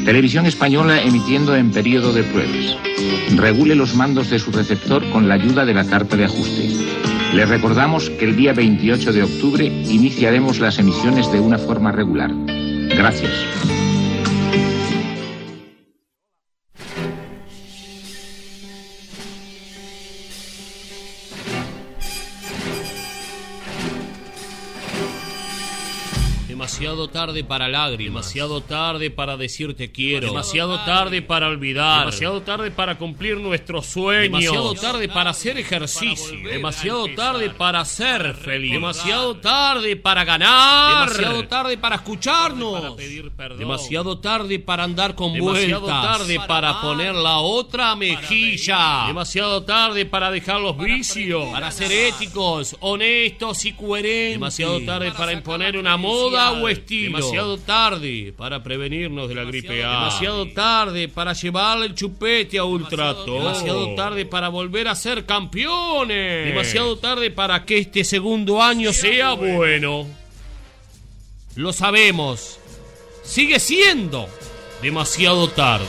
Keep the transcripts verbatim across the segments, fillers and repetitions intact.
Televisión Española emitiendo en periodo de pruebas. Regule los mandos de su receptor con la ayuda de la carta de ajuste. Les recordamos que el día veintiocho de octubre iniciaremos las emisiones de una forma regular. Gracias. Demasiado tarde para lágrimas, demasiado tarde para decir te quiero, demasiado tarde para olvidar, demasiado tarde para cumplir nuestros sueños, demasiado tarde para hacer ejercicio, demasiado tarde para ser feliz, demasiado tarde para ganar, demasiado tarde para escucharnos, demasiado tarde para andar con vueltas, demasiado tarde para poner la otra mejilla, demasiado tarde para dejar los vicios, para ser éticos, honestos y coherentes, demasiado tarde para imponer una moda o estilo, demasiado tarde para prevenirnos de la gripe A, demasiado tarde para llevarle el chupete a Ultrato, demasiado tarde para volver a ser campeones, demasiado tarde para que este segundo año sea bueno. Lo sabemos, sigue siendo demasiado tarde.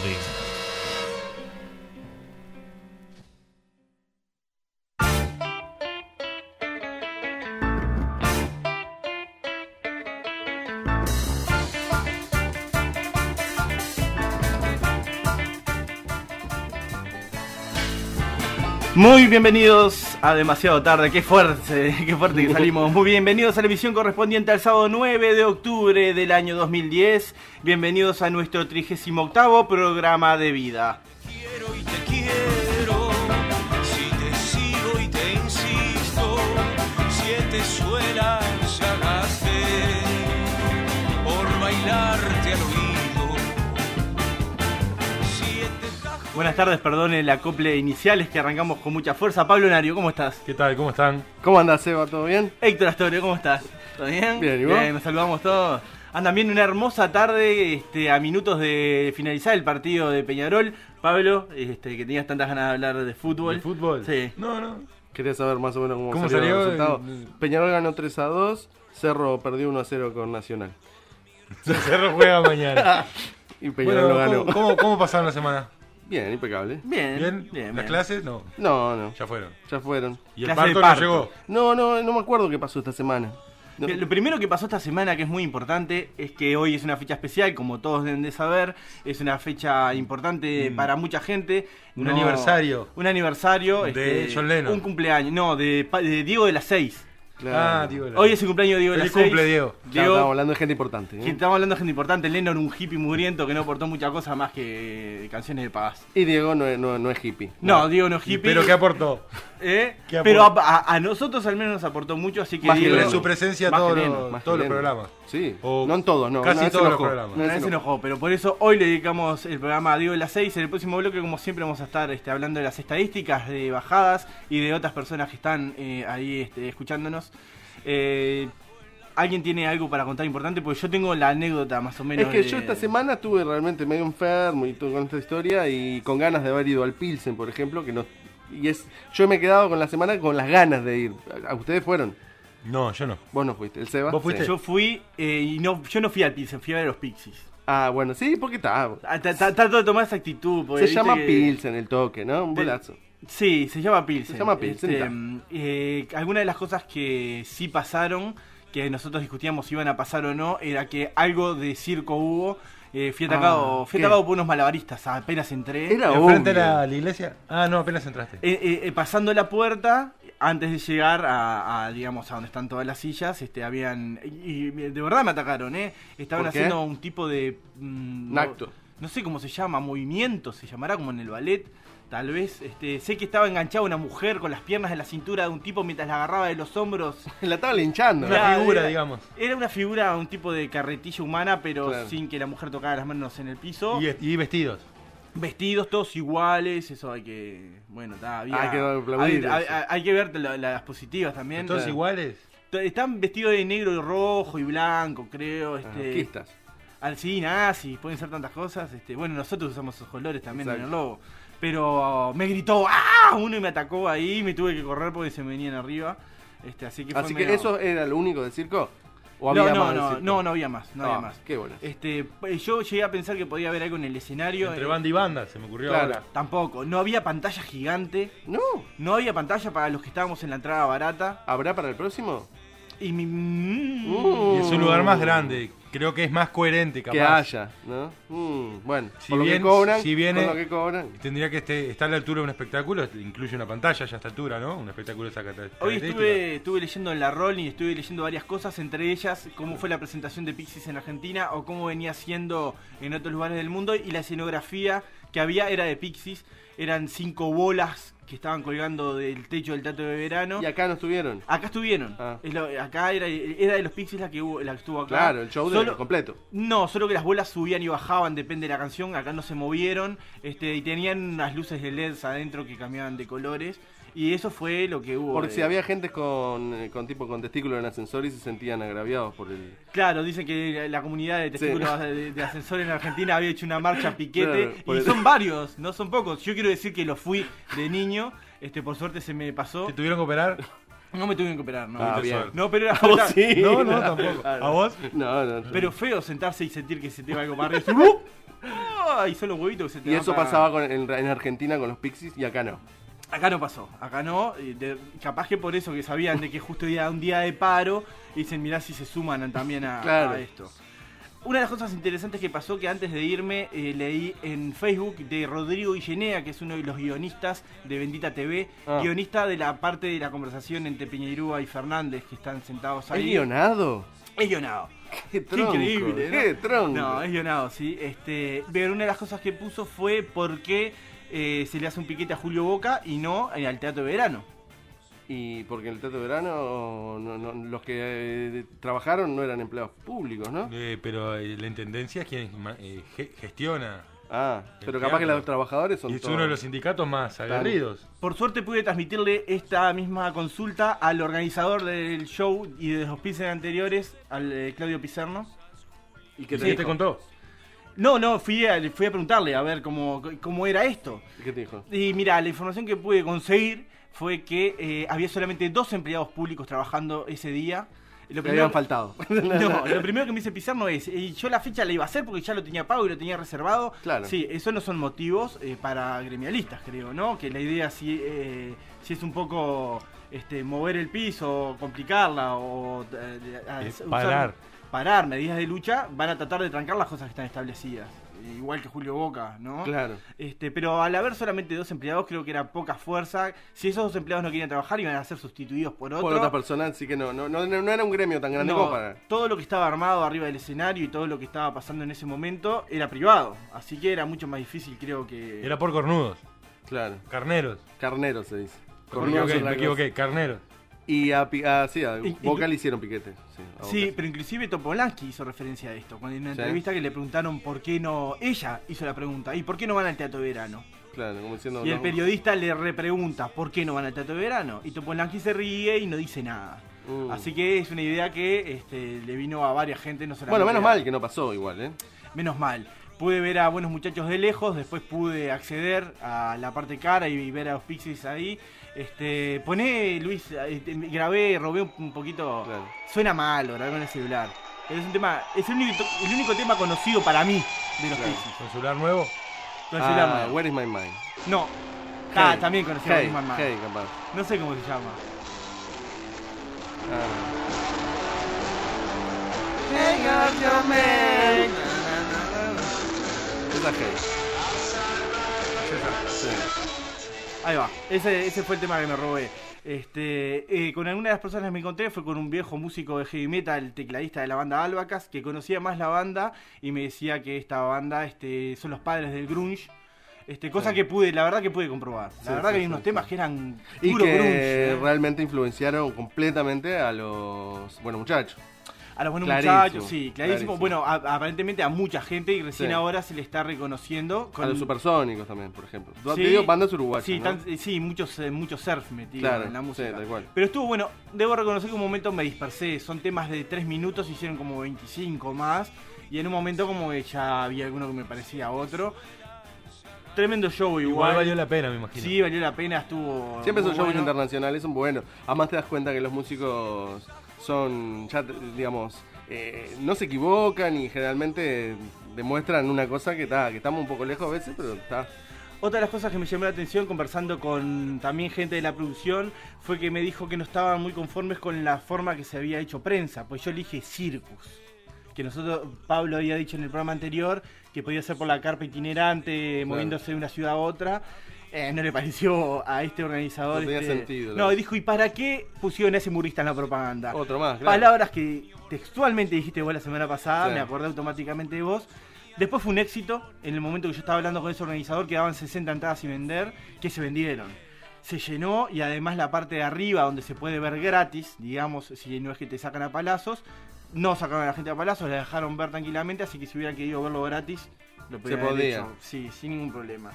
Muy bienvenidos a Demasiado Tarde, qué fuerte, qué fuerte que salimos. Muy bienvenidos a la emisión correspondiente al sábado nueve de octubre del año dos mil diez. Bienvenidos a nuestro trigésimo octavo programa de vida. Quiero y te quiero, si te sigo y te insisto, siete suelas ya gasté por bailarte al oído. Buenas tardes, perdón el acople inicial, es que arrancamos con mucha fuerza. Pablo Nario, ¿cómo estás? ¿Qué tal? ¿Cómo están? ¿Cómo andás, Seba? ¿Todo bien? Héctor Astorio, ¿cómo estás? ¿Todo bien? Bien, ¿y vos? Bien, nos saludamos todos. Andan bien, una hermosa tarde, este, a minutos de finalizar el partido de Peñarol. Pablo, este, que tenías tantas ganas de hablar de fútbol. ¿De fútbol? Sí. No, no. Quería saber más o menos cómo, ¿Cómo salió, salió el resultado. el- Peñarol ganó tres a dos, Cerro perdió uno a cero con Nacional. Cerro juega mañana. Y Peñarol Bueno, no ganó. ¿cómo, cómo, cómo pasaron la semana? Bien, impecable. Bien, ¿Bien? bien, ¿Las bien. clases? No, No, no, ya fueron. ya fueron. ¿Y el Clase de parto, parto. no llegó? No, no, no me acuerdo qué pasó esta semana. No. Bien, Lo primero que pasó esta semana, que es muy importante, es que hoy es una fecha especial, como todos deben de saber. Es una fecha importante Mm. para mucha gente. Un aniversario. Un aniversario. De este, John Lennon. Un cumpleaños. No, de, Pa- de Diego de las Seis. Claro. Ah, digo. la- Hoy es el cumpleaños de Diego de las Feliz Seis. cumple, Diego. Ya Diego, estamos hablando de gente importante. ¿eh? que estamos hablando de gente importante. Lennon, un hippie mugriento que no aportó mucha cosa más que canciones de paz. Y Diego no es, no, no es hippie. No, Diego no es ¿Y hippie. ¿Pero qué aportó? ¿Eh? ¿Qué Pero a, aportó? a- a nosotros al menos nos aportó mucho, así que Más que Diego- Lennon. Su presencia más todos que los, Lennon, más que todos los Lennon. programas. Sí, O no en todos, no. casi una vez se todos los enojó. programas. Una Una vez vez se se enojó. enojó, pero por eso hoy le dedicamos el programa a Diego de las seis. En el próximo bloque, como siempre, vamos a estar este, hablando de las estadísticas de bajadas y de otras personas que están eh, ahí este, escuchándonos. Eh, ¿Alguien tiene algo para contar importante? Porque yo tengo la anécdota más o menos. Es que de- yo esta semana estuve realmente medio enfermo y todo con esta historia y con ganas de haber ido al Pilsen, por ejemplo, que no y es yo me he quedado con la semana con las ganas de ir. ¿A ustedes fueron? No, yo no. Vos no fuiste, el Seba. ¿Vos fuiste? Sí. Yo fui eh, y no, yo no fui al Pilsen, fui a ver a los Pixies. Ah, bueno, sí, porque está. Ah, ta- ta- Trato de tomar esa actitud. porque Se viste llama que- Pilsen el toque, ¿no? Un de- bolazo. Sí, se llama Pilsen. Se llama Pilsen, Este, ya. eh, algunas de las cosas que sí pasaron, que nosotros discutíamos si iban a pasar o no, era que algo de circo hubo. Eh, fui atacado, Ah, fui ¿qué? atacado por unos malabaristas, apenas entré. Era ¿Enfrente obvio. era la iglesia? Ah, no, apenas entraste. Eh, eh, eh, pasando la puerta, antes de llegar a, a, digamos, a donde están todas las sillas, este, habían... Y, y de verdad me atacaron, ¿eh? Estaban ¿Por qué? haciendo un tipo de... mm, Un no- acto. No sé cómo se llama, movimiento, se llamará como en el ballet, tal vez. Este, sé que estaba enganchada una mujer con las piernas en la cintura de un tipo mientras la agarraba de los hombros. La estaba linchando. Una Claro, figura, era- digamos. Era una figura, un tipo de carretilla humana, pero Claro. sin que la mujer tocara las manos en el piso. Y, y vestidos. Vestidos todos iguales, eso hay que... Bueno, está bien. Hay que aplaudir hay, eso. hay- hay que ver la- las positivas también. ¿Todos Claro. iguales? T- Están vestidos de negro y rojo y blanco, creo. Este, Anarquistas. al sí, nazis, pueden ser tantas cosas. Este, bueno, nosotros usamos esos colores también Exacto. en el logo. Pero me gritó ¡ah! Uno y me atacó ahí, me tuve que correr porque se me venían arriba. Este, así que fue Así que medio- eso era lo único del circo. ¿O había no, no, más no, decir? no, no había más, no Ah, había más. qué bolas. Este, yo llegué a pensar que podía haber algo en el escenario. Entre eh, banda y banda, se me ocurrió Claro. ahora. Tampoco, no había pantalla gigante, No, no había pantalla para los que estábamos en la entrada barata. ¿habrá para el próximo? Y mi... mm, Uh. Y es un lugar más grande, creo que es más coherente, capaz. Que haya, ¿no? Mm, bueno, Si por bien- lo que cobran, si viene- con lo que cobran. Tendría que este- estar a la altura de un espectáculo, incluye una pantalla ya a esta altura, ¿no? Un espectáculo de esa cata- Hoy característica. estuve, estuve leyendo en la Rolling, estuve leyendo varias cosas, entre ellas cómo fue la presentación de Pixies en Argentina o cómo venía siendo en otros lugares del mundo, y la escenografía que había era de Pixies, eran cinco bolas que estaban colgando del techo del Teatro de Verano. Y acá no estuvieron. Acá estuvieron, Ah. Es lo- acá era, era de los Pixies la que, hubo, la que estuvo acá. Claro, el show de Solo- completo. No, solo que las bolas subían y bajaban, depende de la canción, acá no se movieron, este, y tenían unas luces de L E Ds adentro que cambiaban de colores, y eso fue lo que hubo. Porque de- si había gente con, eh, con tipo con testículos en ascensor y se sentían agraviados por el... Claro, dicen que la comunidad de testículos Sí. de, de ascensor en Argentina había hecho una marcha piquete, Claro, por y el- son varios, no son pocos. Yo quiero decir que lo fui de niño, este, por suerte se me pasó. ¿Te tuvieron que operar? No me tuvieron que operar, no. Ah, Qué bien. suerte. No, pero era ¿A vos sí? No, no, tampoco. Ah, no. ¿A vos? No, no. Pero feo sentarse y sentir que se te va algo para arriba. ¡Uh! ¡Ah! Y son los huevitos que se te Y van eso para- pasaba con- en, en Argentina con los Pixies y acá no. Acá no pasó, acá no, y de- capaz que por eso que sabían de que justo era un día de paro, y dicen mirá si se suman también a, Claro. a esto. Una de las cosas interesantes que pasó, que antes de irme eh, leí en Facebook de Rodrigo Illenea, que es uno de los guionistas de Bendita T V, Ah. guionista de la parte de la conversación entre Piñeirúa y Fernández, que están sentados ahí. ¿Es guionado? Es guionado. ¡Qué tronco! increíble, ¿no? ¡Qué tronco! No, es guionado, sí. Este, pero una de las cosas que puso fue por qué eh, se le hace un piquete a Julio Boca y no eh, al Teatro de Verano. Y porque en el Teatro de Verano no- no- los que eh, trabajaron no eran empleados públicos, ¿no? Eh, pero eh, la intendencia es quien ma- eh, ge- gestiona. Ah, El pero capaz que teatro. los trabajadores son Y es todos... uno de los sindicatos más aguerridos. Por suerte pude transmitirle esta misma consulta al organizador del show y de los Pixies anteriores, al eh, Claudio Pizarno. ¿Y qué ¿Y te qué dijo? te contó? No, no, fui a, fui a preguntarle a ver cómo, cómo era esto. ¿Y qué te dijo? Y mira, la información que pude conseguir fue que eh, había solamente dos empleados públicos trabajando ese día. Lo Le habían faltado. No, lo primero que me dice Pizarro es, y yo la fecha la iba a hacer porque ya lo tenía pago y lo tenía reservado. Claro. Sí, esos no son motivos eh, para gremialistas, creo, ¿no? Que la idea si, eh, si es un poco este, mover el piso, complicarla o eh, a- Eh, usar- parar. parar medidas de lucha, van a tratar de trancar las cosas que están establecidas. Igual que Julio Boca, ¿no? Claro. Este, pero al haber solamente dos empleados, creo que era poca fuerza. Si esos dos empleados no querían trabajar, iban a ser sustituidos por otro. Por otra persona, así que no, no, no, no era un gremio tan grande No, como para... todo lo que estaba armado arriba del escenario y todo lo que estaba pasando en ese momento era privado. Así que era mucho más difícil, creo que. Era por cornudos, Claro. carneros. Carnero se dice. Me Cornudos equivoqué, es la me cosa. equivoqué, carneros. Y a, Pi- a- sí, a Y- Boca y- le hicieron piquete. Sí, a Sí, Boca. pero inclusive Topolansky hizo referencia a esto. Cuando en una ¿Sí? entrevista que le preguntaron por qué no. Ella hizo la pregunta: ¿y por qué no van al Teatro de Verano? Claro, como diciendo... Y el no, periodista le repregunta: ¿por qué no van al Teatro de Verano? Y Topolansky se ríe y no dice nada. Mm. Así que es una idea que este, le vino a varias gente, no solamente Bueno, menos a- mal que no pasó igual, ¿eh? Menos mal. Pude ver a Buenos Muchachos de lejos, después pude acceder a la parte cara y ver a los Pixies ahí. Este, poné, Luis, este, grabé, robé un, un poquito. Claro. Suena mal, lo grabé con el celular. Pero es un tema, es el único, el único tema conocido para mí de los Claro. Pixies. ¿Con celular nuevo? Con el celular Ah, nuevo. Where is my mind? No. Ah, Hey, también conocido hey, por Man. hey, capaz. No sé cómo se llama. Esa hey. Sí. Ahí va, ese, ese fue el tema que me robé. Este, eh, con alguna de las personas que me encontré fue con un viejo músico de heavy metal, tecladista de la banda Albacas, que conocía más la banda y me decía que esta banda este, son los padres del grunge. Este, cosa Sí. que pude, la verdad que pude comprobar. La Sí, verdad sí, que hay sí, unos sí. temas que eran Y puro que grunge. ¿eh? realmente influenciaron completamente a los buenos muchachos. A los buenos Clarísimo, muchachos, sí, clarísimo. clarísimo. Bueno, a- aparentemente a mucha gente y recién Sí. ahora se le está reconociendo. A los supersónicos también, por ejemplo. Sí, Te digo bandas uruguayas, Sí, ¿no? tan- eh, sí muchos, eh, muchos surf metidos Claro, en la sí, música. tal cual. Pero estuvo bueno, debo reconocer que en un momento me dispersé. Son temas de tres minutos, hicieron como veinticinco más. Y en un momento como que ya había alguno que me parecía otro. Tremendo show igual. Igual valió la pena, me imagino. Sí, valió la pena, estuvo. Siempre muy esos shows bueno. internacionales son buenos. Además te das cuenta que los músicos son, ya te- digamos, eh, no se equivocan y generalmente demuestran una cosa que está, que estamos un poco lejos a veces, pero está. Otra de las cosas que me llamó la atención conversando con también gente de la producción fue que me dijo que no estaban muy conformes con la forma que se había hecho prensa, pues yo le dije circus, que nosotros, Pablo había dicho en el programa anterior que podía ser por la carpa itinerante, claro, moviéndose de una ciudad a otra. Eh, no le pareció a este organizador. No tenía este... sentido. No, dijo, ¿y para qué pusieron a ese murista en la propaganda? Otro más, claro. Palabras que textualmente dijiste vos la semana pasada, sí. Me acordé automáticamente de vos. Después fue un éxito, en el momento que yo estaba hablando con ese organizador, quedaban sesenta entradas sin vender, que se vendieron. Se llenó y además la parte de arriba, donde se puede ver gratis, digamos, si no es que te sacan a palazos, no sacaron a la gente a palazos, la dejaron ver tranquilamente, así que si hubieran querido verlo gratis, lo podían haber podía. hecho. Sí, sin ningún problema.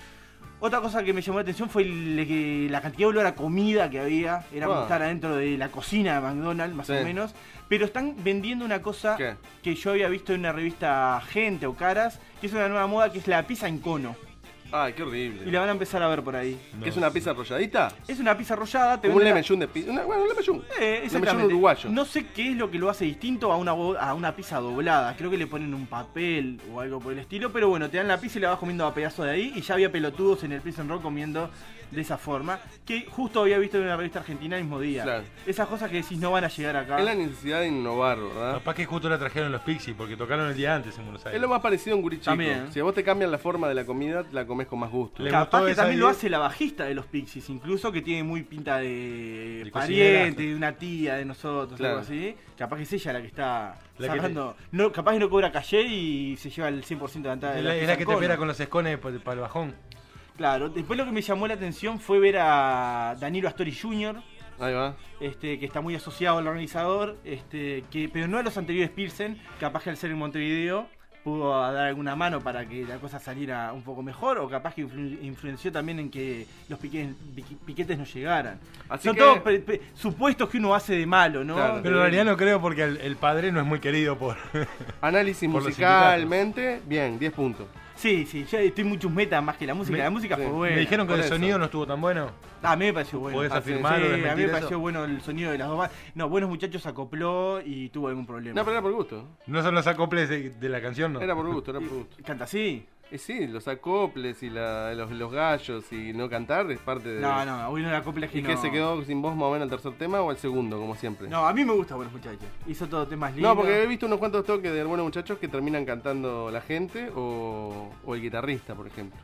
Otra cosa que me llamó la atención fue el, que la cantidad de olor a comida que había. Era como Ah. estar adentro de la cocina de McDonald's, más Sí. o menos. Pero están vendiendo una cosa ¿Qué? que yo había visto en una revista Gente o Caras, que es una nueva moda, que es la pizza en cono. Ay, qué horrible. Y la van a empezar a ver por ahí. ¿Qué es una pizza arrolladita? Es una pizza arrollada. te Como un venden la- lemon de pizza. Una, bueno, un lemon Eh, lemon exactamente. uruguayo. No sé qué es lo que lo hace distinto a una, bo- a una pizza doblada. Creo que le ponen un papel o algo por el estilo. Pero bueno, te dan la pizza y la vas comiendo a pedazos de ahí. Y ya había pelotudos en el Prison Rock comiendo de esa forma. Que justo había visto en una revista argentina el mismo día. Claro. Esas cosas que decís no van a llegar acá. Es la necesidad de innovar, ¿verdad? Capaz que justo la trajeron los Pixies porque tocaron el día antes en Buenos Aires. Es lo más parecido a un gurichico. También. Si a vos te cambian la forma de la comida, te la comes con más gusto. Le Capaz gustó que esa también lo idea. hace la bajista de los Pixies, incluso que tiene muy pinta de, De pariente, cocinera. de una tía de nosotros, Claro. algo así. Capaz que es ella la que está La que sacando. No, capaz que no cobra caché y se lleva el cien por ciento de la entrada de Es la la, es pizza la que en te cono. espera con los escones para el bajón. Claro, después lo que me llamó la atención fue ver a Danilo Astori junior, Ahí va. este, que está muy asociado al organizador, este, que, pero no a los anteriores Pilsen, capaz que al ser en Montevideo pudo dar alguna mano para que la cosa saliera un poco mejor, o capaz que influ- influenció también en que los piquetes, piqui- piquetes no llegaran. Así Son que- todos pe- pe- supuestos que uno hace de malo, ¿no? Claro. Pero en realidad no creo porque el, el padre no es muy querido por... Análisis Por los musicalmente, bien, diez puntos. Sí, sí, yo estoy muchos metas más que la música. Me- la música sí. fue buena. Me dijeron que por el eso. sonido no estuvo tan bueno. Ah, a mí me pareció bueno. ¿Podés Ah, afirmar o sí, a mí desmentir me pareció eso? bueno el sonido de las dos bandas. No, Buenos Muchachos acopló y tuvo algún problema. No, pero era por gusto. No son los acoples de, de la canción, ¿no? Era por gusto, era por gusto. ¿Canta así? Y sí, los acoples y la, los, los gallos y no cantar es parte de... No, no, hoy no la acopla que ¿Y no. que se quedó sin voz más o menos el tercer tema o el segundo, como siempre? No, a mí me gusta Buenos Muchachos. Hizo todo temas lindos. No, porque he visto unos cuantos toques de buenos muchachos que terminan cantando la gente o, o el guitarrista, por ejemplo.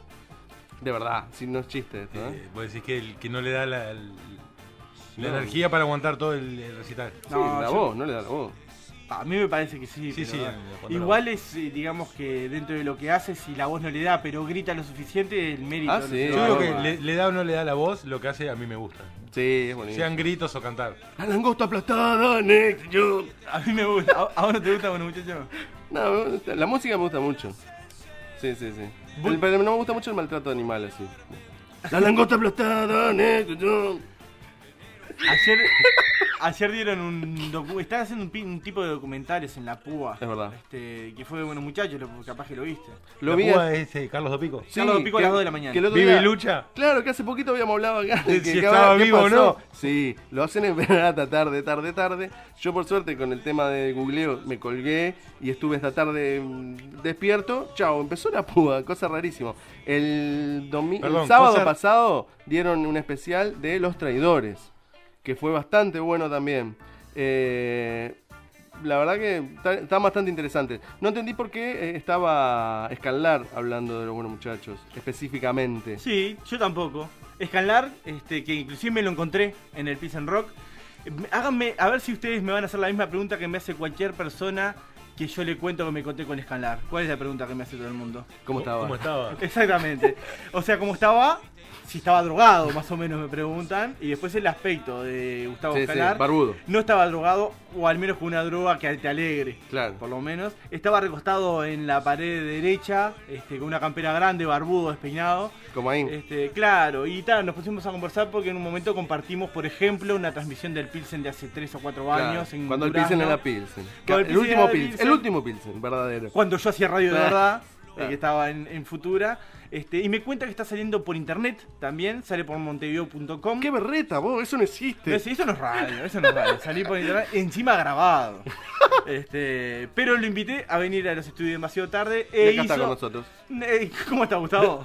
De verdad, si no es chiste esto, ¿eh? Eh, vos decís que, el, que no le da la, el- la No. energía para aguantar todo el, el recital. Sí, No, la yo- voz, no le da la voz. A mí me parece que sí. Sí, pero, sí, ah, cuando igual es, eh, digamos que dentro de lo que hace, si la voz no le da, pero grita lo suficiente, el mérito. Ah, no sí. se Yo lo digo da. que le, le da o no le da la voz, lo que hace a mí me gusta. Sí, es bonito. Sean gritos o cantar. La langosta aplastada, Next, yo... A mí me gusta. ¿A, a vos no te gusta Buenos Muchachos? No, me gusta. La música me gusta mucho. Sí, sí, sí. El- pero no me gusta mucho el maltrato de animales, sí. La langosta aplastada, Next, yo... Ayer, ayer dieron un docu están haciendo un, pi- un tipo de documentales en la Púa. Es verdad. Este, que fue de Buenos Muchachos, lo- capaz que lo viste. Lo la vi... púa es eh, Carlos Dopico. Sí, Carlos Pico a que- las dos de la mañana. que el otro ¿Vive día- y lucha? Claro, que hace poquito habíamos hablado acá de Si que, que estaba ahora, ¿qué vivo o pasó? no. Sí, lo hacen en verano, tarde, tarde, tarde. Yo por suerte con el tema de googleo me colgué y estuve esta tarde mm, despierto. Chao, empezó la púa, cosa rarísima. El, domi- Perdón, el sábado cosa- pasado dieron un especial de Los Traidores, que fue bastante bueno también. Eh, la verdad que está- están bastante interesantes. No entendí por qué eh, estaba Escalar hablando de Los Buenos Muchachos, específicamente. Sí, yo tampoco. Escalar, este, que inclusive me lo encontré en el Peace and Rock. Eh, Háganme, a ver si ustedes me van a hacer la misma pregunta que me hace cualquier persona que yo le cuento que me conté con Escalar. ¿Cuál es la pregunta que me hace todo el mundo? ¿Cómo estaba? ¿Cómo estaba? Exactamente. O sea, ¿cómo estaba? Si estaba drogado, más o menos me preguntan. Y después el aspecto de Gustavo Sí, sí, Escalar. barbudo. No estaba drogado, o al menos con una droga que te alegre. Claro. Por lo menos. Estaba recostado en la pared derecha, este, con una campera grande, barbudo, despeinado. Como ahí. Este, claro, y tal, nos pusimos a conversar porque en un momento compartimos, por ejemplo, una transmisión del Pilsen de hace tres o cuatro Claro, años. En cuando el Durazno. Pilsen era Pilsen. Cuando el El, Pilsen último era Pilsen, Pilsen. el último Pilsen, verdadero. Cuando yo hacía radio de Claro. verdad, eh, Claro. que estaba en, en Futura. Este, y me cuenta que está saliendo por internet también, sale por montevideo punto com. ¡Qué berreta, vos! Eso no existe. No, sí, eso no es radio, eso no es radio. Salí por internet, encima grabado. Este, pero lo invité a venir a los estudios demasiado tarde. Y E acá hizo... está con nosotros. Eh, ¿Cómo está, Gustavo?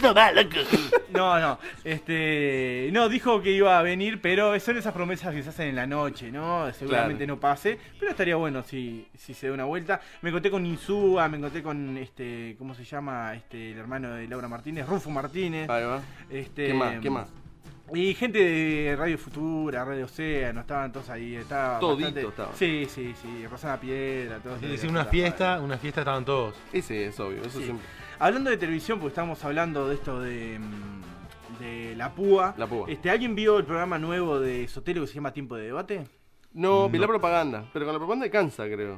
No, no, este, no, dijo que iba a venir, pero son esas promesas que se hacen en la noche, ¿no? Seguramente Claro. no pase, pero estaría bueno si, si se da una vuelta. Me encontré con Insúa, me encontré con, este, ¿cómo se llama? Este, el hermano de Laura Martínez, Rufo Martínez. Ahí va. Este, ¿Qué más? ¿Qué más? Y gente de Radio Futura, Radio Océano, estaban todos ahí. Estaba Todito bastante- estaban. Sí, sí, sí, Rosana Piedra, todos. Es decir, una fiesta, una fiesta estaban todos. Y sí, es obvio, eso Sí. siempre. Hablando de televisión, porque estábamos hablando de esto de, mm, de La Púa. La Púa. Este, ¿alguien vio el programa nuevo de Sotelo que se llama Tiempo de Debate? No, vi No. la propaganda, pero con la propaganda cansa, creo.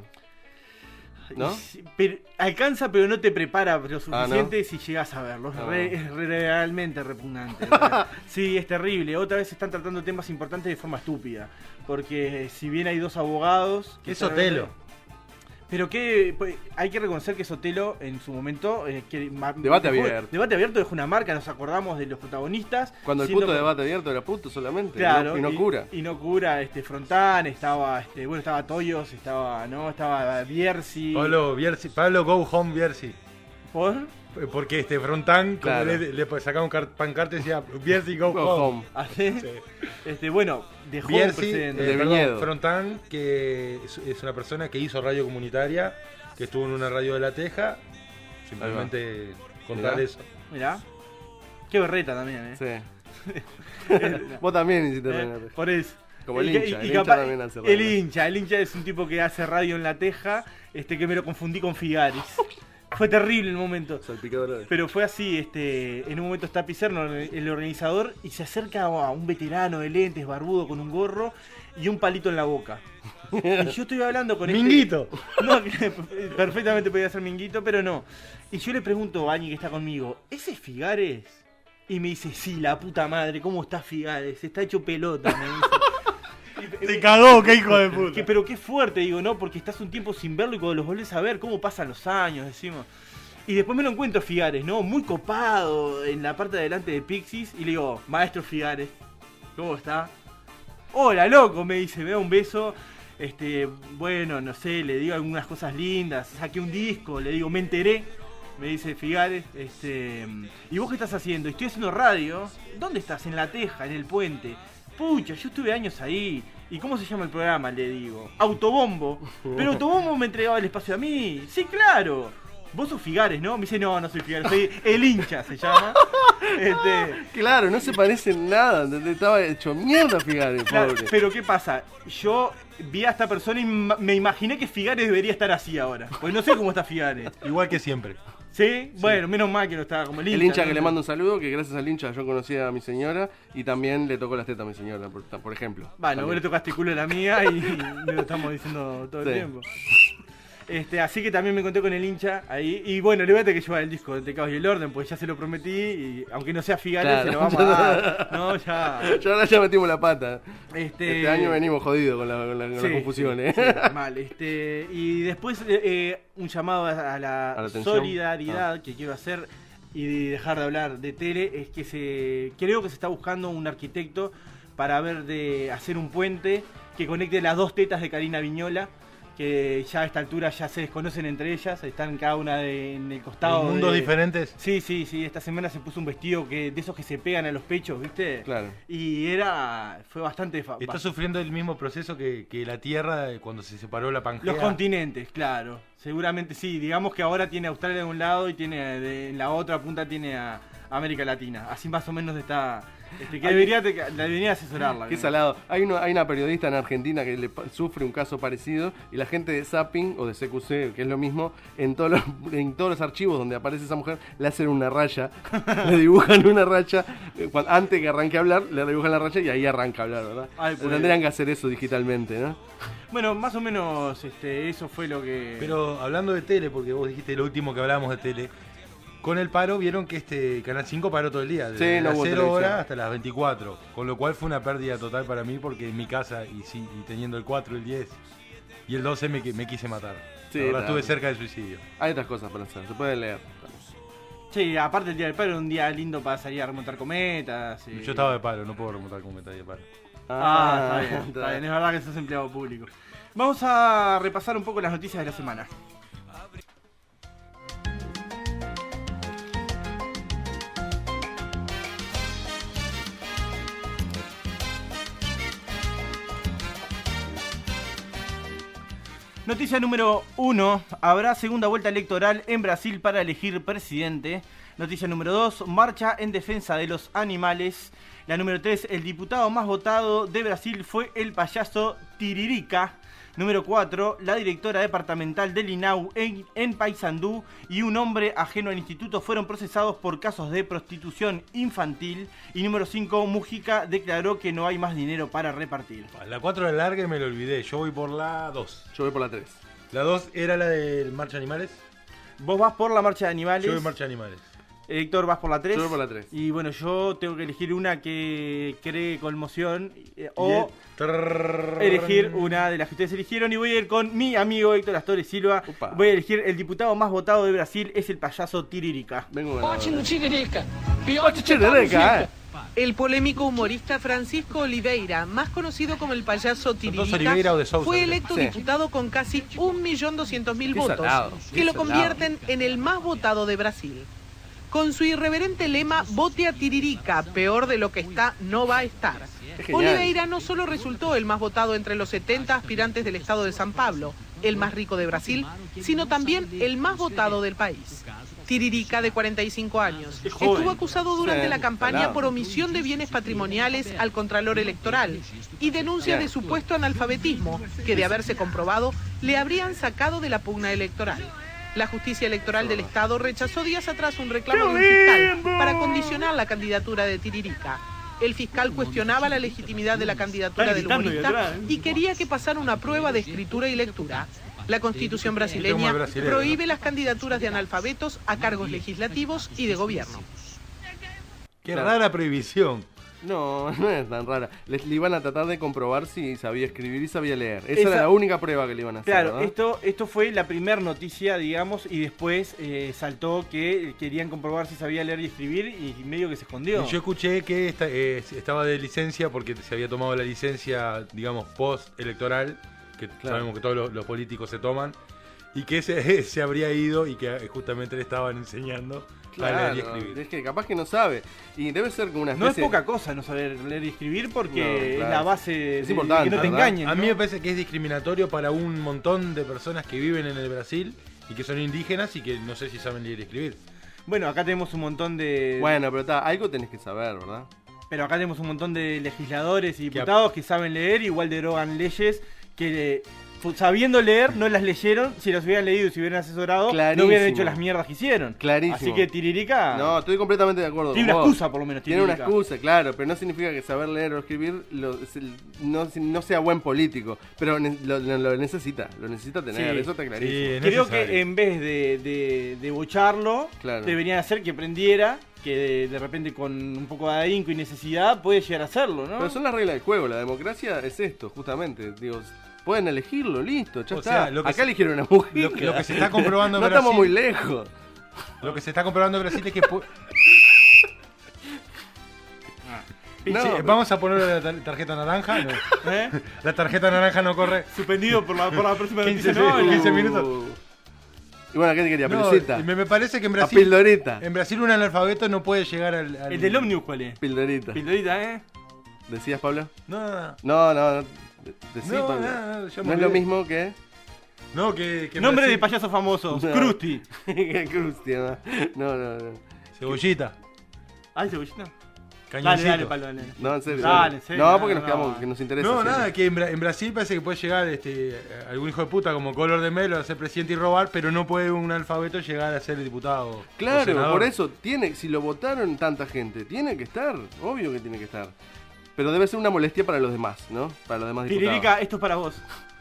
¿No? Sí, pero- alcanza, pero no te prepara lo Ah, suficiente si llegas a verlo. Es, No. re- es realmente repugnante. Sí, es terrible. Otra vez están tratando temas importantes de forma estúpida. Porque si bien hay dos abogados... que Es están- Sotelo. Pero que pues, hay que reconocer que Sotelo en su momento... eh, que ma- Debate dejó- abierto. Debate abierto dejó una marca, nos acordamos de los protagonistas. Cuando el siendo puto que- debate abierto era puto solamente. Claro, y no, y no cura. Y no cura, este, Frontán, estaba, este, bueno, estaba Toyos, estaba, ¿no? Estaba Bierzi. Pablo, Bierzi, Pablo Go Home Bierzi. ¿Por? Porque este Frontán, como Claro. le, le sacaba un car- pancarta y decía Bierzi Go, Go Home. home. ¿Así? Sí. Este, bueno, dejó un Bierzi, precedente. de eh, perdón, Viñedo. Frontán, que es, es una persona que hizo radio comunitaria, que estuvo en una radio de La Teja. Simplemente contar Mirá. eso. Mirá. Qué berreta también, ¿eh? Sí. Vos también hiciste Eh, radio. Por eso. Como el Y que- hincha, y- el y hincha capaz- también hace radio. El hincha, el hincha es un tipo que hace radio en La Teja, este, que me lo confundí con Figares. Fue terrible el momento. Salpicador. Pero fue así, este, en un momento está Pizarro, el organizador, y se acerca a un veterano de lentes, barbudo, con un gorro y un palito en la boca. Y yo estoy hablando con este- Minguito. No, que perfectamente podía ser Minguito, pero no. Y yo le pregunto a alguien que está conmigo, ¿ese es Figares? Y me dice, sí, la puta madre, ¿cómo está Figares? Está hecho pelota, me dice. Y- Te cagó, qué hijo de puta. que, pero qué fuerte, digo, ¿no? Porque estás un tiempo sin verlo y cuando los volvés a ver, cómo pasan los años, decimos. Y después me lo encuentro Figares, ¿no? Muy copado en la parte de adelante de Pixies. Y le digo, maestro Figares, ¿cómo está? Hola, loco, me dice, me da un beso. Este, bueno, no sé, le digo algunas cosas lindas. Saqué un disco, le digo, me enteré. Me dice Figares, este, ¿y vos qué estás haciendo? Estoy haciendo radio. ¿Dónde estás? En La Teja, en el puente. Pucha, yo estuve años ahí. ¿Y cómo se llama el programa? Le digo. Autobombo. Pero Autobombo me entregaba el espacio a mí. Sí, claro. Vos sos Figares, ¿no? Me dice, no, no soy Figares, soy el hincha, se llama. Este, Claro, no se parece en nada. ¿entendés? Estaba hecho mierda, Figares, claro, pobre. pero ¿qué pasa? Yo vi a esta persona y ma- me imaginé que Figares debería estar así ahora. Pues no sé cómo está Figares. Igual que siempre. ¿Sí? Bueno, menos mal que no estaba como el hincha. El hincha ¿no? que le mando un saludo, que gracias al hincha yo conocí a mi señora y también le tocó las tetas a mi señora, por, por ejemplo. Bueno, vos le También. tocaste culo a la mía y, y me lo estamos diciendo todo el Sí. tiempo. Este, así que también me conté con el hincha ahí. Y bueno, le voy a tener que llevar el disco de Tecaos y el Orden, porque ya se lo prometí. Y aunque no sea Figares, Claro. se lo vamos a dar. No, ya. Ya ahora ya metimos la pata. Este, Este año venimos jodidos con la, con la, con la Sí, confusión, sí, ¿eh? sí, mal. Este, y después eh, eh, un llamado a, a la, A la atención. solidaridad que quiero hacer y dejar de hablar de tele es que se creo que se está buscando un arquitecto para ver de hacer un puente que conecte las dos tetas de Karina Viñola, que ya a esta altura ya se desconocen entre ellas, están cada una de- en el costado. En mundos de- diferentes. Sí, sí, sí, esta semana se puso un vestido que de esos que se pegan a los pechos, ¿viste? Claro. Y era fue bastante fa- Está sufriendo el mismo proceso que, que la Tierra eh, cuando se separó la Pangea. Los continentes, claro. Seguramente sí. Digamos que ahora tiene Australia de un lado y tiene de, en la otra punta tiene a América Latina. Así más o menos está. Este, que debería, te- debería asesorarla. Qué salado. Hay, uno, hay una periodista en Argentina que le pa- sufre un caso parecido y la gente de Zapping o de C Q C, que es lo mismo, en todos los, en todos los archivos donde aparece esa mujer, le hacen una raya, le dibujan una raya, eh, cuan- antes que arranque a hablar, le dibujan la raya y ahí arranca a hablar, ¿verdad? Ay, pues. Tendrían que hacer eso digitalmente, ¿no? Bueno, más o menos este, eso fue lo que. Pero hablando de tele, porque vos dijiste lo último que hablábamos de tele, con el paro vieron que este Canal cinco paró todo el día, desde Sí, no las hubo cero televisión. horas hasta las veinticuatro, con lo cual fue una pérdida total para mí porque en mi casa y, sí, y teniendo el cuatro, el diez y el doce me, qui- me quise matar. Sí, la verdad claro. estuve cerca del suicidio. Hay otras cosas para hacer, se pueden leer. Sí, aparte el Día del Padre era un día lindo para salir a remontar cometas. Y... Yo estaba de palo, no puedo remontar cometas de palo. Ah, está bien, está bien, es verdad que sos empleado público. Vamos a repasar un poco las noticias de la semana. Noticia número uno. Habrá segunda vuelta electoral en Brasil para elegir presidente. Noticia número dos. Marcha en defensa de los animales. La número tres. El diputado más votado de Brasil fue el payaso Tiririca. Número cuatro. La directora departamental del I N A U en, en Paysandú y un hombre ajeno al instituto fueron procesados por casos de prostitución infantil. Y número cinco. Mujica declaró que no hay más dinero para repartir. La cuatro la larga y me lo olvidé. Yo voy por la dos. Yo voy por la tres. ¿La dos era la de Marcha Animales? Vos vas por la marcha de animales. Yo voy Marcha Animales. Héctor, vas por la tres. Yo voy por la tres. Y bueno, yo tengo que elegir una que cree conmoción eh, o elegir una de las que ustedes eligieron. Y voy a ir con mi amigo Héctor Astores Silva. Upa. Voy a elegir el diputado más votado de Brasil, es el payaso Tiririca. Vengo ganador. Ótimo, Tiririca. Ótimo, Tiririca, eh. El polémico humorista Francisco Oliveira, más conocido como el payaso Dos Oliveira o de Tiririca, Sousa, fue creo. electo Sí. diputado con casi un millón doscientos mil Qué votos, salado, que qué lo salado. convierten en el más votado de Brasil. Con su irreverente lema "Vote a Tiririca, peor de lo que está, no va a estar", genial. Oliveira no solo resultó el más votado entre los setenta aspirantes del estado de San Pablo, el más rico de Brasil, sino también el más votado del país. Tiririca, de cuarenta y cinco años, Qué joven. estuvo acusado durante Sí, la campaña salado. por omisión de bienes patrimoniales al Contralor Electoral y denuncia de supuesto analfabetismo que, de haberse comprobado, le habrían sacado de la pugna electoral. La justicia electoral del Estado rechazó días atrás un reclamo de un fiscal para condicionar la candidatura de Tiririca. El fiscal cuestionaba la legitimidad de la candidatura Está del gritando ahí humorista atrás, ¿eh? y quería que pasara una prueba de escritura y lectura. La Constitución brasileña Idioma brasileño, prohíbe ¿no? las candidaturas de analfabetos a cargos legislativos y de gobierno. Qué Claro. rara prohibición. No, no es tan rara. Les, le iban a tratar de comprobar si sabía escribir y sabía leer. Esa, Esa- era la única prueba que le iban a hacer. Claro, ¿verdad? esto, esto fue la primera noticia, digamos, y después eh, saltó que querían comprobar si sabía leer y escribir y medio que se escondió. Y yo escuché que esta- eh, estaba de licencia porque se había tomado la licencia, digamos, post-electoral, que sabemos que todos los, los políticos se toman, y que se, se habría ido y que eh, justamente le estaban enseñando a leer y Claro, escribir. es que capaz que no sabe. Y debe ser como una No es especie... poca cosa no saber leer y escribir porque No, es claro. la base Es de, importante, de que no te ¿verdad? engañen. A ¿no? mí me parece que es discriminatorio para un montón de personas que viven en el Brasil y que son indígenas y que no sé si saben leer y escribir. Bueno, acá tenemos un montón de... Bueno, pero está, algo tenés que saber, ¿verdad? Pero acá tenemos un montón de legisladores y diputados que saben leer, igual derogan leyes que fu- sabiendo leer no las leyeron, si las hubieran leído y si hubieran asesorado Clarísimo. no hubieran hecho las mierdas que hicieron. Clarísimo. Así que Tiririca No, estoy completamente de acuerdo tiene con una vos. excusa por lo menos. Tiene una Tiririca. excusa, claro, pero no significa que saber leer o escribir lo- es el- no, no sea buen político. Pero ne- lo, lo- lo necesita, lo necesita tener, Sí. eso está clarísimo. Sí, es Creo necesario. que en vez de, de, de bocharlo, Claro. deberían hacer que aprendiera que de, de repente con un poco de ahínco y necesidad puede llegar a hacerlo, ¿no? Pero son las reglas del juego, la democracia es esto, justamente. Digo, pueden elegirlo, listo, ya O está. sea, lo que Acá se- eligieron una mujer. lo que- lo que se está comprobando en No estamos Brasil- muy lejos. Lo que se está comprobando en Brasil es que... pu- No, Sí, pero- vamos a poner la tar- tarjeta naranja. No. ¿Eh? La tarjeta naranja no corre. Suspendido por la, por la próxima quince noticia. No, sí, no. quince minutos. Uh. Y bueno, ¿qué te quería? No, Pelucita. me, me parece que en A Brasil, Pildorita. en Brasil un analfabeto no puede llegar al... al- El del ómnibus, ¿cuál es? Pildorita. Pildorita, ¿eh? ¿Decías, Pablo? No, no, no. No, no, no. de- decí, No, Pablo. no, no, yo me No es lo olvidé. mismo que... No, que, que en Nombre de Brasil- payasos famosos. No. Krusty. que Krusty, ¿no? No, no, no. Cebollita. Ay, cebollita. Dale, Cañoncito. dale, Pablo, dale. No, en serio. Dale, en serio, No, porque no, nos quedamos, no. que nos interesa. No, siempre. nada, que en, Bra- en Brasil parece que puede llegar este algún hijo de puta como Color de Melo a ser presidente y robar, pero no puede un alfabeto llegar a ser diputado. o Claro, senador. por eso, tiene, si lo votaron tanta gente, tiene que estar, obvio que tiene que estar. Pero debe ser una molestia para los demás, ¿no? Para los demás diputados. Tiririca, esto es para vos.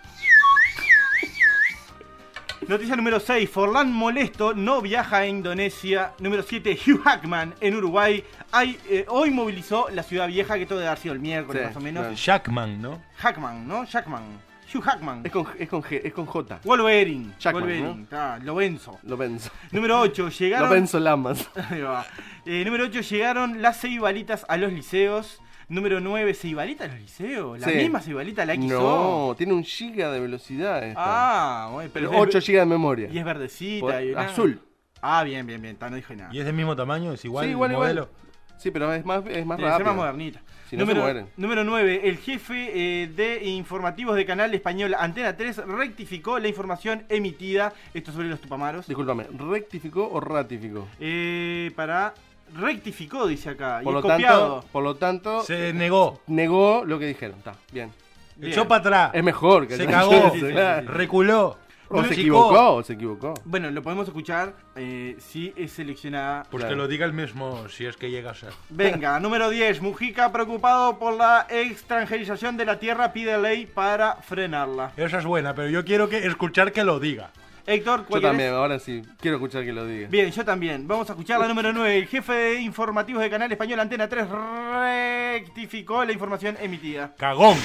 Noticia número seis. Forlán molesto, no viaja a Indonesia. Número siete. Hugh Jackman en Uruguay. Hay, eh, hoy movilizó la Ciudad Vieja, que todo debe haber sido el miércoles Sí, más o menos. claro. Jackman, ¿no? Jackman, ¿no? Jackman. Hugh Jackman. Es con, es con G, es con J. Wolverine. Jackman, Wolverine. ¿no? Está, Lorenzo. Lo penso. Número ocho, llegaron... Lo penso Lamas. Ahí va. Eh, número ocho, llegaron las ceibalitas a los liceos. Número nueve, ¿ceibalita a los liceos? ¿La Sí. misma ceibalita la X O? No, tiene un giga de velocidad esta. Ah, bueno, pero Pero es- ocho gigas de memoria. Y es verdecita. Por- y una- azul. Ah, bien, bien, bien. Está, no dije nada. ¿Y es del mismo tamaño? ¿Es igual Sí, el igual, igual. modelo? Sí, pero es más, es más Debe ser rápido. más modernita. Si no, se número, mueren. número nueve, el jefe eh, de informativos de Canal Español Antena tres rectificó la información emitida, esto sobre los tupamaros, Discúlpame, ¿rectificó o ratificó? eh, para... Rectificó, dice acá, Por y lo, es copiado. tanto, por lo tanto, Se negó. negó lo que dijeron. Está, bien. Bien. Echó para atrás. Es mejor que Se el- cagó. Sí, sí, sí. Reculó. O se Achicó. equivocó, o se equivocó. Bueno, lo podemos escuchar eh, si es seleccionada. Pues Claro. que lo diga el mismo, si es que llega a ser. Venga, número diez. Mujica, preocupado por la extranjerización de la tierra, pide ley para frenarla. Esa es buena, pero yo quiero que escuchar que lo diga. Héctor, Yo ¿cuál también, querés? ahora sí. Quiero escuchar que lo diga. Bien, yo también. Vamos a escuchar la número nueve. El jefe de informativos de Canal Español Antena tres rectificó la información emitida. Cagón.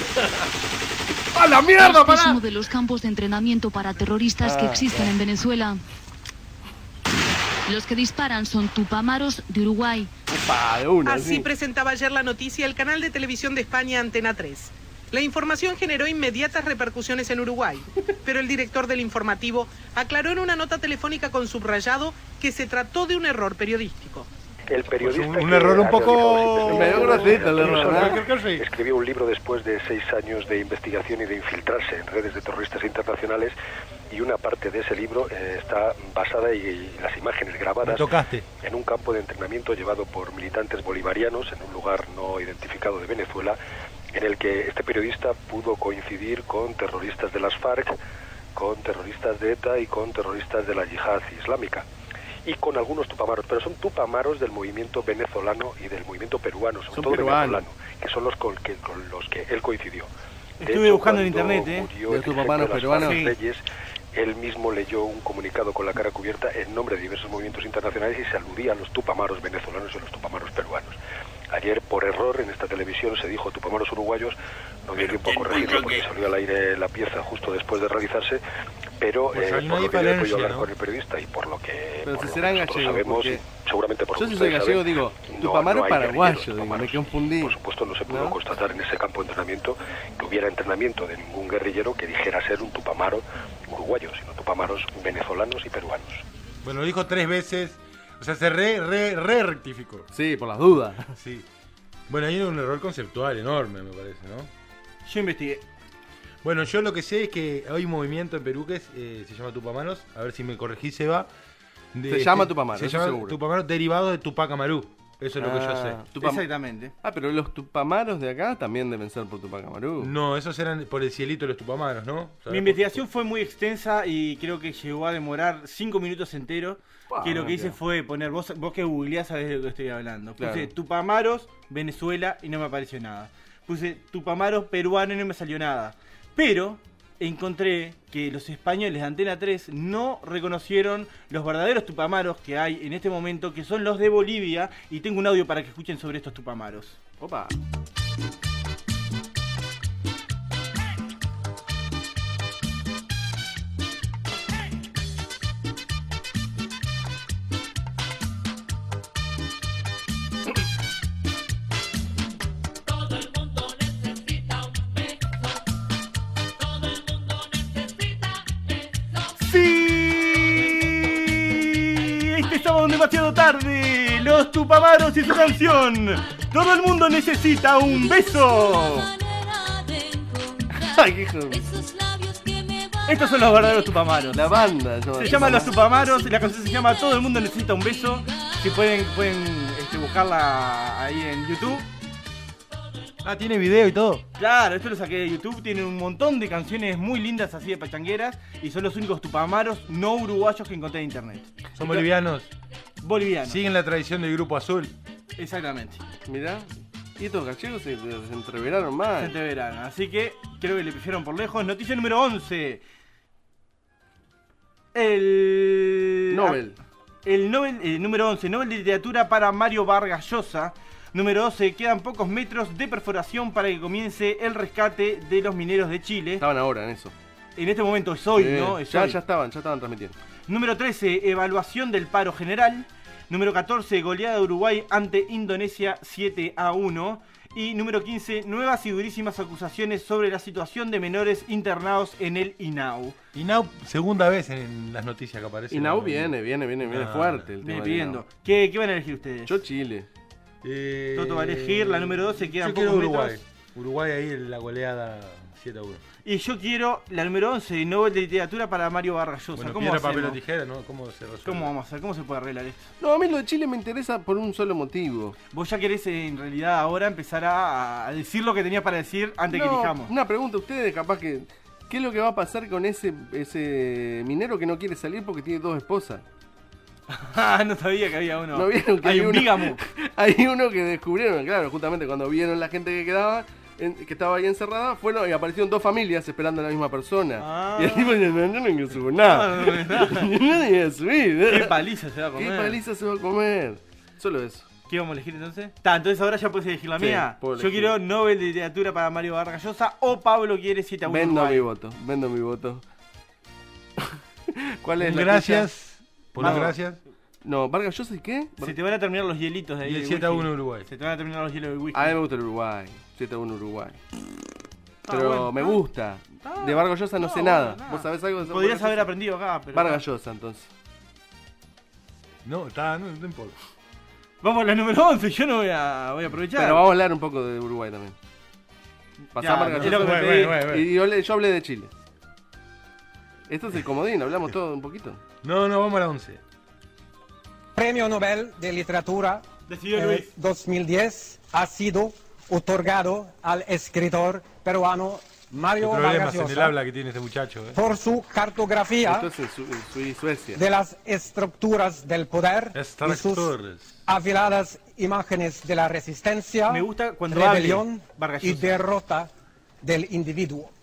¡A la mierda, Este es pará! uno de los campos de entrenamiento para terroristas que Ah, existen en Venezuela. Los que disparan son tupamaros de Uruguay. Upa, de una, Así sí. presentaba ayer la noticia el canal de televisión de España Antena tres. La información generó inmediatas repercusiones en Uruguay, pero el director del informativo aclaró en una nota telefónica con subrayado que se trató de un error periodístico. El periodista Pues un- un que error un ha poco- realizado este Medio periodismo, grosito el error, Wilson, ¿no? Creo que sí. escribió un libro después de seis años de investigación y de infiltrarse en redes de terroristas internacionales, y una parte de ese libro eh, está basada y, y las imágenes Me grabadas tocaste. en un campo de entrenamiento llevado por militantes bolivarianos en un lugar no identificado de Venezuela, en el que este periodista pudo coincidir con terroristas de las FARC, con terroristas de ETA y con terroristas de la yihad islámica, y con algunos tupamaros, pero son tupamaros del movimiento venezolano y del movimiento peruano, sobre Son todo peruanos. venezolano, que son los con, que, con los que él coincidió. De Estuve hecho, buscando en cuando internet, ¿eh? murió ¿De el tus jefe tupamaros de las peruanos? FARC, Sí. Reyes, él mismo leyó un comunicado con la cara cubierta en nombre de diversos movimientos internacionales y se aludía a los tupamaros venezolanos y a los tupamaros peruanos. Ayer, por error, en esta televisión se dijo tupamaros uruguayos, no dio tiempo a corregirlo porque salió al aire la pieza justo después de realizarse, pero Pues eh, hay una por lo que yo he podido diferencia, hablar ¿no? con el periodista y por lo que, Pero por si lo serán que nosotros gallegos, sabemos, porque y seguramente por yo lo si que soy ustedes gallego saben, digo, no- tupamaro no hay paraguayo, guerrilleros digo, me tupamaros. confundí. Por supuesto no se pudo ¿No? constatar en ese campo de entrenamiento que hubiera entrenamiento de ningún guerrillero que dijera ser un tupamaro uruguayo, sino tupamaros venezolanos y peruanos. Bueno, lo dijo tres veces. O sea, se re, re, re rectificó. Sí, por las dudas. Sí. Bueno, ahí hay un error conceptual enorme, me parece, ¿no? Yo investigué. Bueno, yo lo que sé es que hay un movimiento en Perú que es, eh, se llama Tupamaros. A ver si me corregís, Seba. De- Se llama Tupamaros, Se eso llama seguro. Tupamaros derivado de Tupac Amaru. Eso es lo que yo sé. Ah, Tupam- Exactamente. Ah, pero los tupamaros de acá también deben ser por Tupac Amaru. No, esos eran por el cielito los Tupamaros, ¿no? Mi investigación fue muy extensa y creo que llegó a demorar cinco minutos enteros. Wow, que lo que hice claro. fue poner, vos, vos que googleás sabés de lo que estoy hablando. Puse Claro. Tupamaros, Venezuela y no me apareció nada. Puse Tupamaros, peruano y no me salió nada. Pero encontré que los españoles de Antena tres no reconocieron los verdaderos tupamaros que hay en este momento, que son los de Bolivia, y tengo un audio para que escuchen sobre estos tupamaros. Opa. ¡Sí! Este sábado demasiado tarde, los tupamaros y su canción. Todo el mundo necesita un beso. Ay, qué hijo de- Estos son los verdaderos tupamaros. La banda. Se llaman Los Tupamaros, la canción se llama Todo el mundo necesita un beso. Si pueden, pueden este, buscarla ahí en YouTube. Ah, tiene video y todo. Claro, esto lo saqué de YouTube, tienen un montón de canciones muy lindas así de pachangueras y son los únicos tupamaros no uruguayos que encontré en internet. Son bolivianos. Bolivianos. Siguen la tradición del Grupo Azul. Exactamente. Mirá. Y estos gallegos se, se entreveraron Se mal. entreverán. Así que creo que le pifiaron por lejos. Noticia número once. El... Nobel. El Nobel, eh, número once, Nobel de Literatura para Mario Vargas Llosa Número doce, quedan pocos metros de perforación para que comience el rescate de los mineros de Chile. Estaban ahora en eso. En este momento es hoy, Sí, ¿no? Es ya, hoy. ya estaban, ya estaban transmitiendo. Número trece, evaluación del paro general. Número catorce, goleada de Uruguay ante Indonesia siete a uno. Y número quince, nuevas y durísimas acusaciones sobre la situación de menores internados en el INAU. INAU, segunda vez en las noticias que aparece. INAU ¿no? viene, viene, viene, viene Ah, fuerte el Viene tema de pidiendo. INAU. ¿Qué, ¿Qué van a elegir ustedes? Yo Chile. Eh, Toto va a elegir la número doce, quedan yo quiero pocos Uruguay. metros. Uruguay ahí en la goleada siete a uno. Y yo quiero la número once, Nobel de Literatura para Mario Vargas Llosa. Bueno, ¿Cómo piedra, hacemos? papel o tijera, ¿no? ¿Cómo se resuelve? ¿Cómo vamos a hacer? ¿Cómo se puede arreglar esto? No, a mí lo de Chile me interesa por un solo motivo. Vos ya querés en realidad ahora empezar a, a decir lo que tenías para decir antes No, que elijamos. Una pregunta a ustedes, capaz que... ¿Qué es lo que va a pasar con ese, ese minero que no quiere salir porque tiene dos esposas? Ah, no sabía que había uno. ¿No vieron que hay hay un uno? bígamo. Hay uno que descubrieron, claro, justamente cuando vieron la gente que quedaba, en- que estaba ahí encerrada, fueron y aparecieron dos familias esperando a la misma persona. Ah. Y el tipo dice, no, yo no quiero subir nada. No, no, no, nada. Yo no voy a subir. ¿Qué paliza se va a ¿Qué comer? paliza se va a comer? Solo eso. ¿Qué vamos a elegir entonces? Está, entonces ahora ya puedes elegir la Sí, mía. puedo Yo elegir. quiero Nobel de Literatura para Mario Vargas Llosa o Pablo quiere siete a uno. Vendo Uruguay. mi voto, vendo mi voto. ¿Cuál es la Gracias. Por las No. gracias. tuya? No, Vargas Llosa y qué? Se te van a terminar los hielitos de ahí. Y el del siete a whisky. uno Uruguay. Se te van a terminar los hielos del whisky. A mí me gusta el Uruguay. siete a uno Uruguay. Ah, Pero bueno, me ah. gusta. Ah, De Vargas Llosa no, no, sé bueno, nada. nada. ¿Vos sabés algo de eso? Podrías Vargas haber Llosa? aprendido acá, pero... Vargas Llosa, entonces. No, está, no, no importa. Vamos a la número once, yo no voy a, voy a aprovechar. Pero vamos a hablar un poco de Uruguay también. Pasá Ya, Vargas es lo que Llosa. me Bueno, pedí. bueno, bueno. Y yo, le- yo hablé de Chile. Esto es el comodín, hablamos todo un poquito. No, no, vamos a la once. Premio Nobel de Literatura Decidió eh, Luis. dos mil diez ha sido otorgado al escritor peruano Qué Mario problemas Vargas en el Llosa habla que tiene este muchacho, ¿eh? por su cartografía Esto es en, Su- en Su- Suecia. de las estructuras del poder y sus Extractores. afiladas imágenes de la resistencia, Me gusta cuando rebelión hable Vargas y Llosa. derrota del individuo.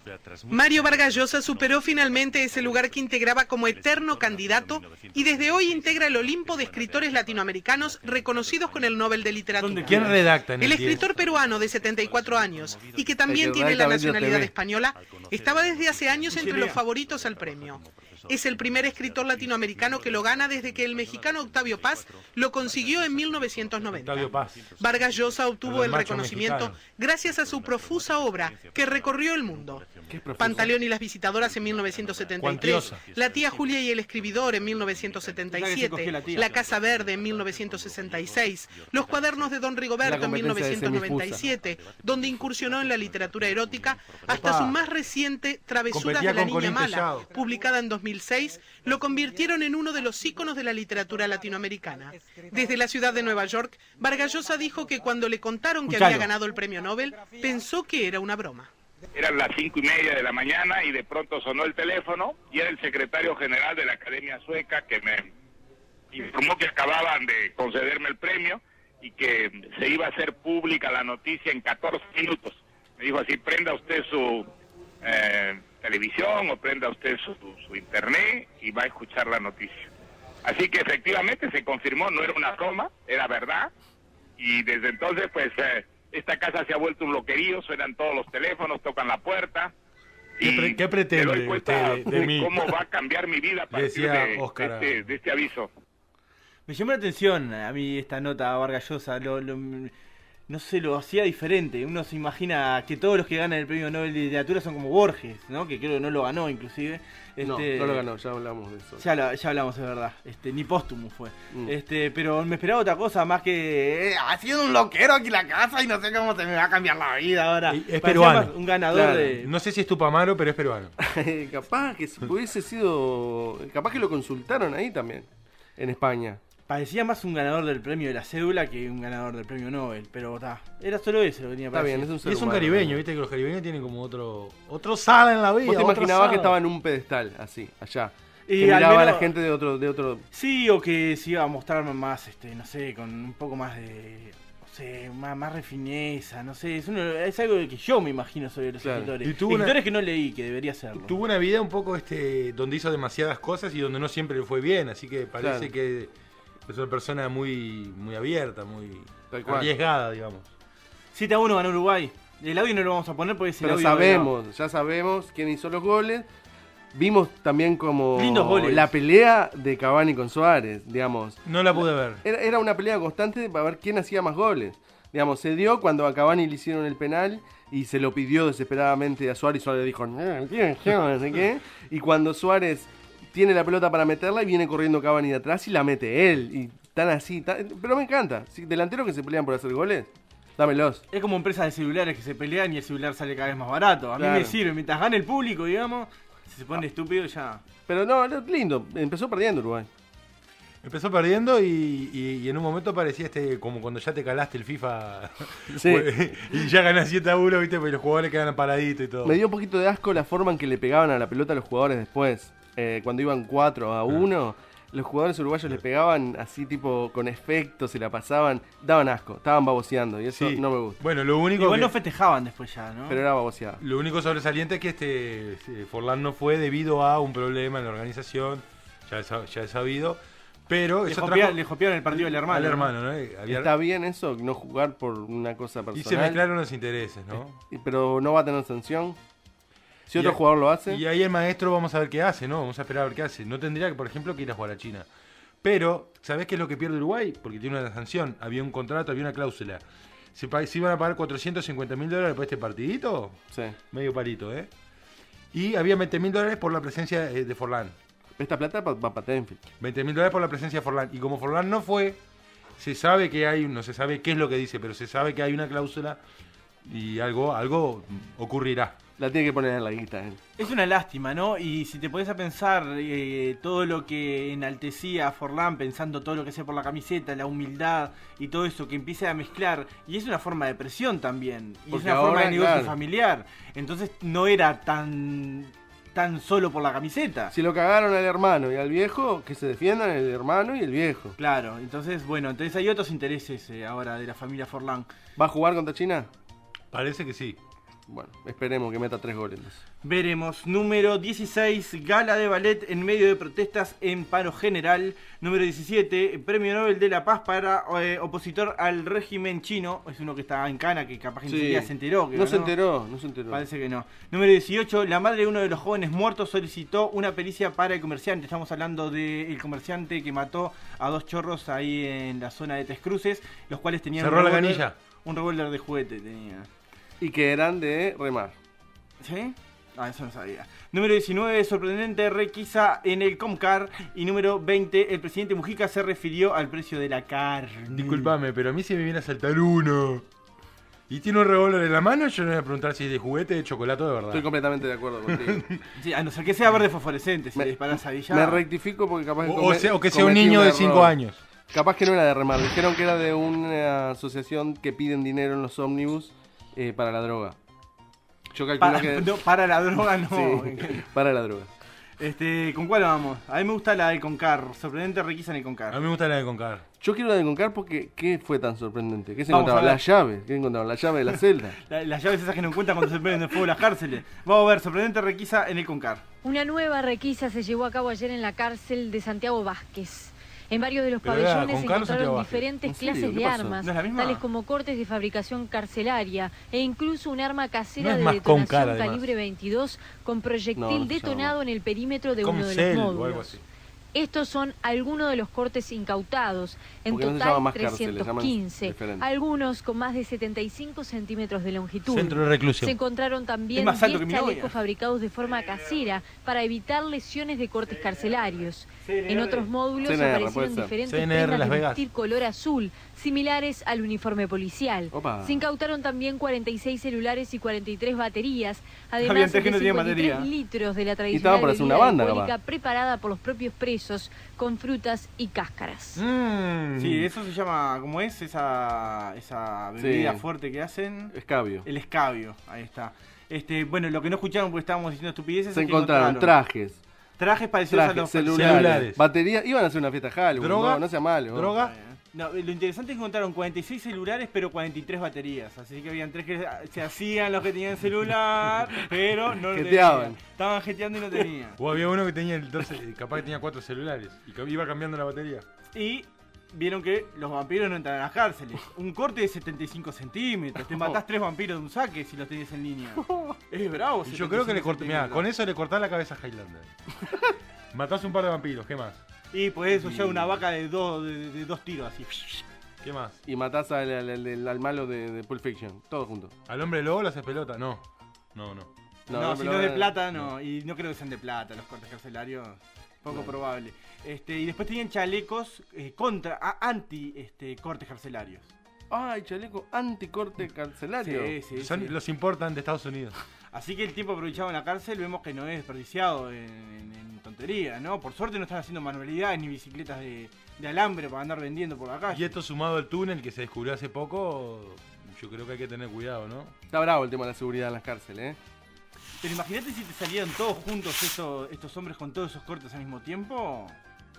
Mario Vargas Llosa superó finalmente ese lugar que integraba como eterno candidato y desde hoy integra el Olimpo de escritores latinoamericanos reconocidos con el Nobel de Literatura. ¿Quién redacta en el El diez? escritor peruano de setenta y cuatro años y que también El que tiene la redacta Medio nacionalidad T V. española, estaba desde hace años entre Chilea. los favoritos al premio. Es el primer escritor latinoamericano que lo gana desde que el mexicano Octavio Paz lo consiguió en mil novecientos noventa. Octavio Paz. Vargas Llosa obtuvo El el macho reconocimiento mexicano. gracias a su profusa obra que recorrió el mundo. ¿Qué es profuso? Pantaleón y las visitadoras en mil novecientos setenta y tres, Cuantiosa. La tía Julia y el escribidor en mil novecientos setenta y Pensaba que se cogió siete, la tía. La Casa Verde en mil novecientos sesenta y seis, Los cuadernos de Don Rigoberto en mil competencia de novecientos noventa y siete, donde incursionó en la literatura erótica, hasta Opa. su más reciente Travesuras Competía de la con Niña Colín Mala, Tellado. publicada en dos mil seis, lo convirtieron en uno de los íconos de la literatura latinoamericana. Desde la ciudad de Nueva York, Vargas Llosa dijo que cuando le contaron que Escuchalo. había ganado el premio Nobel, pensó que era una broma. Eran las cinco y media de la mañana y de pronto sonó el teléfono y era el secretario general de la Academia Sueca que me informó que acababan de concederme el premio y que se iba a hacer pública la noticia en catorce minutos. Me dijo así, prenda usted su eh, televisión o prenda usted su, su internet y va a escuchar la noticia. Así que efectivamente se confirmó, no era una broma, era verdad, y desde entonces pues eh, esta casa se ha vuelto un loquerío, suenan todos los teléfonos, tocan la puerta. ¿Qué y pre- qué pretende me doy cuenta usted de- de mí? cómo va a cambiar mi vida a partir Decía de, Óscar de este, de este aviso. Me llamó la atención a mí esta nota a Vargas Llosa, lo, lo- no sé, lo hacía diferente. Uno se imagina que todos los que ganan el premio Nobel de Literatura son como Borges, ¿no? Que creo que no lo ganó inclusive. No, Este, no lo ganó, ya hablamos de eso. Ya, lo- ya hablamos, es verdad. Este, ni póstumo fue. Mm. Este, pero me esperaba otra cosa más que. Eh, ha sido un loquero aquí la casa y no sé cómo se me va a cambiar la vida ahora. Y es Parecía peruano. más un ganador Claro. de. No sé si es Tupamaro, pero es peruano. Capaz que hubiese sido... Capaz que lo consultaron ahí también, en España. Parecía más un ganador del premio de la cédula que un ganador del premio Nobel. Pero está. Era solo eso lo que tenía Está para bien, decir. es un ser Y es un humano. caribeño, viste que los caribeños tienen como otro otro sala en la vida. Vos te otra imaginabas sala. que estaba en un pedestal, así, allá. Y que al miraba a la menos- gente de otro... De otro... Sí, o que se iba a mostrar más, este, no sé, con un poco más de. No sé, más, más refineza, no sé. Es, uno- es algo que yo me imagino sobre los Claro. escritores. Y tuvo una- Escritores que no leí, que debería serlo. Tuvo una vida un poco este donde hizo demasiadas cosas y donde no siempre le fue bien, así que parece Claro. que Es una persona muy, muy abierta, muy Tal cual. arriesgada, digamos. siete a uno ganó Uruguay. El audio no lo vamos a poner porque es el Pero audio sabemos, ya sabemos quién hizo los goles. Vimos también como Lindos goles. la pelea de Cavani con Suárez, digamos. No la pude ver. Era, era una pelea constante para ver quién hacía más goles. Digamos, se dio cuando a Cavani le hicieron el penal y se lo pidió desesperadamente a Suárez y Suárez dijo, no, ¿quién, quién, no sé qué? Y cuando Suárez tiene la pelota para meterla y viene corriendo Cavani de atrás y la mete él. Y tan así, tan... pero me encanta. Si delanteros que se pelean por hacer goles, dámelos. Es como empresas de celulares que se pelean y el celular sale cada vez más barato. A Claro. mí me sirve, mientras gane el público, digamos, si se pone estúpido ya... Pero no, era lindo. Empezó perdiendo Uruguay. Empezó perdiendo y, y, y en un momento parecía este como cuando ya te calaste el FIFA Sí. y ya ganás siete a uno, viste, porque los jugadores quedan paraditos y todo. Me dio un poquito de asco la forma en que le pegaban a la pelota a los jugadores después. Eh, cuando iban cuatro a uno, los jugadores uruguayos le pegaban así tipo con efectos, se la pasaban, daban asco, estaban baboseando y eso Sí. no me gusta. Bueno, lo único Igual que- no festejaban después ya, ¿no? Pero era baboseada. Lo único sobresaliente es que este eh, Forlán no fue debido a un problema en la organización, ya es, ya es sabido, pero Le, eso jopea- trajo le copiaron el partido del hermano. al ¿no? hermano, ¿no? Eh, había- Está bien eso, no jugar por una cosa y personal. se mezclaron los intereses, ¿no? Y- Pero no va a tener sanción. Si Y otro a- jugador lo hace. Y ahí el maestro vamos a ver qué hace, ¿no? Vamos a esperar a ver qué hace. No tendría que, por ejemplo, que ir a jugar a China. Pero, ¿sabés qué es lo que pierde Uruguay? Porque tiene una sanción, había un contrato, había una cláusula. ¿Se, pa- se iban a pagar cuatrocientos cincuenta mil dólares por este partidito? Sí. Medio palito, ¿eh? Y había veinte mil dólares por la presencia eh, de Forlán. Esta plata va para Tenfield. veinte mil dólares por la presencia de Forlán. Y como Forlán no fue, se sabe que hay, no se sabe qué es lo que dice, pero se sabe que hay una cláusula y algo, algo ocurrirá. La tiene que poner en la guita, ¿eh? Es una lástima, ¿no? Y si te podés a pensar eh, todo lo que enaltecía a Forlán, pensando todo lo que hacía por la camiseta, la humildad y todo eso, que empiece a mezclar. Y es una forma de presión también. Y Porque es una forma ahora, de negocio claro. familiar. Entonces no era tan, tan solo por la camiseta. Si lo cagaron al hermano y al viejo, que se defiendan el hermano y el viejo. Claro, entonces, bueno, entonces hay otros intereses eh, ahora de la familia Forlán. ¿Va a jugar contra China? Parece que sí. Bueno, esperemos que meta tres goles. Veremos. Número dieciséis, gala de ballet en medio de protestas en paro general. Número diecisiete, premio Nobel de la Paz para eh, opositor al régimen chino. Es uno que está en cana, que capaz que ni Sí. siquiera se enteró. Que No ganó. se enteró, no se enteró. Parece que no. Número dieciocho, la madre de uno de los jóvenes muertos solicitó una pericia para el comerciante. Estamos hablando del comerciante que mató a dos chorros ahí en la zona de Tres Cruces, los cuales tenían Cerró un la revólver- canilla. Un revólver de juguete tenía. Y que eran de remar. ¿Sí? Ah, eso no sabía. Número diecinueve, sorprendente requisa en el Comcar. Y número veinte, el presidente Mujica se refirió al precio de la carne. Disculpame, pero a mí se me viene a saltar uno. Y tiene un revólver en la mano, yo no voy a preguntar si es de juguete o de chocolate de verdad. Estoy completamente de acuerdo contigo. Sí, a no ser que sea verde fosforescente, si Me- le disparas ahí ya. Me rectifico porque capaz que O- o come- sea- o que sea un cometí niño de error. cinco años. Capaz que no era de remar. Dijeron que era de una asociación que piden dinero en los ómnibus eh, para la droga. Yo calculo para, que... no, para la droga no. Sí, para la droga. Este, ¿con cuál vamos? A mí me gusta la del Concar. Sorprendente requisa en el A Concar. mí me gusta la de Concar. Yo quiero la de Concar porque ¿qué fue tan sorprendente? ¿Qué se Vamos encontraban? a ver. Las llaves. ¿Qué encontraban? La llave de la celda. La- las llaves esas que no encuentran cuando se prenden fuego las cárceles. Vamos a ver, sorprendente requisa en el Concar. Una nueva requisa se llevó a cabo ayer en la cárcel de Santiago Vázquez. En varios de los Pero era pabellones se con Carlos encontraron Santiago Vázquez. diferentes ¿En serio? clases ¿Qué de pasó? armas, ¿No es la misma? tales como cortes de fabricación carcelaria e incluso un arma casera No es de más con detonación cara, además. calibre veintidós con proyectil No, no se llama detonado en el perímetro de Con uno de cel los o algo módulos. así. Estos son algunos de los cortes incautados, en ¿Por qué no se total llama más cárcel? Le llaman trescientos quince, diferente. algunos con más de setenta y cinco centímetros de longitud. Centro de reclusión. Se encontraron también Es más alto diez que mi novia. chalecos fabricados de forma casera para evitar lesiones de cortes carcelarios. En otros módulos C N R, aparecieron puede ser. diferentes C N R prendas Las de Vegas. vestir color azul, similares al uniforme policial. Opa. Se incautaron también cuarenta y seis celulares y cuarenta y tres baterías, Había además tres que de no tenían cincuenta y tres batería. litros de la estaban tradicional por hacer bebida una banda, alcohólica capaz. preparada por los propios presos con frutas y cáscaras. Mm. Sí, eso se llama, ¿cómo es? Esa, esa bebida Sí. fuerte que hacen. Escabio. El escabio, ahí está. Este, bueno, lo que no escucharon porque estábamos diciendo estupideces. Se es que encontraron trajes, trajes parecidos a trajes, los celulares, celulares. baterías. Iban a hacer una fiesta Halloween. ¿Droga? No, no sea malo. ¿Droga? No, lo interesante es que encontraron cuarenta y seis celulares, pero cuarenta y tres baterías. Así que habían tres que se hacían los que tenían celular, pero no lo Jeteaban. tenían. Estaban jeteando y no tenían. O había uno que tenía, entonces, capaz que tenía cuatro celulares y que iba cambiando la batería. Y vieron que los vampiros no entran a las cárceles. Un corte de setenta y cinco centímetros. Te matás tres vampiros de un saque si los tenés en línea. Es bravo. Y yo creo que le corté, mirá, con eso le cortás la cabeza a Highlander. Matás un par de vampiros, ¿qué más? Y por eso ya una vaca de dos, de, de dos tiros así. ¿Qué más? Y matás al, al, al, al malo de, de Pulp Fiction, todo junto. ¿Al hombre lobo lo haces pelota? No. No, no. No, no si no es de plata, no. no. Y no creo que sean de plata los cortes carcelarios. Poco no. probable. Este, y después tenían chalecos eh, contra, a, anti este, cortes carcelarios. Ay, chaleco anti-corte carcelario. Sí, sí, Son, sí. Los importan de Estados Unidos. Así que el tiempo aprovechado en la cárcel vemos que no es desperdiciado en, en, en tontería, ¿no? Por suerte no están haciendo manualidades ni bicicletas de, de alambre para andar vendiendo por la calle. Y esto sumado al túnel que se descubrió hace poco, yo creo que hay que tener cuidado, ¿no? Está bravo el tema de la seguridad en las cárceles, ¿eh? Pero imagínate si te salieran todos juntos estos, estos hombres con todos esos cortes al mismo tiempo.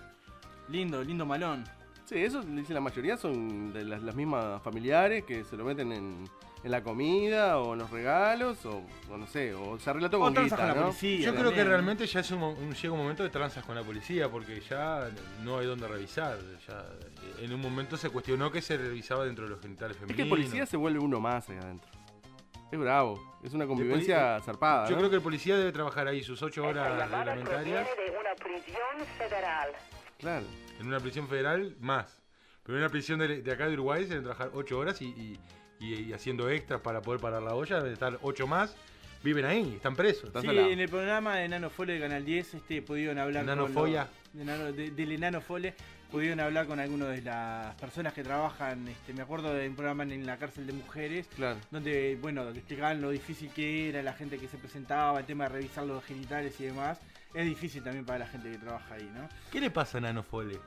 Lindo, lindo malón. Sí, eso dice la mayoría son de las, las mismas familiares que se lo meten en, en la comida o en los regalos o, o no sé, o se arregla todo con guita, con la ¿no? policía, Yo también. creo que realmente ya es un, un, llega un momento de transas con la policía porque ya no hay dónde revisar. Ya, en un momento se cuestionó que se revisaba dentro de los genitales femeninos. Es que el policía se vuelve uno más ahí adentro. Es bravo, es una convivencia poli- zarpada, Yo ¿no? creo que el policía debe trabajar ahí sus ocho horas reglamentarias. De una prisión federal. Claro. En una prisión federal, más. Pero en una prisión de, de acá de Uruguay se deben trabajar ocho horas y, y, y, y haciendo extras para poder parar la olla, deben estar ocho más. Viven ahí, están presos. Están Sí, en el programa de Nano Fole de Canal diez este, pudieron hablar Nano con Folla. Los, de Nano, de, del Enano Fole, pudieron hablar con algunas de las personas que trabajan, este, me acuerdo de un programa en la cárcel de mujeres, claro. donde, bueno, explicaban lo difícil que era la gente que se presentaba, el tema de revisar los genitales y demás. Es difícil también para la gente que trabaja ahí, ¿no? ¿Qué le pasa a Nano Fole?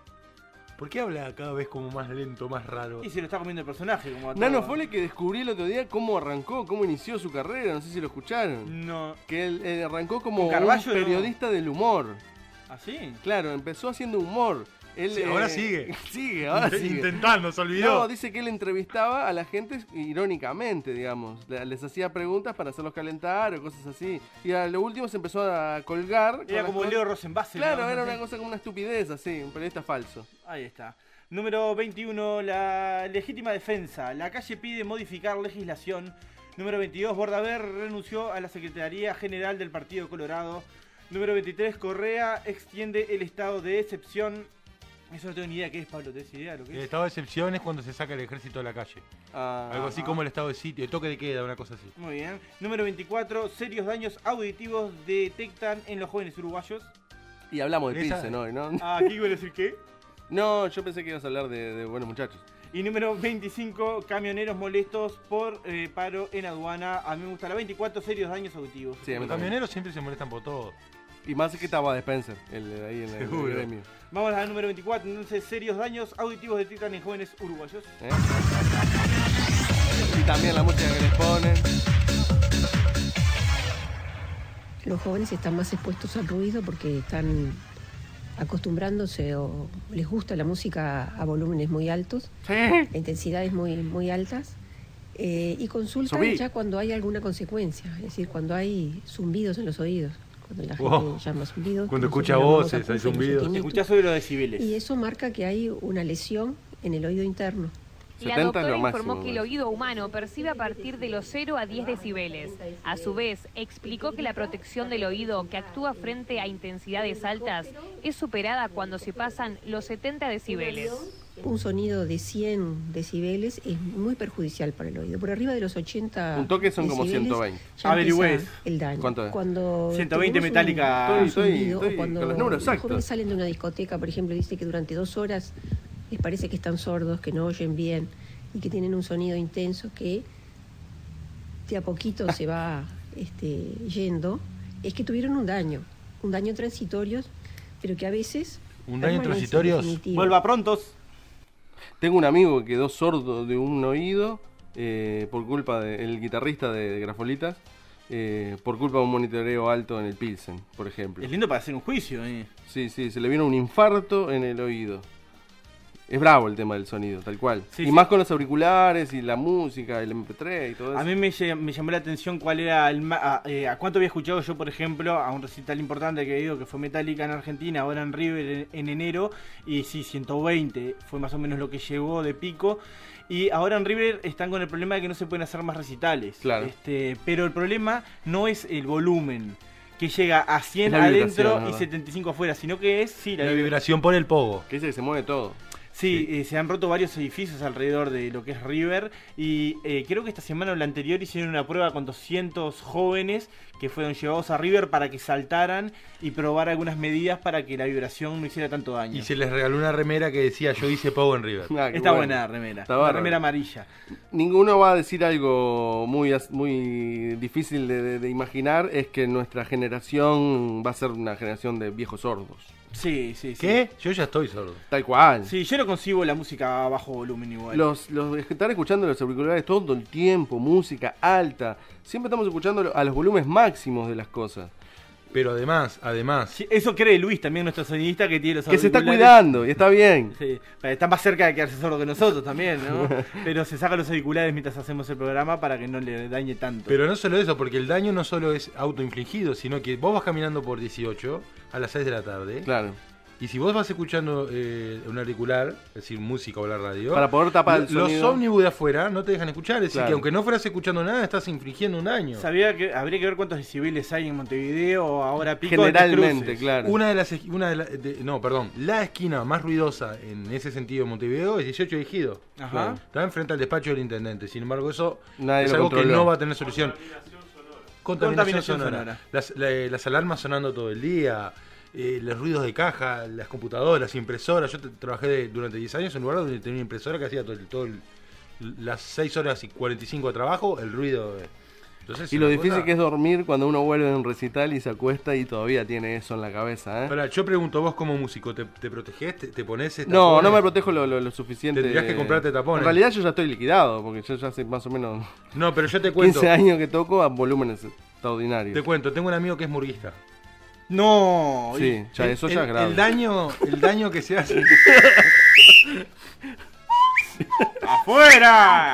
¿Por qué habla cada vez como más lento, más raro? Y se lo está comiendo el personaje, como a Nano todo. Fole, que descubrí el otro día cómo arrancó, cómo inició su carrera, no sé si lo escucharon. No. Que él eh, arrancó como un Carballo, periodista no. del humor. ¿Ah, sí? Claro, empezó haciendo humor. Él, sí, eh, ahora sigue. Sigue, ahora Int- sigue. Intentando, se olvidó. No, dice que él entrevistaba a la gente irónicamente, digamos. Le- Les hacía preguntas para hacerlos calentar o cosas así. Y a lo último se empezó a colgar. Era como Leo Rosenbasser. Claro, ¿no? era una cosa como una estupidez así, un periodista falso. Ahí está. Número veintiuno, la legítima defensa. La calle pide modificar legislación. Número veintidós, Bordaber renunció a la Secretaría General del Partido Colorado. Número veintitrés, Correa extiende el estado de excepción. Eso no tengo ni idea qué es, Pablo. ¿Tenés idea de lo que es? El estado de excepción es cuando se saca el ejército de la calle. Ah, Algo así ah. como el estado de sitio, el toque de queda, una cosa así. Muy bien. Número veinticuatro, serios daños auditivos detectan en los jóvenes uruguayos. Y hablamos de Esa- Pilsen hoy, ¿no? Ah, ¿qué iba a decir qué? No, yo pensé que ibas a hablar de, de buenos muchachos. Y número veinticinco, camioneros molestos por eh, paro en aduana. A mí me gusta la veinticuatro, serios daños auditivos. Sí, a mí Los también. camioneros siempre se molestan por todo. Y más que estaba de Spencer, el, ahí en el, el Seguro. gremio. Vamos al número veinticuatro, entonces serios daños auditivos detectan en jóvenes uruguayos. ¿Eh? Y también la música que les ponen. Los jóvenes están más expuestos al ruido porque están acostumbrándose o les gusta la música a volúmenes muy altos, a intensidades muy, muy altas, eh, y consultan Subí. ya cuando hay alguna consecuencia, es decir, cuando hay zumbidos en los oídos, cuando la gente Wow. llama zumbidos. Cuando como escucha si fuera una voces, boca hay puta, zumbidos. no sé qué, Escuchás sobre los decibeles. y eso marca que hay una lesión en el oído interno. La setenta es doctora lo informó máximo, que el ¿no? oído humano percibe a partir de los cero a diez decibeles. A su vez, explicó que la protección del oído, que actúa frente a intensidades altas, es superada cuando se pasan los setenta decibeles. Un sonido de cien decibeles es muy perjudicial para el oído. Por arriba de los ochenta Un toque son como decibeles, ciento veinte. ya Averigües. empieza el daño. ¿Cuánto es? Cuando ciento veinte tenemos un- Metallica. un Estoy- zumbido, estoy o cuando con los números los exactos. jóvenes salen de una discoteca, por ejemplo, dice que durante dos horas les parece que están sordos, que no oyen bien y que tienen un sonido intenso que de a poquito se va este, yendo, es que tuvieron un daño, un daño transitorio, pero que a veces... ¿Un daño permanece transitorio? definitivo. Vuelva prontos. Tengo un amigo que quedó sordo de un oído eh, por culpa del guitarrista de, de Grafolitas, eh, por culpa de un monitoreo alto en el Pilsen, por ejemplo. Es lindo para hacer un juicio, ¿eh? Sí, sí, se le vino un infarto en el oído. es bravo el tema del sonido, tal cual. Sí, y sí. más con los auriculares y la música, el eme pe tres y todo eso. A mí me, lle- me llamó la atención cuál era el ma- a, eh, a cuánto había escuchado yo, por ejemplo, a un recital importante que he ido, que fue Metallica en Argentina, ahora en River en, en enero, y sí, ciento veinte fue más o menos lo que llegó de pico. Y ahora en River están con el problema de que no se pueden hacer más recitales. Claro. Este, pero el problema no es el volumen, que llega a cien Es la adentro vibración, y ¿verdad? setenta y cinco afuera, sino que es sí, La vibración por el pogo. Que dice que se mueve todo. Sí, eh, se han roto varios edificios alrededor de lo que es River y eh, creo que esta semana o la anterior hicieron una prueba con doscientos jóvenes que fueron llevados a River para que saltaran y probar algunas medidas para que la vibración no hiciera tanto daño. Y se les regaló una remera que decía yo hice pogo en River. Ah, qué Está bueno. buena la remera, Está una bárbaro. remera amarilla. Ninguno va a decir algo muy as- muy difícil de, de- de imaginar, es que nuestra generación va a ser una generación de viejos sordos. Sí, sí, sí. ¿Qué? Yo ya estoy sordo. Tal cual. Sí, yo no concibo la música a bajo volumen igual. Los, los que están escuchando los auriculares todo el tiempo, música alta. Siempre estamos escuchando a los volúmenes máximos de las cosas. Pero además, además. Sí, eso cree Luis también, nuestro sonidista que tiene los Que se está auriculares. cuidando y está bien. Sí, está más cerca de quedarse sordo que nosotros también, ¿no? Pero se saca los auriculares mientras hacemos el programa para que no le dañe tanto. Pero no solo eso, porque el daño no solo es autoinfligido, sino que vos vas caminando por dieciocho a las seis de la tarde. Claro. Y si vos vas escuchando eh, un auricular, es decir, música o la radio, Para poder tapar el los sonido. ómnibus de afuera no te dejan escuchar. Es decir, Claro. que aunque no fueras escuchando nada, estás infligiendo un daño. Sabía que habría que ver cuántos decibeles hay en Montevideo o ahora pico. Generalmente, entre cruces. claro. Una de las esqui- una de la- de- no, perdón, la esquina más ruidosa en ese sentido de Montevideo es dieciocho de Ejido. Ajá. Claro. Está enfrente al despacho del intendente. Sin embargo, eso Nadie es lo algo que controló. no va a tener solución. Contaminación, Contaminación sonora. sonora. Las, la- las alarmas sonando todo el día. Eh, los ruidos de caja, las computadoras, impresoras. Yo te- trabajé de- durante diez años en un lugar donde tenía una impresora que hacía todo, el- todo el- las seis horas y cuarenta y cinco de trabajo, el ruido. de- Entonces, Y lo una difícil cosa- que es dormir cuando uno vuelve de un recital y se acuesta y todavía tiene eso en la cabeza, ¿eh? Pará, yo pregunto, vos como músico, ¿te, te protegés? ¿Te, te pones tapones? No, no me protejo lo, lo, lo suficiente. Tendrías que comprarte tapones. En realidad yo ya estoy liquidado, porque yo ya hace más o menos No, pero yo te cuento. quince años que toco a volúmenes extraordinarios. Te cuento, tengo un amigo que es murguista. No. Sí, ya El- eso el, ya es grave. El daño, el daño que se hace. ¡Afuera!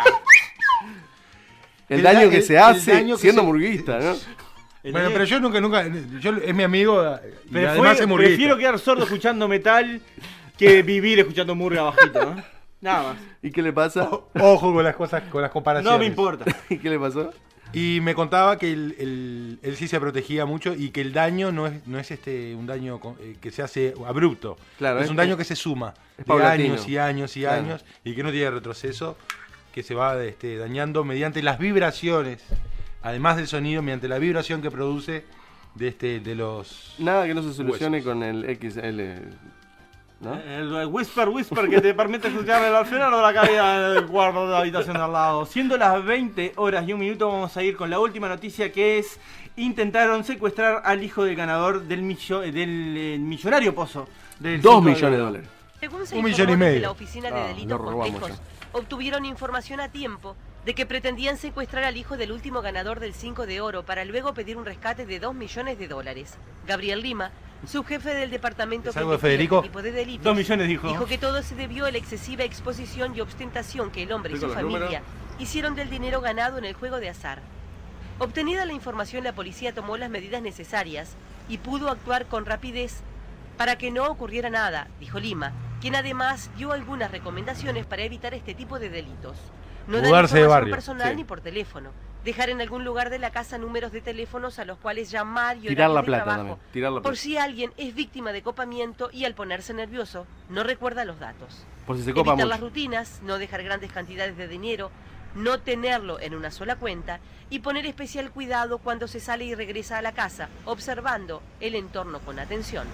El, el daño da- que el- se el hace daño que siendo se- murguista, ¿no? Bueno, pero yo nunca, nunca. Yo, es mi amigo y Pero además fue- es murguista. prefiero quedar sordo escuchando metal que vivir escuchando murga bajito, ¿no? Nada más. ¿Y qué le pasa? Ojo con las cosas, con las comparaciones. No me importa. ¿Y qué le pasó? Y me contaba que él, él- él sí se protegía mucho y que el daño no es, no es este un daño con- eh, que se hace abrupto. Claro, es es- un daño es- que se suma es de paulatino. años y años y Claro. años y que no tiene retroceso, que se va este, dañando mediante las vibraciones, además del sonido, mediante la vibración que produce de este de los Nada que no se solucione con el equis ele, ¿no? El whisper, whisper que te permite escuchar el alfiler o la caída del cuarto de la habitación de al lado. Siendo las veinte horas y un minuto, vamos a ir con la última noticia, que es: intentaron secuestrar al hijo del ganador del, millo- del eh, millonario pozo. Del Dos cinco millones de dólares. Según se Un informó millón y desde medio. la Oficina de Ah, Delitos lo robamos Complejos, ya. obtuvieron información a tiempo de que pretendían secuestrar al hijo del último ganador del cinco de oro para luego pedir un rescate de dos millones de dólares. Gabriel Lima, subjefe del departamento ¿Es que algo de investiga Federico? este tipo de delitos, Dos millones dijo. dijo que todo se debió a la excesiva exposición y ostentación que el hombre y su Explico los familia números. hicieron del dinero ganado en el juego de azar. Obtenida la información, la policía tomó las medidas necesarias y pudo actuar con rapidez para que no ocurriera nada, dijo Lima, quien además dio algunas recomendaciones para evitar este tipo de delitos. No dar Mudarse de información barrio, personal sí. ni por teléfono. Dejar en algún lugar de la casa números de teléfonos a los cuales llamar y Tirar horarios la de plata trabajo, también, tirar la por plata. si alguien es víctima de copamiento y al ponerse nervioso no recuerda los datos. Por si se copa Evitar mucho. las rutinas, no dejar grandes cantidades de dinero, no tenerlo en una sola cuenta y poner especial cuidado cuando se sale y regresa a la casa, observando el entorno con atención.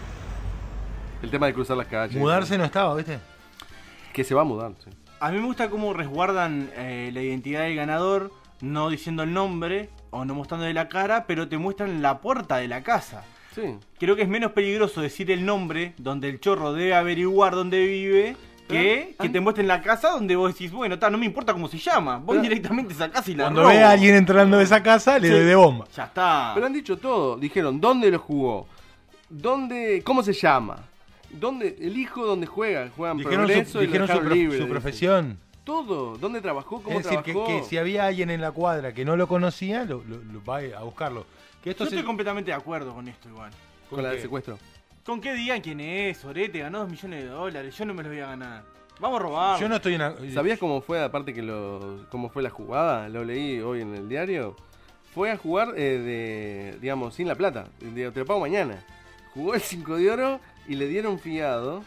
El tema de cruzar las calles. Mudarse no estaba, ¿viste? Que se va a mudar, sí. A mí me gusta cómo resguardan eh, la identidad del ganador, no diciendo el nombre o no mostrándole la cara, pero te muestran la puerta de la casa. Sí. Creo que es menos peligroso decir el nombre, donde el chorro debe averiguar dónde vive, que Ah, que te muestren la casa donde vos decís, bueno, ta, no me importa cómo se llama, voy Pero- directamente a esa casa y la Cuando robo. ve a alguien entrando de esa casa, le Sí. doy de bomba. Ya está. Pero han dicho todo. Dijeron dónde lo jugó, dónde, cómo se llama. ¿Dónde, el hijo dónde juega? Juegan dijeron Progreso su, y dijeron lo su, dejaron pro, libre, su dice. profesión. Todo, ¿dónde trabajó? ¿Cómo es decir, trabajó? que, que si había alguien en la cuadra que no lo conocía, lo, lo, lo va a buscarlo. Que esto Yo se... estoy completamente de acuerdo con esto igual. ¿Con, ¿Con la del secuestro? ¿Con qué digan quién es? Sorete ganó dos millones de dólares. Yo no me los voy a ganar. Vamos a robar. Yo no estoy en... ¿Sabías cómo fue, aparte que lo, cómo fue la jugada? Lo leí hoy en el diario. Fue a jugar eh, de, digamos, sin la plata. De, te lo pago mañana. Jugó el cinco de oro y le dieron fiado.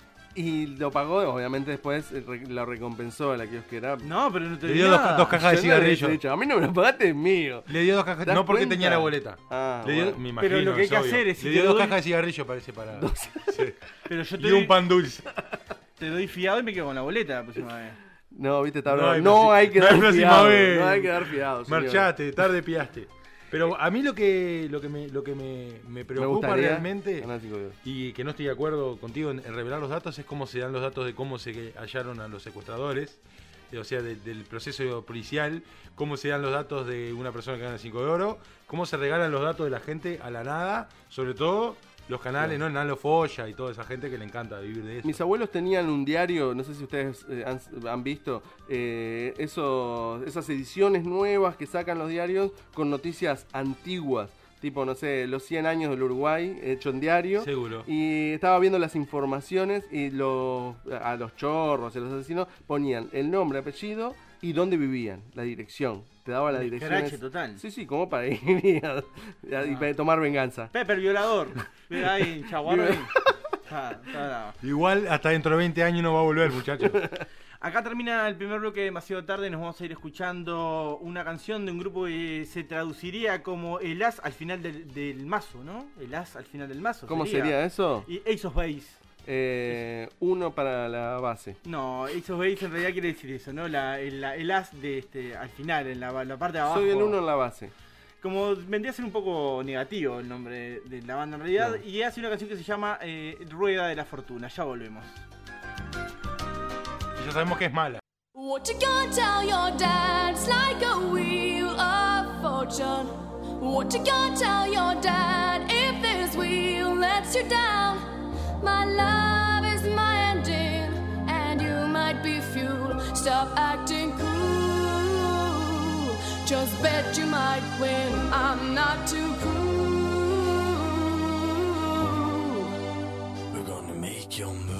Y lo pagó, obviamente después lo recompensó a la kiosquera. No, pero no te le dio dos, dos cajas de cigarrillos. No a mí no me lo pagaste, es mío. Le dio dos cajas, no porque cuenta? tenía la boleta. Ah, le dio, bueno. me imagino, pero lo que hay que obvio. hacer es... Le si dio dos doy... cajas de cigarrillos, parece, para... Sí. Pero yo te y doy... un pan dulce. Te doy fiado y me quedo con la boleta la próxima vez. No, viste, está no, hay, no hay que no dar fiado. Vez. No hay que dar fiado. Marchaste, tarde piaste. Pero a mí lo que lo que me, lo que me, me preocupa me realmente, y que no estoy de acuerdo contigo en, en revelar los datos, es cómo se dan los datos de cómo se hallaron a los secuestradores, o sea, de, del proceso policial, cómo se dan los datos de una persona que gana cinco de oro, cómo se regalan los datos de la gente a la nada, sobre todo los canales, ¿no? Nalo Folla y toda esa gente que le encanta vivir de eso. Mis abuelos tenían un diario, no sé si ustedes eh, han, han visto, eh, eso, esas ediciones nuevas que sacan los diarios con noticias antiguas, tipo, no sé, los cien años del Uruguay, hecho en diario. Seguro. Y estaba viendo las informaciones y los, a los chorros, a los asesinos, ponían el nombre, apellido y dónde vivían, la dirección. Te daba la dirección. Carache total. Sí, sí, como para ir y, a, y para tomar venganza. Pepper, violador. Mira ahí, chaguarro ahí. Ah, está Igual hasta dentro de veinte años no va a volver, muchachos. Acá termina el primer bloque demasiado tarde. Nos vamos a ir escuchando una canción de un grupo que se traduciría como el as al final del, del mazo, ¿no? El as al final del mazo. ¿Cómo sería, sería eso? Y Ace of Base. Eh, uno para la base. No, Ace of Base en realidad quiere decir eso, ¿no? La, el, el as de este al final, en la, la parte de abajo. Soy el uno en la base. Como vendría a ser un poco negativo el nombre de la banda en realidad. No. Y hace una canción que se llama eh, Rueda de la Fortuna. Ya volvemos. Ya sabemos que es mala. What you gonna tell your dad? It's like a wheel of fortune. What you gonna tell your dad if this wheel lets you down? My love is my ending, and you might be fuel. Stop acting cool. Just bet you might win. I'm not too cool. We're gonna make your move.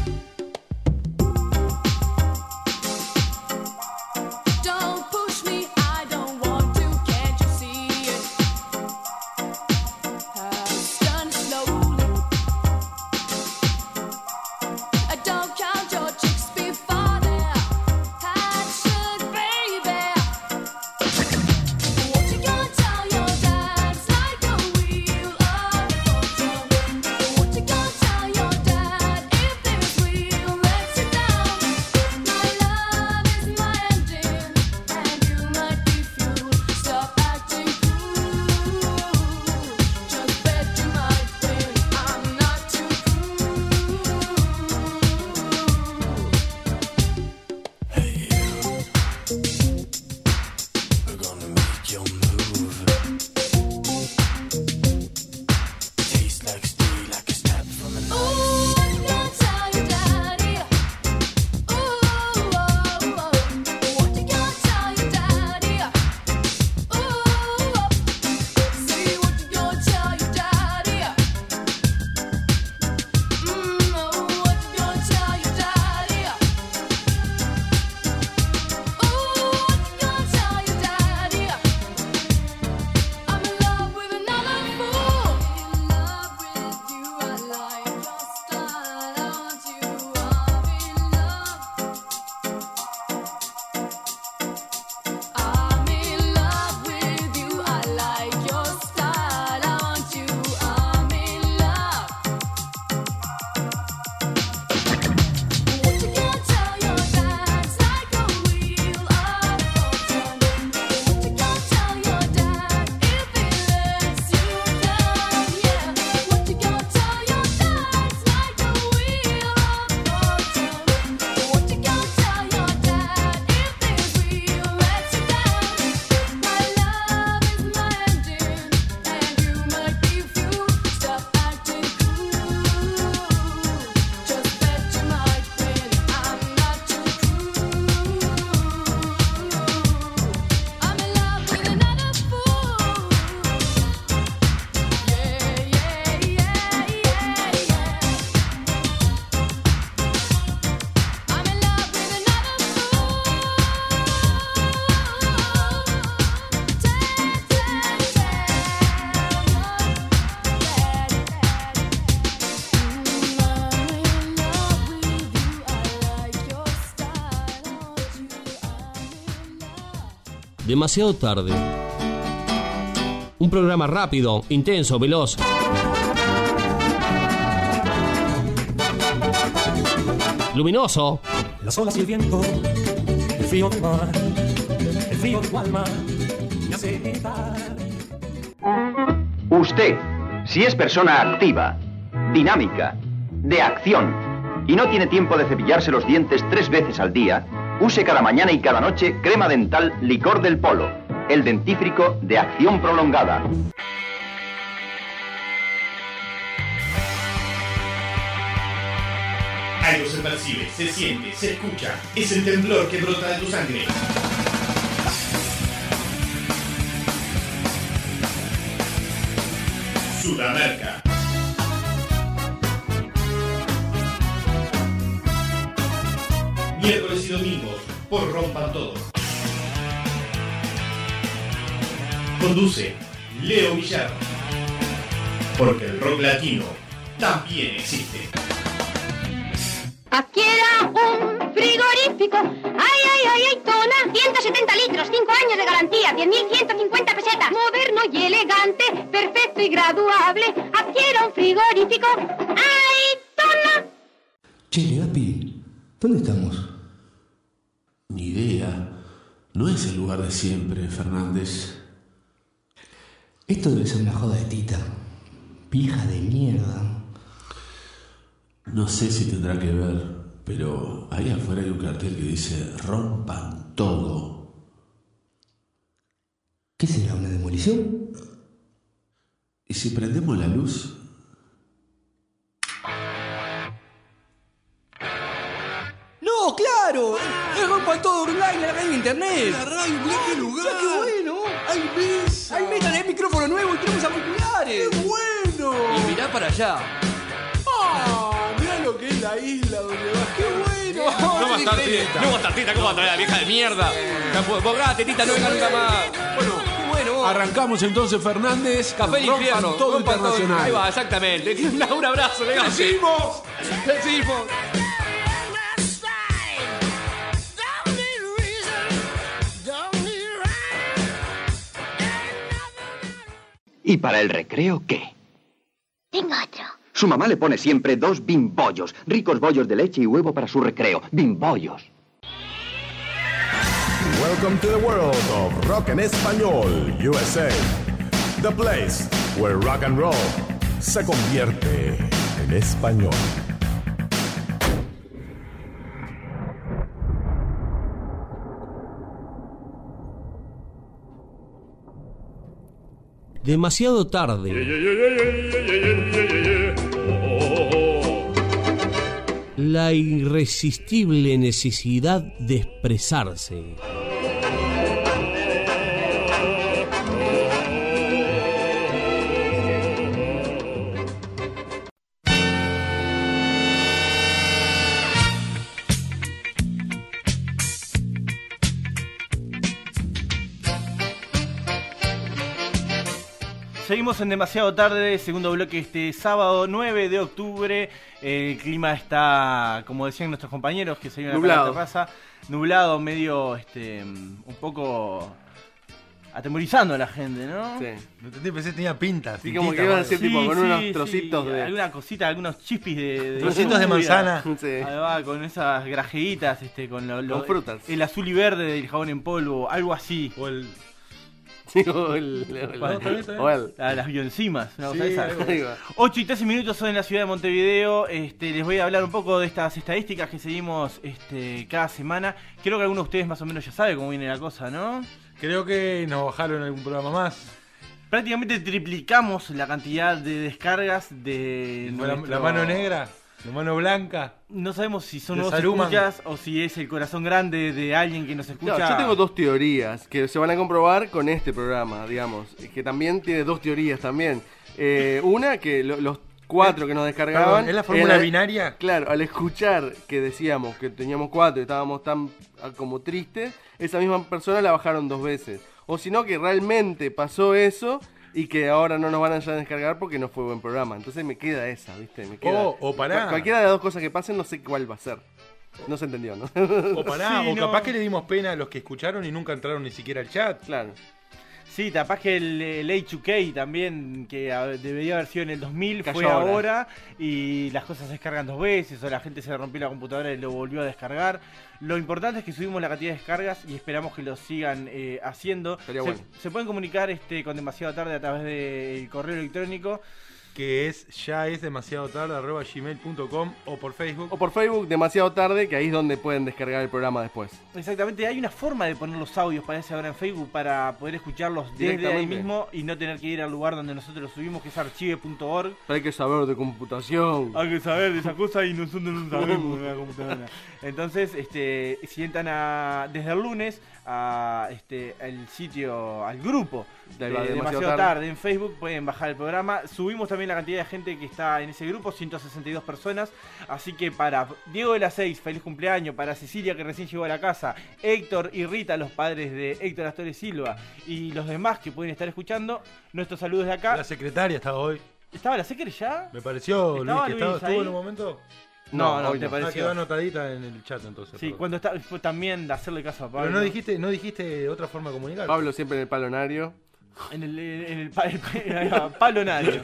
Don't push me Demasiado tarde. Un programa rápido, intenso, veloz. Luminoso. Las olas y el viento, el frío del mar, el frío de tu alma, me hace gritar. Usted, si es persona activa, dinámica, de acción, y no tiene tiempo de cepillarse los dientes tres veces al día, use cada mañana y cada noche crema dental Licor del Polo, el dentífrico de acción prolongada. Algo se percibe, se siente, se escucha. Es el temblor que brota de tu sangre. Sudamérica. Miércoles y domingos por Rompan Todo. Conduce Leo Villar. Porque el rock latino también existe. Adquiera un frigorífico. Ay, ay, ay, ay, tona. ciento setenta litros, cinco años de garantía, diez mil ciento cincuenta pesetas. Moderno y elegante, perfecto y graduable. Adquiera un frigorífico. Ay, tona. Che, Legapi, ¿dónde estamos? Ni idea. No es el lugar de siempre, Fernández. Esto debe ser una joda de Tita. Pija de mierda. No sé si tendrá que ver, pero ahí afuera hay un cartel que dice rompan todo. ¿Qué será, una demolición? ¿Y si prendemos la luz? ¡No, claro! ¡Es rompan todo online en la radio en internet! ¡La radio, mirá qué lugar! ¡Qué bueno! ¡Hay mesa! ¡Hay mesa, hay micrófono nuevo y tenemos auriculares! ¡Qué bueno! Y mirá para allá. ¡Ah! Mirá lo que es la isla donde vas. ¡Qué bueno! No va a estar Tita. No va a estar Tita. ¿Cómo va a traer a la vieja de mierda? Borrate, Tita, no venga nunca más. Bueno, qué bueno. Arrancamos entonces, Fernández. Café del Rompan infierno. todo Rompan internacional. Ahí va, exactamente. Un abrazo, legal. ¡Decimos! ¡Decimos! ¿Y para el recreo qué? Tengo otro. Su mamá le pone siempre dos bimbollos, ricos bollos de leche y huevo para su recreo. Bimbollos. Welcome to the world of rock en español, U S A. The place where rock and roll se convierte en español. Demasiado tarde. La irresistible necesidad de expresarse. Seguimos en Demasiado Tarde, segundo bloque este sábado nueve de octubre. El clima está, como decían nuestros compañeros que se iban a nublado. la terraza, nublado, medio este un poco atemorizando a la gente, ¿no? Sí. No entendí, pensé que tenía pintas. Sí, como que iban a decir Sí, tipo con sí, unos sí. trocitos de... Alguna cosita, algunos chispis de... de Trocitos de lluvia. manzana. Sí. Ahí va, con esas grajeitas, este, con, lo, lo- Con frutas. el azul y verde del jabón en polvo, algo así. O el... Sí, o el... o el- No, está bien, está bien. o el- Ah, las bioenzimas, una cosa Sí, esa. ahí va. ocho y trece minutos son en la ciudad de Montevideo. Este, les voy a hablar un poco de estas estadísticas que seguimos este, cada semana. Creo que alguno de ustedes más o menos ya sabe cómo viene la cosa, ¿no? Creo que nos bajaron algún programa más. Prácticamente triplicamos la cantidad de descargas de Fue la, nuestro- la mano negra, la mano blanca. No sabemos si son De nuevos Saruman. escuchas o si es el corazón grande de alguien que nos escucha. No, yo tengo dos teorías que se van a comprobar con este programa, digamos, que también tiene dos teorías también. Eh, una, que lo- los cuatro que nos descargaban... Perdón, ¿es la fórmula era- binaria? Claro, al escuchar que decíamos que teníamos cuatro y estábamos tan ah, como tristes, esa misma persona la bajaron dos veces. O si no, que realmente pasó eso y que ahora no nos van a ya descargar porque no fue buen programa. Entonces me queda esa, ¿viste? Me queda... O- o pará. Cual- Cualquiera de las dos cosas que pasen, no sé cuál va a ser. No se entendió, ¿no? O pará, Sí, o no. capaz que le dimos pena a los que escucharon y nunca entraron ni siquiera al chat. Claro. Sí, capaz que el, el H dos K también, que a- debería haber sido en el dos mil, Cayó fue ahora. ahora. Y las cosas se descargan dos veces, o la gente se rompió la computadora y lo volvió a descargar. Lo importante es que subimos la cantidad de descargas y esperamos que lo sigan eh, haciendo. Se, bueno. se pueden comunicar este con Demasiado Tarde a través del correo electrónico. Que es ya es demasiado tarde arroba gmail punto com o por Facebook. O por Facebook, demasiado tarde, que ahí es donde pueden descargar el programa después. Exactamente, hay una forma de poner los audios, parece ahora en Facebook, para poder escucharlos desde ahí Directamente. mismo y no tener que ir al lugar donde nosotros los subimos, que es archive punto org. Pero hay que saber de computación. Hay que saber de esa cosa y nosotros no sabemos de la computadora. Entonces, este, si entran a, desde el lunes a este el sitio, al grupo de, De Demasiado, Demasiado tarde. Tarde. en Facebook, pueden bajar el programa. Subimos también la cantidad de gente que está en ese grupo, ciento sesenta y dos personas. Así que para Diego de las seis, feliz cumpleaños. Para Cecilia, que recién llegó a la casa. Héctor y Rita, los padres de Héctor Astores Silva. Y los demás que pueden estar escuchando, nuestros saludos de acá. La secretaria estaba hoy. ¿Estaba la secre ya? Me pareció, Luis, ¿Estaba que Luis estaba, ahí? estuvo en un momento. No, no, hoy te no. Ah, pareció. quedó anotadita en el chat entonces. Sí, perdón. cuando está, fue también de hacerle caso a Pablo. Pero no dijiste, no dijiste otra forma de comunicar. Pablo siempre en el palonario. En el, en el, pa- ahí va, palonario.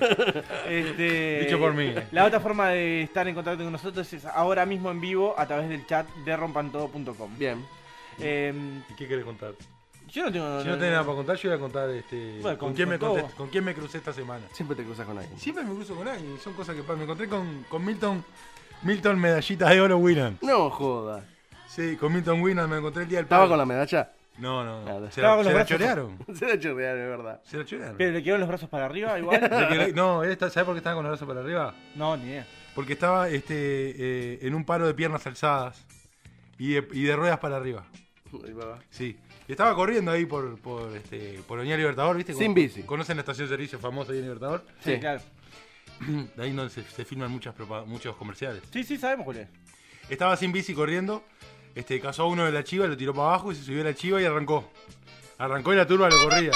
Este, Dicho por mí. La otra forma de estar en contacto con nosotros es ahora mismo en vivo a través del chat de rompan todo punto com. Bien. Eh, ¿Y qué querés contar? yo no tengo. Si no tenés nada para contar, yo voy a contar este, Bueno, con, con- quién me con todo. conté- con quién me crucé esta semana. Siempre te cruzas con alguien. Siempre me cruzo con alguien, son cosas que pa- me encontré con, con Milton, Milton Medallitas de Oro Winnan. No joda. Sí, con Milton Winnan me encontré el día del ¿Estaba padre. con la medalla? No, no, no. Nada. Se Estaba la, con los se la brazos- chorearon. Se la chorrearon, es verdad. Se la chorearon. Pero le quedaron los brazos para arriba igual. Le quedó- no, él está, ¿sabes por qué estaba con los brazos para arriba? No, ni idea. Porque estaba este, eh, en un paro de piernas alzadas y de, y de ruedas para arriba. Ahí va. Sí. Y estaba corriendo ahí por, por, este, por Avenida Libertador, ¿viste? Sin Con- bici. ¿Conocen la estación de servicio famosa ahí en Libertador? Sí, Sí. claro. De ahí donde se, se filman muchas propa- muchos comerciales. Sí, sí, sabemos cuál es. Estaba sin bici corriendo, este, cazó a uno de la chiva, lo tiró para abajo y se subió a la chiva y arrancó. Arrancó y la turba lo corría.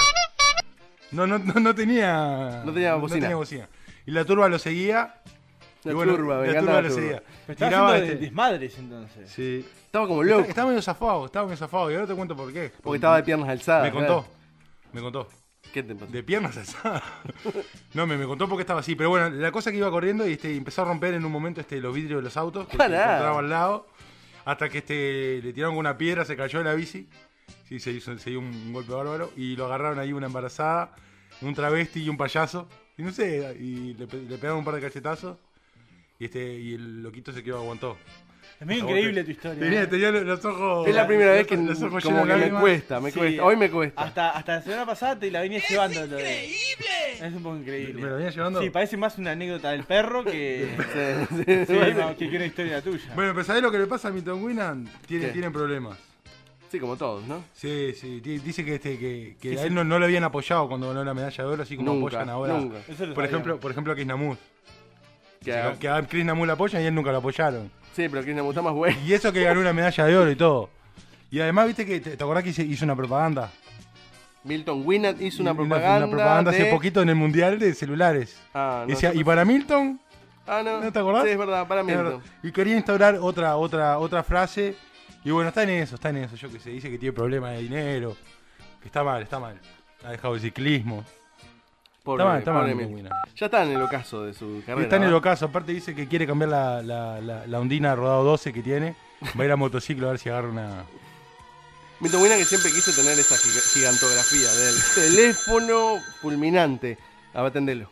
No, no, no, no tenía. No tenía bocina. tenía bocina. Y la turba lo seguía. La y bueno, turba, me la encanta turba la lo turba. seguía. Pero estaba Tiraba, haciendo de- este, desmadres entonces. Sí. Estaba como loco. Está- Estaba medio zafado, estaba medio zafado. Y ahora te cuento por qué. Porque estaba de piernas alzadas. Me contó. claro. Me contó. ¿Qué te pasó? De piernas alzadas. No, me, me contó porque estaba así. Pero bueno, la cosa que iba corriendo y este, empezó a romper en un momento este, los vidrios de los autos que se Pará. encontraba al lado. Hasta que este, le tiraron con una piedra, se cayó de la bici. Sí, se, hizo, se dio un golpe bárbaro. Y lo agarraron ahí una embarazada, un travesti y un payaso. Y no sé, y le, pe- le pegaron un par de cachetazos. Y, este, y el loquito se quedó, aguantó. Es medio increíble tu historia. Tenía, ¿eh? tenía los, los ojos. Es la primera los- vez que, los ojos como llenos que de me lágrimas. cuesta, me Sí. cuesta. Hoy me cuesta. Hasta, hasta la semana pasada te la venía llevando. ¡Increíble! Es un poco increíble. ¿Me lo venía llevando? Sí, parece más una anécdota del perro que, Sí, sí, sí, sí. no, que que una historia tuya. Bueno, pero ¿sabés lo que le pasa a Milton Winnan? Tiene, ¿Qué? tienen problemas. Sí, como todos, ¿no? Sí, sí. di- Dice que, este, que, que Sí, a sí. él no, no lo habían apoyado cuando ganó la medalla de oro, así como Nunca, apoyan ahora. nunca. Eso lo Por sabía. ejemplo, por ejemplo a Chris Namur. Que, Que, que a Chris Namur la apoyan y a él nunca lo apoyaron. sí, pero que me gusta más bueno. Y eso que ganó una medalla de oro y todo. Y además, viste que, ¿te, te acordás que hice- hizo una propaganda? Milton Winnan hizo una Una- propaganda. Una propaganda de... hace poquito en el Mundial de celulares. Ah, no, Decía, yo y para Milton, Ah, no. ¿no te acordás? Sí, es verdad, para Es Milton. verdad. Y quería instaurar otra, otra, otra frase. Y bueno, está en eso, está en eso. Yo que sé, dice que tiene problemas de dinero. Que está mal, está mal. Ha dejado el ciclismo. Pobre, está mal, está pobre mal. Milton. Milton. Ya está en el ocaso de su carrera. Está en el ¿no? ocaso. Aparte dice que quiere cambiar la, la, la, la ondina rodado doce que tiene. Va a ir a motociclo a ver si agarra una... Milton Winnan que siempre quiso tener esa giga- gigantografía del teléfono fulminante. A ver, atendelo.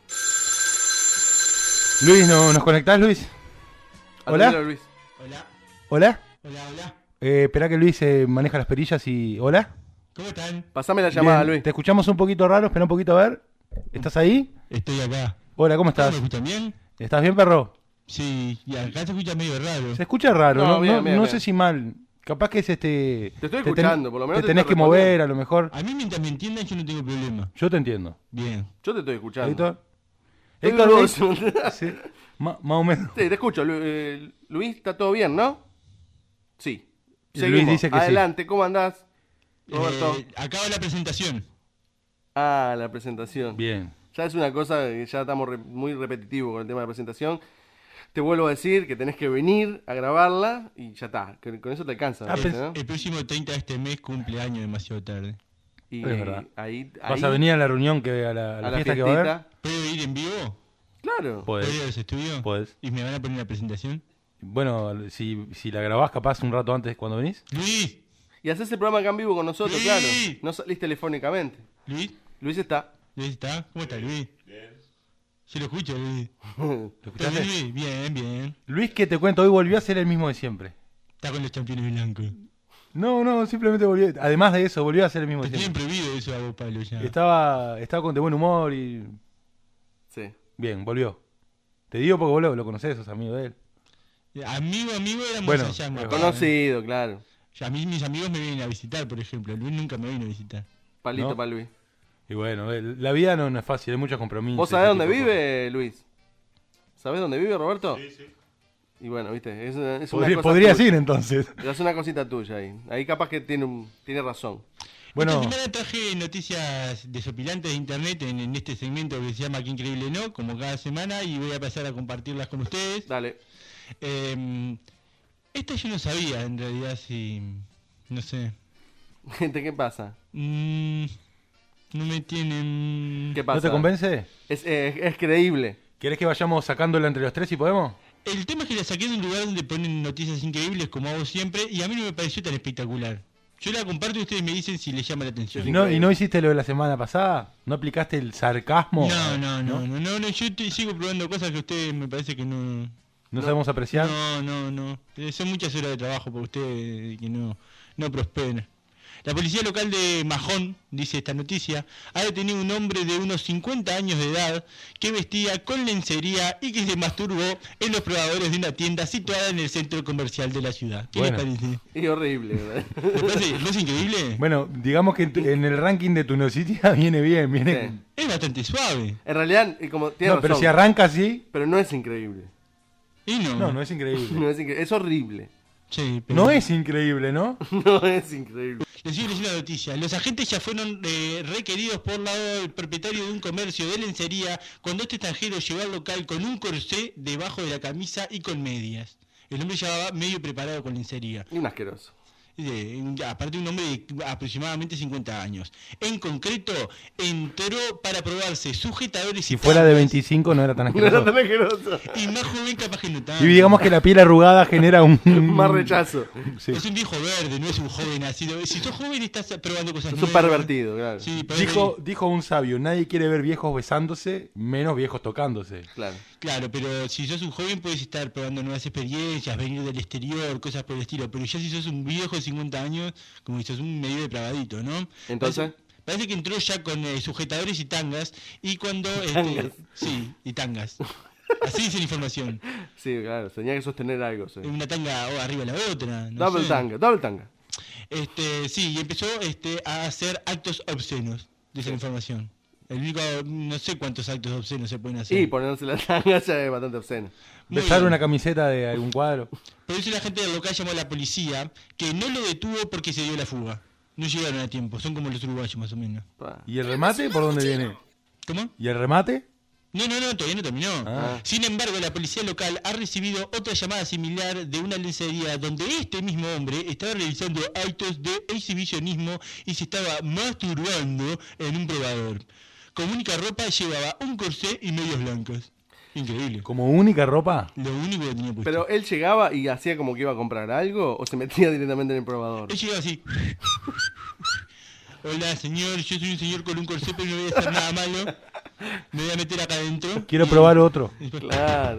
Luis, ¿no, ¿nos conectás, Luis? Hola. Atendelo, Luis. Hola, ¿Hola? hola, hola. Eh, esperá que Luis eh, maneja las perillas y... ¿Hola? ¿Cómo están? Pasame la llamada, Bien, Luis. Te escuchamos un poquito raro, espera un poquito a ver. ¿Estás ahí? Estoy acá. Hola, ¿cómo estás? ¿Me escuchan bien? ¿Estás bien, perro? Sí, y acá se escucha medio raro. Se escucha raro, No, no, bien, no, bien, no bien. sé si mal. Capaz que es este... Te estoy ten- escuchando, por lo menos Te te tenés estoy que mover, respondiendo. a lo mejor. A mí mientras me entiendan yo no tengo problema. Yo te entiendo. Bien. Yo te estoy escuchando. ¿Héctor? Estoy Héctor, dudoso. Luis. Sí, ma- más o menos. Sí, te escucho. Lu- eh, Luis, ¿está todo bien, no? Sí. Y Seguimos. Luis dice que sí. Adelante, ¿cómo andás, Roberto? Eh, acaba la presentación. Ah, la presentación. Bien. Ya es una cosa que ya estamos re- muy repetitivo con el tema de presentación. Te vuelvo a decir que tenés que venir a grabarla y ya está. Que con eso te alcanza. Ah, ¿viste, el, no? el próximo treinta de este mes cumple año demasiado tarde. Y es verdad. Ahí, ¿Vas ahí, a venir a la reunión, que a la, a la a la fiesta que va a haber? fiestita. ¿Puedo ir en vivo? Claro. Podés. ¿Puedo ir a los estudios? Podés. ¿Y me van a poner una presentación? Bueno, si, si la grabás capaz un rato antes cuando venís. Luis. Y haces el programa acá en vivo con nosotros, Luis. claro. No salís telefónicamente. Luis. Luis está. Luis está. ¿Cómo está Luis? Bien. Yo lo escucho, Luis. ¿Lo escuchaste? Luis? Bien, bien. Luis, que te cuento, hoy volvió a ser el mismo de siempre. Está con los campeones blancos. No, no, simplemente volvió. Además de eso, volvió a ser el mismo de Te tienen siempre. prohibido eso a vos, Pablo, ya. Estaba, estaba con de buen humor y... Sí. Bien, volvió. Te digo porque vos lo, lo conocés, sos amigo de él. Amigo, amigo éramos Bueno, allá. más Conocido, ¿eh? Claro. A mí mis amigos me vienen a visitar, por ejemplo. Luis nunca me vino a visitar. Palito ¿No? para Luis. Y bueno, el- la vida no, no es fácil, hay muchos compromisos. ¿Vos sabés ese dónde tipo de vive, Luis? ¿Sabés dónde vive, Roberto? Sí, sí. Y bueno, viste, es, es Podría- una cosa podrías tuya. ir, entonces. Es una cosita tuya ahí. Ahí capaz que tiene, un, tiene razón. Bueno, Esta semana traje noticias desopilantes de internet en, en este segmento que se llama Qué Increíble No, como cada semana, y voy a pasar a compartirlas con ustedes. Dale. Eh, esta yo no sabía, en realidad, si... No sé. Gente, ¿qué pasa? Mm, no me tienen... ¿Qué pasa? ¿no te convence? Es, es, es creíble. ¿Querés que vayamos sacándola entre los tres si podemos? El tema es que la saqué de un lugar donde ponen noticias increíbles, como hago siempre, y a mí no me pareció tan espectacular. Yo la comparto y ustedes me dicen si les llama la atención. ¿Y no, ¿Y no hiciste lo de la semana pasada? ¿No aplicaste el sarcasmo? No, no, no, no, no, no, yo estoy- sigo probando cosas que ustedes me parece que no... ¿No sabemos apreciar? No, no, no. Eh, Son muchas horas de trabajo para ustedes que no, no prosperan. La policía local de Mahón, dice esta noticia, ha detenido un hombre de unos cincuenta años de edad que vestía con lencería y que se masturbó en los probadores de una tienda situada en el centro comercial de la ciudad. ¿Qué Bueno. les parece? Es horrible, ¿verdad? ¿Les parece, ¿no es increíble? Bueno, digamos que en, tu- en el ranking de tu noticia viene bien, viene... Sí. Es bastante suave. En realidad, y como tiene No, pero razón, si arranca así... pero no es increíble. Y no. No, no es increíble. No es increíble. Es horrible. Sí, pero... No es increíble, ¿no? No es increíble. Les sigo leyendo la noticia. Los agentes ya fueron eh, requeridos por lado del propietario de un comercio de lencería cuando este extranjero llegó al local con un corsé debajo de la camisa y con medias. El hombre llevaba medio preparado con lencería. Y un asqueroso. De, un- aparte un hombre de aproximadamente cincuenta años. En concreto, entró para probarse sujetadores Si y fuera de tangas, veinticinco no era tan No era asqueroso. tan asqueroso. y más joven capaz que no tanto. Y digamos que la piel arrugada genera un... Más rechazo. Sí. Es un viejo verde, no es un joven nacido. Si sos joven estás probando cosas Es nuevas. un pervertido, claro. Sí, pero- Dijo, dijo un sabio, nadie quiere ver viejos besándose, menos viejos tocándose. Claro. Claro, pero si sos un joven puedes estar probando nuevas experiencias, venir del exterior, cosas por el estilo. Pero ya si sos un viejo de cincuenta años, como que sos un medio depravadito, ¿no? Entonces, Parece, parece que entró ya con eh, sujetadores y tangas, y cuando... este, Tangas. sí, y tangas. Así dice la información. sí, claro, tenía que sostener algo. Sí. Una tanga oh, arriba de la otra. No Double sé. tanga, double tanga. Este, sí, y empezó este, a hacer actos obscenos, dice la información. El único, no sé cuántos actos obscenos se pueden hacer. Y ponerse la tanga ya es bastante obsceno. Muy Besar bien. una camiseta de algún cuadro. Por eso la gente del local llamó a la policía, que no lo detuvo porque se dio la fuga. No llegaron a tiempo, son como los uruguayos más o menos. Pa. ¿Y el remate por dónde viene? ¿Cómo? ¿Y el remate? No, no, no, todavía no terminó. Ah. Sin embargo, la policía local ha recibido otra llamada similar de una lencería donde este mismo hombre estaba realizando actos de exhibicionismo y se estaba masturbando en un probador. Como única ropa llevaba un corsé y medias blancas. Increíble. ¿Como única ropa? Lo único que tenía puesto. Pero él llegaba y hacía como que iba a comprar algo o se metía directamente en el probador. Él llegaba así. Hola, señor, yo soy un señor con un corsé, pero no voy a hacer nada malo. Me voy a meter acá adentro. Quiero Y- probar otro. Claro.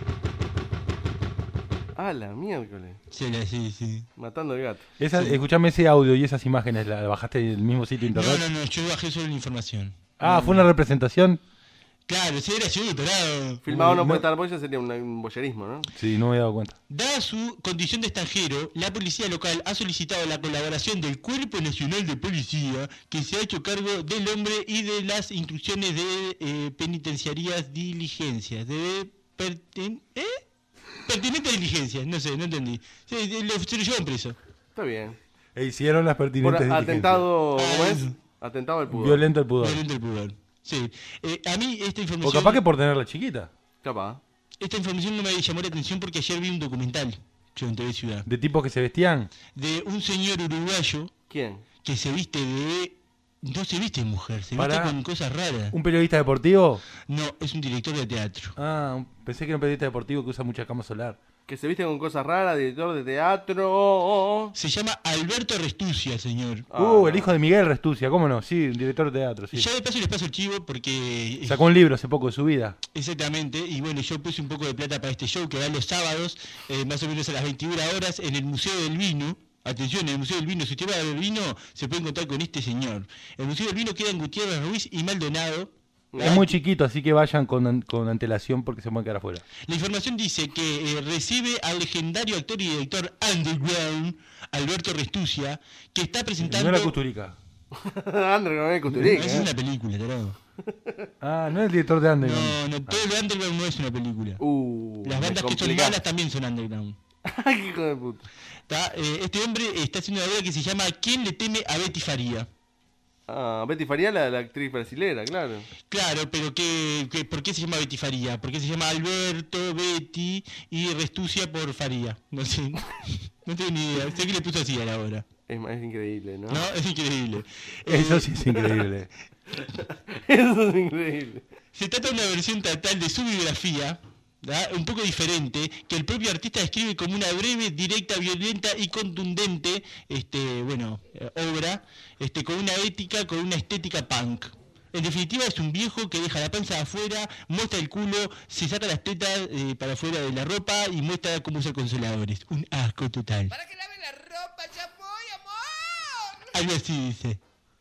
Ah, la miércoles. Sí, la- sí, sí. Matando el gato. Esa, Escuchame ese audio y esas imágenes, ¿la bajaste del mismo sitio de No, internet? no, no, yo bajé solo la información. Ah, ¿fue una representación? Claro, sí, era yo, tarado. Filmado no no. puede estar porque ya sería un, un boyerismo, ¿no? Sí, no me he dado cuenta. Dada su condición de extranjero, la policía local ha solicitado la colaboración del Cuerpo Nacional de Policía, que se ha hecho cargo del hombre y de las instrucciones de eh, penitenciarias diligencias. De perten ¿eh? Pertinente diligencias, no sé, no entendí. Sí, lo, se lo llevan preso. Está bien. E hicieron las Por pertinentes diligencias. atentado, Ah, ¿cómo es? eso. Atentado al pudor. Violento el pudor. Violento el pudor. Sí. Eh, a mí esta O información... capaz que por tenerla chiquita. Capaz. esta información no me llamó la atención porque ayer vi un documental, yo en T V Ciudad, ¿De tipos que se vestían? de un señor uruguayo ¿Quién? que se viste de... No se viste de mujer, se Pará. viste con cosas raras. ¿Un periodista deportivo? No, es un director de teatro. Ah, un- pensé que era un periodista deportivo que usa mucha cama solar. Que se viste con cosas raras, director de teatro. Se llama Alberto Restucia, señor. Uh, el hijo de Miguel Restucia, ¿cómo no? Sí, un director de teatro, sí. Ya de paso les paso el chivo porque... Sacó un libro hace poco de su vida. Exactamente, y bueno, yo puse un poco de plata para este show que va los sábados, eh, más o menos a las veintiuna horas, en el Museo del Vino. Atención, en el Museo del Vino, si usted va al Vino, se puede encontrar con este señor. El Museo del Vino queda en Gutiérrez Ruiz y Maldonado. Es muy chiquito, así que vayan con, con antelación porque se pueden quedar afuera. La información dice que eh, recibe al legendario actor y director underground, Alberto Restucia, que está presentando... No era Custurica. Underground es Custurica. Es una película, tarado. Ah, no es el director de Underground. No, no, todo lo underground no es una película. Uh, Las bandas que son complicado. malas también son underground. Ay, hijo de puta. ¿Tá? Eh, este hombre está haciendo una obra que se llama ¿Quién le teme a Betty Faría? Ah, Betty Faría, la, la actriz brasilera, claro. Claro, pero ¿qué, qué, ¿por qué se llama Betty Faría? ¿Por qué se llama Alberto, Betty y Restucia por Faría? No sé, no tengo ni idea. Sé que le puso así a la obra. Es, es increíble, ¿no? No, es increíble. Eso Eh, sí es increíble. Eso es increíble. Se trata de una versión teatral de su biografía, ¿verdad? Un poco diferente, que el propio artista describe como una breve, directa, violenta y contundente este, bueno, eh, obra, este, con una ética, con una estética punk. En definitiva es un viejo que deja la panza afuera, muestra el culo, se saca las tetas eh, para afuera de la ropa y muestra cómo usar consoladores. Un asco total. Para que lave la ropa, ya voy, amor. Algo así dice.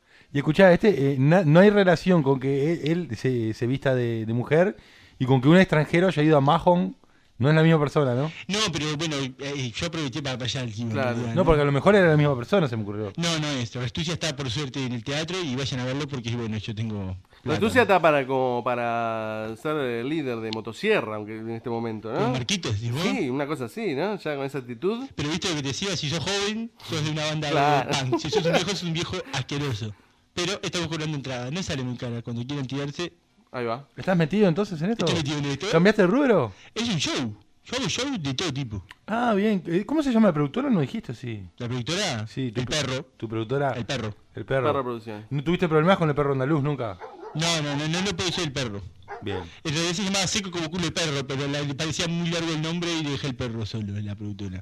Y escuchá, este, eh, na- no hay relación con que él, él se, se vista de, de mujer y con que un extranjero haya ido a Mahon. No es la misma persona, ¿no? No, pero bueno, eh, yo aproveché para allá el chivo. Claro. en realidad, No, porque a lo mejor era la misma persona, se me ocurrió. No, no es. Restucia está por suerte en el teatro y vayan a verlo porque, bueno, yo tengo... plata. Restucia está para, como para ser el líder de motosierra, aunque en este momento, ¿no? ¿Con Marquitos, decís vos? Sí, una cosa así, ¿no? Ya con esa actitud. Pero viste lo que te decía, si sos joven, sos de una banda Claro. de punk. Si sos un viejo, sos un viejo asqueroso. Pero estamos cobrando entrada, no sale muy cara. Cuando quieran tirarse... Ahí va. ¿Estás metido entonces en esto? Estoy metido en esto. ¿Cambiaste de rubro? Es un show. Yo hago show de todo tipo. Ah, bien. Eh, ¿Cómo se llama la productora? No dijiste, sí. ¿La productora? Sí, tu, El perro. ¿Tu productora? El perro. El perro. Perro Producciones. ¿No tuviste problemas con el perro andaluz nunca? No, no, no, no lo puedo ser el perro. Bien. En realidad se llamaba Seco como culo de perro, pero la- le parecía muy largo el nombre y le dejé el perro solo en la productora.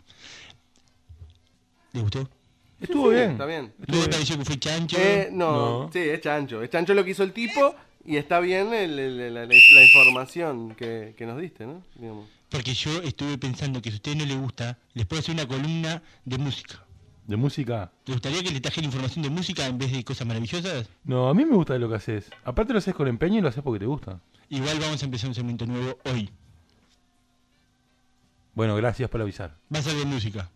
¿Le gustó? Estuvo Sí, bien. Está bien. ¿No te pareció que fue chancho? Eh, no, No. sí, es chancho. Es chancho lo que hizo el tipo y está bien el- el- la, la- la información que, que nos diste, ¿no? Digamos. Porque yo estuve pensando que si a usted no le gusta, les puedo hacer una columna de música. ¿De música? ¿Le gustaría que le trajera información de música en vez de cosas maravillosas? No, a mí me gusta lo que haces. Aparte lo haces con empeño y lo haces porque te gusta. Igual vamos a empezar un segmento nuevo hoy. Bueno, gracias por avisar. Va a ser de música.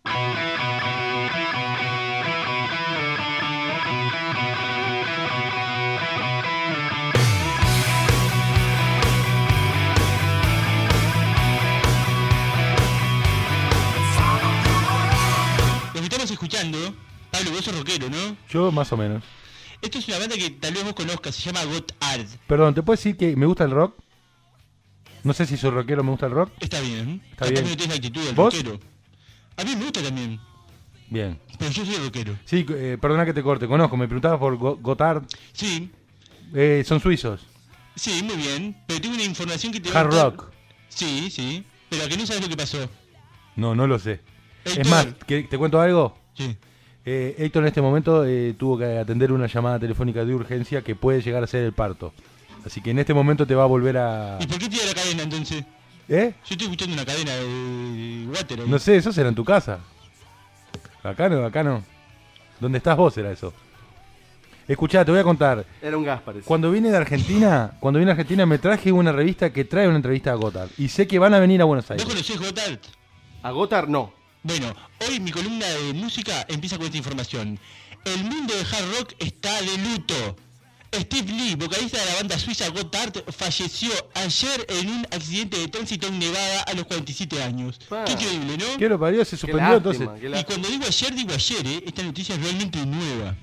Lo que estamos escuchando, Pablo, vos sos rockero, ¿no? Yo más o menos. Esto es una banda que tal vez vos conozcas, se llama Got Art. Perdón, ¿te puedo decir que me gusta el rock? No sé si soy rockero, me gusta el rock. Está bien. Está Capaz bien. que no tenés la actitud del ¿Vos? rockero. A mí me gusta también, Bien. pero yo soy rockero. Sí, eh, perdona que te corte, conozco, me preguntabas por Go- Gotthard. Sí, Eh, son suizos. sí, muy bien. Pero tengo una información que te va a Hard gustar. rock. Sí, sí. Pero a que no sabes lo que pasó. No, no lo sé. Héctor. Es más, ¿que- ¿te cuento algo? Sí. Eh, Héctor en este momento eh, tuvo que atender una llamada telefónica de urgencia que puede llegar a ser el parto. Así que en este momento te va a volver a... ¿Y por qué tira la cadena entonces? ¿Eh? Yo estoy escuchando una cadena de water ahí. No sé, eso será en tu casa. Acá no, acá no. ¿Dónde estás vos era eso? Escuchá, te voy a contar. Era un gas, parece. Cuando vine de Argentina, cuando vine a Argentina me traje una revista que trae una entrevista a Gotthard. Y sé que van a venir a Buenos ¿Vos Aires. conocés Gotthard? A Gotthard no. Bueno, hoy mi columna de música empieza con esta información. El mundo del hard rock está de luto. Steve Lee, vocalista de la banda suiza Gotthard, falleció ayer en un accidente de tránsito en Nevada a los cuarenta y siete años. Ah. Qué increíble, ¿no? ¿Qué lo parió? Se suspendió lástima, entonces. qué Y lástima. cuando digo ayer, digo ayer, ¿eh? Esta noticia es realmente nueva.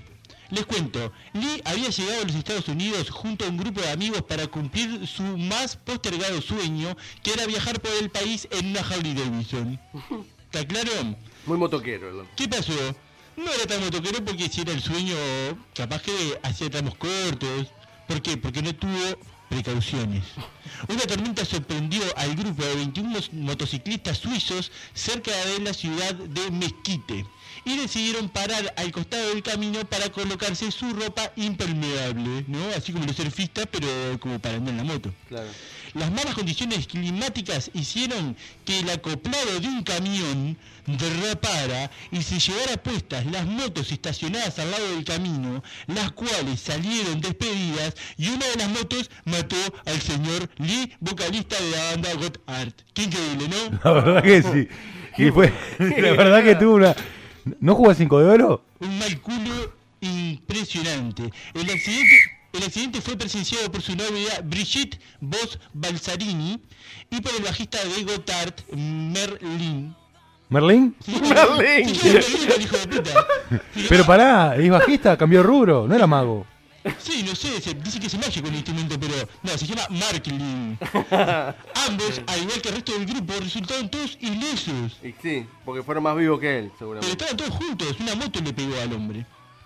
Les cuento, Lee había llegado a los Estados Unidos junto a un grupo de amigos para cumplir su más postergado sueño, que era viajar por el país en una Harley Davidson. ¿Está claro? Muy motoquero. ¿No? ¿Qué pasó? No era tan motoquero porque si era el sueño, capaz que hacía tramos cortos. ¿Por qué? Porque no tuvo precauciones. Una tormenta sorprendió al grupo de veintiún motociclistas suizos cerca de la ciudad de Mesquite y decidieron parar al costado del camino para colocarse su ropa impermeable, ¿no? Así como los surfistas, pero como para andar en la moto. Claro. Las malas condiciones climáticas hicieron que el acoplado de un camión derrapara y se llevara puestas las motos estacionadas al lado del camino, las cuales salieron despedidas y una de las motos mató al señor Lee, vocalista de la banda Got Art. Qué increíble, ¿no? La verdad que sí. Y fue, la verdad que tuvo una... ¿No jugó a cinco de oro? Un mal culo impresionante. El accidente... El accidente fue presenciado por su novia Brigitte Voss Balsarini y por el bajista de Gotthard, Merlin. ¿Merlin? Sí, Merlin. Sí, Merlin, hijo de puta. Pero pará, es bajista, cambió de rubro, no era mago. Sí, no sé, se, dice que se magia con el instrumento, pero no, se llama Marklin. Ambos, al igual que el resto del grupo, resultaron todos ilesos. Y sí, porque fueron más vivos que él, seguramente. Pero estaban todos juntos, una moto le pegó al hombre.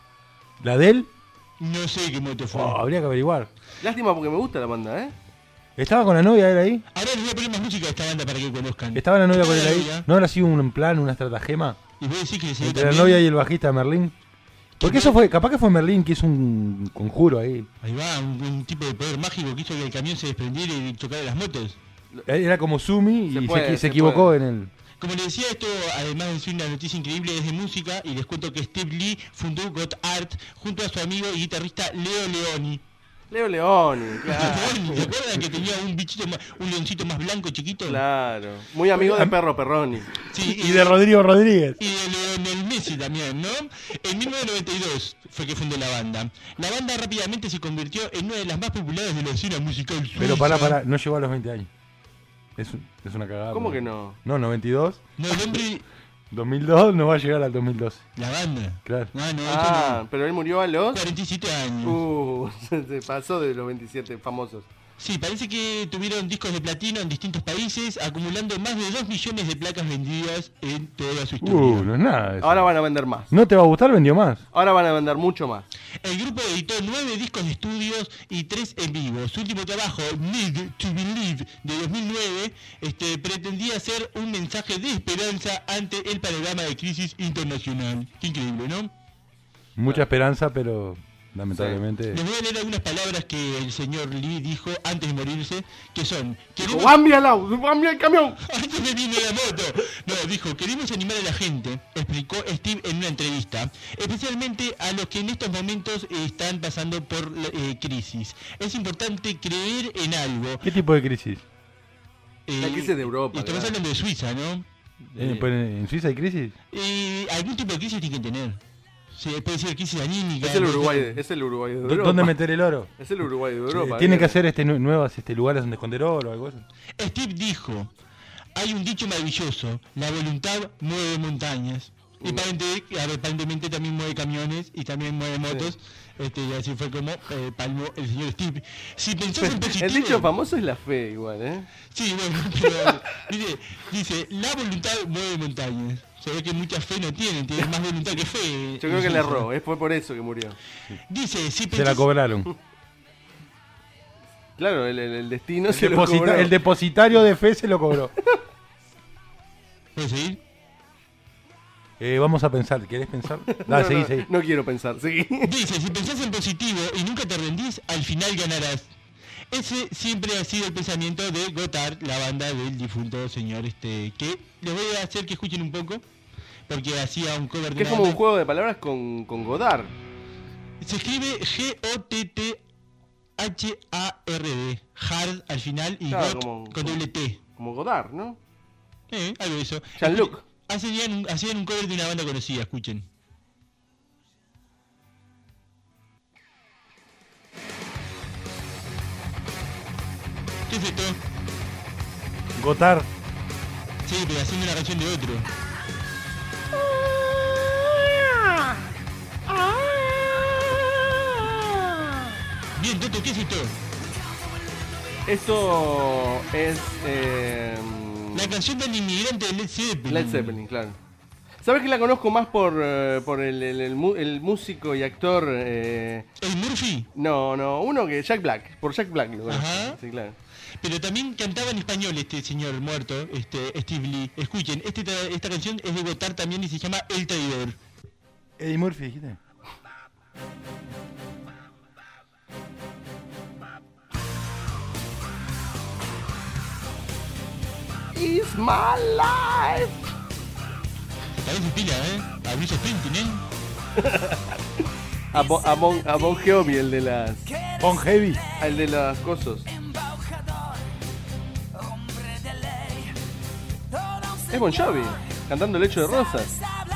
¿La de él? No sé qué moto fue. Oh, habría que averiguar. Lástima porque me gusta la banda, ¿eh? ¿Estaba con la novia él ahí? Ahora les voy a poner más música de esta banda para que conozcan. ¿Estaba la novia con él ahí? ¿No habrá sido un plan, una estratagema? Y voy a decir que se entre la novia y el bajista Merlín. Porque eso fue, capaz que fue Merlín que hizo un conjuro ahí. Ahí va, un, un tipo de poder mágico que hizo que el camión se desprendiera y chocara las motos. Era como Sumi Se y puede, se, se se equivocó puede. en el... Como les decía, esto, además de ser una noticia increíble, es de música, y les cuento que Steve Lee fundó Got Art junto a su amigo y guitarrista Leo Leoni. Leo Leoni, claro. ¿Se acuerdan que tenía un bichito más, un leoncito más blanco chiquito? Claro. Muy amigo de Perro Perroni. Sí, y, y de Rodrigo Rodríguez. Y de Lionel Messi también, ¿no? En mil novecientos noventa y dos fue que fundó la banda. La banda rápidamente se convirtió en una de las más populares de la escena musical suiza. Pero pará, pará, no llegó a los veinte años. Es, un, es una cagada. ¿Cómo porque... que no? No, noventa y dos. No, el hombre... dos mil dos no va a llegar al dos mil doce. ¿La banda? Claro. Ah, no, Ah, no. pero él murió a los... cuarenta y siete años. Uh, se pasó de los veintisiete famosos. Sí, parece que tuvieron discos de platino en distintos países, acumulando más de dos millones de placas vendidas en toda su historia. Uh, no es nada eso. Ahora van a vender más. ¿No te va a gustar? Vendió más. Ahora van a vender mucho más. El grupo editó nueve discos de estudios y tres en vivo. Su último trabajo, Need to Believe, de dos mil nueve, este, pretendía ser un mensaje de esperanza ante el panorama de crisis internacional. Qué increíble, ¿no? Mucha esperanza, pero lamentablemente... Les voy a leer algunas palabras que el señor Lee dijo antes de morirse, que son... Dijo, ¡cambia el auto! ¡Cambia el camión! Antes me vine la moto. No, dijo, queremos animar a la gente, explicó Steve en una entrevista, especialmente a los que en estos momentos eh, están pasando por eh, crisis. Es importante creer en algo. ¿Qué tipo de crisis? Eh, la crisis de Europa. Estamos hablando de Suiza, ¿no? Eh, pues, ¿En Suiza hay crisis? Eh, algún tipo de crisis tiene que tener. Sí, puede ser crisis anímica. Es el Uruguay, de, es el Uruguay de Europa. ¿Dónde meter el oro? Es el Uruguay de Europa. Eh, Tienen que hacer este, nuevas este, lugares donde esconder oro o algo así. Steve dijo, hay un dicho maravilloso, la voluntad mueve montañas. Y aparentemente, aparentemente también mueve camiones y también mueve motos. Sí. Este, y así fue como eh, palmó el señor Steve. Si pensás en positivo... El dicho famoso es la fe igual, ¿eh? Sí, bueno, pero dice, dice, la voluntad mueve montañas. Se ve que mucha fe no tienen, tienen más voluntad que fe. Yo creo que le erró, fue por eso que murió. Dice, si pensás... Se la cobraron. Claro, el, el, el destino el se deposita- lo cobró. El depositario de fe se lo cobró. ¿Puedes seguir? Eh, vamos a pensar, ¿querés pensar? Dale, no, seguí, no, seguí. no quiero pensar, seguí. Dice, si pensás en positivo y nunca te rendís, al final ganarás. Ese siempre ha sido el pensamiento de Gotthard, la banda del difunto señor, este, que les voy a hacer que escuchen un poco, porque hacía un cover de Que es una como un banda- juego de palabras con, con Godard. Se escribe G O T T H A R D, hard al final y Claro, Got como- con doble T. Como Godard, ¿no? Eh, algo de eso. Jean-Luc. Hacían, un- hacían un cover de una banda conocida, escuchen. ¿Qué es esto? Gotthard. Sí, pero haciendo una canción de otro. Bien, Toto, ¿qué es esto? Esto es... Eh, la canción del inmigrante de Led Zeppelin. Led Zeppelin, claro. ¿Sabes que la conozco más por, uh, por el, el, el, el músico y actor... Eh... ¿El Murphy? No, no, uno que... Jack Black, por Jack Black lo conozco. Ajá. Sí, claro. Pero también cantaba en español este señor muerto, este Steve Lee. Escuchen, este, esta canción es de Gotar también y se llama El Traidor. Eddie Murphy, dijiste. It's my life. Se parece pila, ¿eh? A Bruce Springsteen, ¿eh? a, Bo, a, bon, a Bon Jovi, el de las... Bon Heavy. El de las cosas. Es Bon Jovi, cantando El Lecho de Rosas.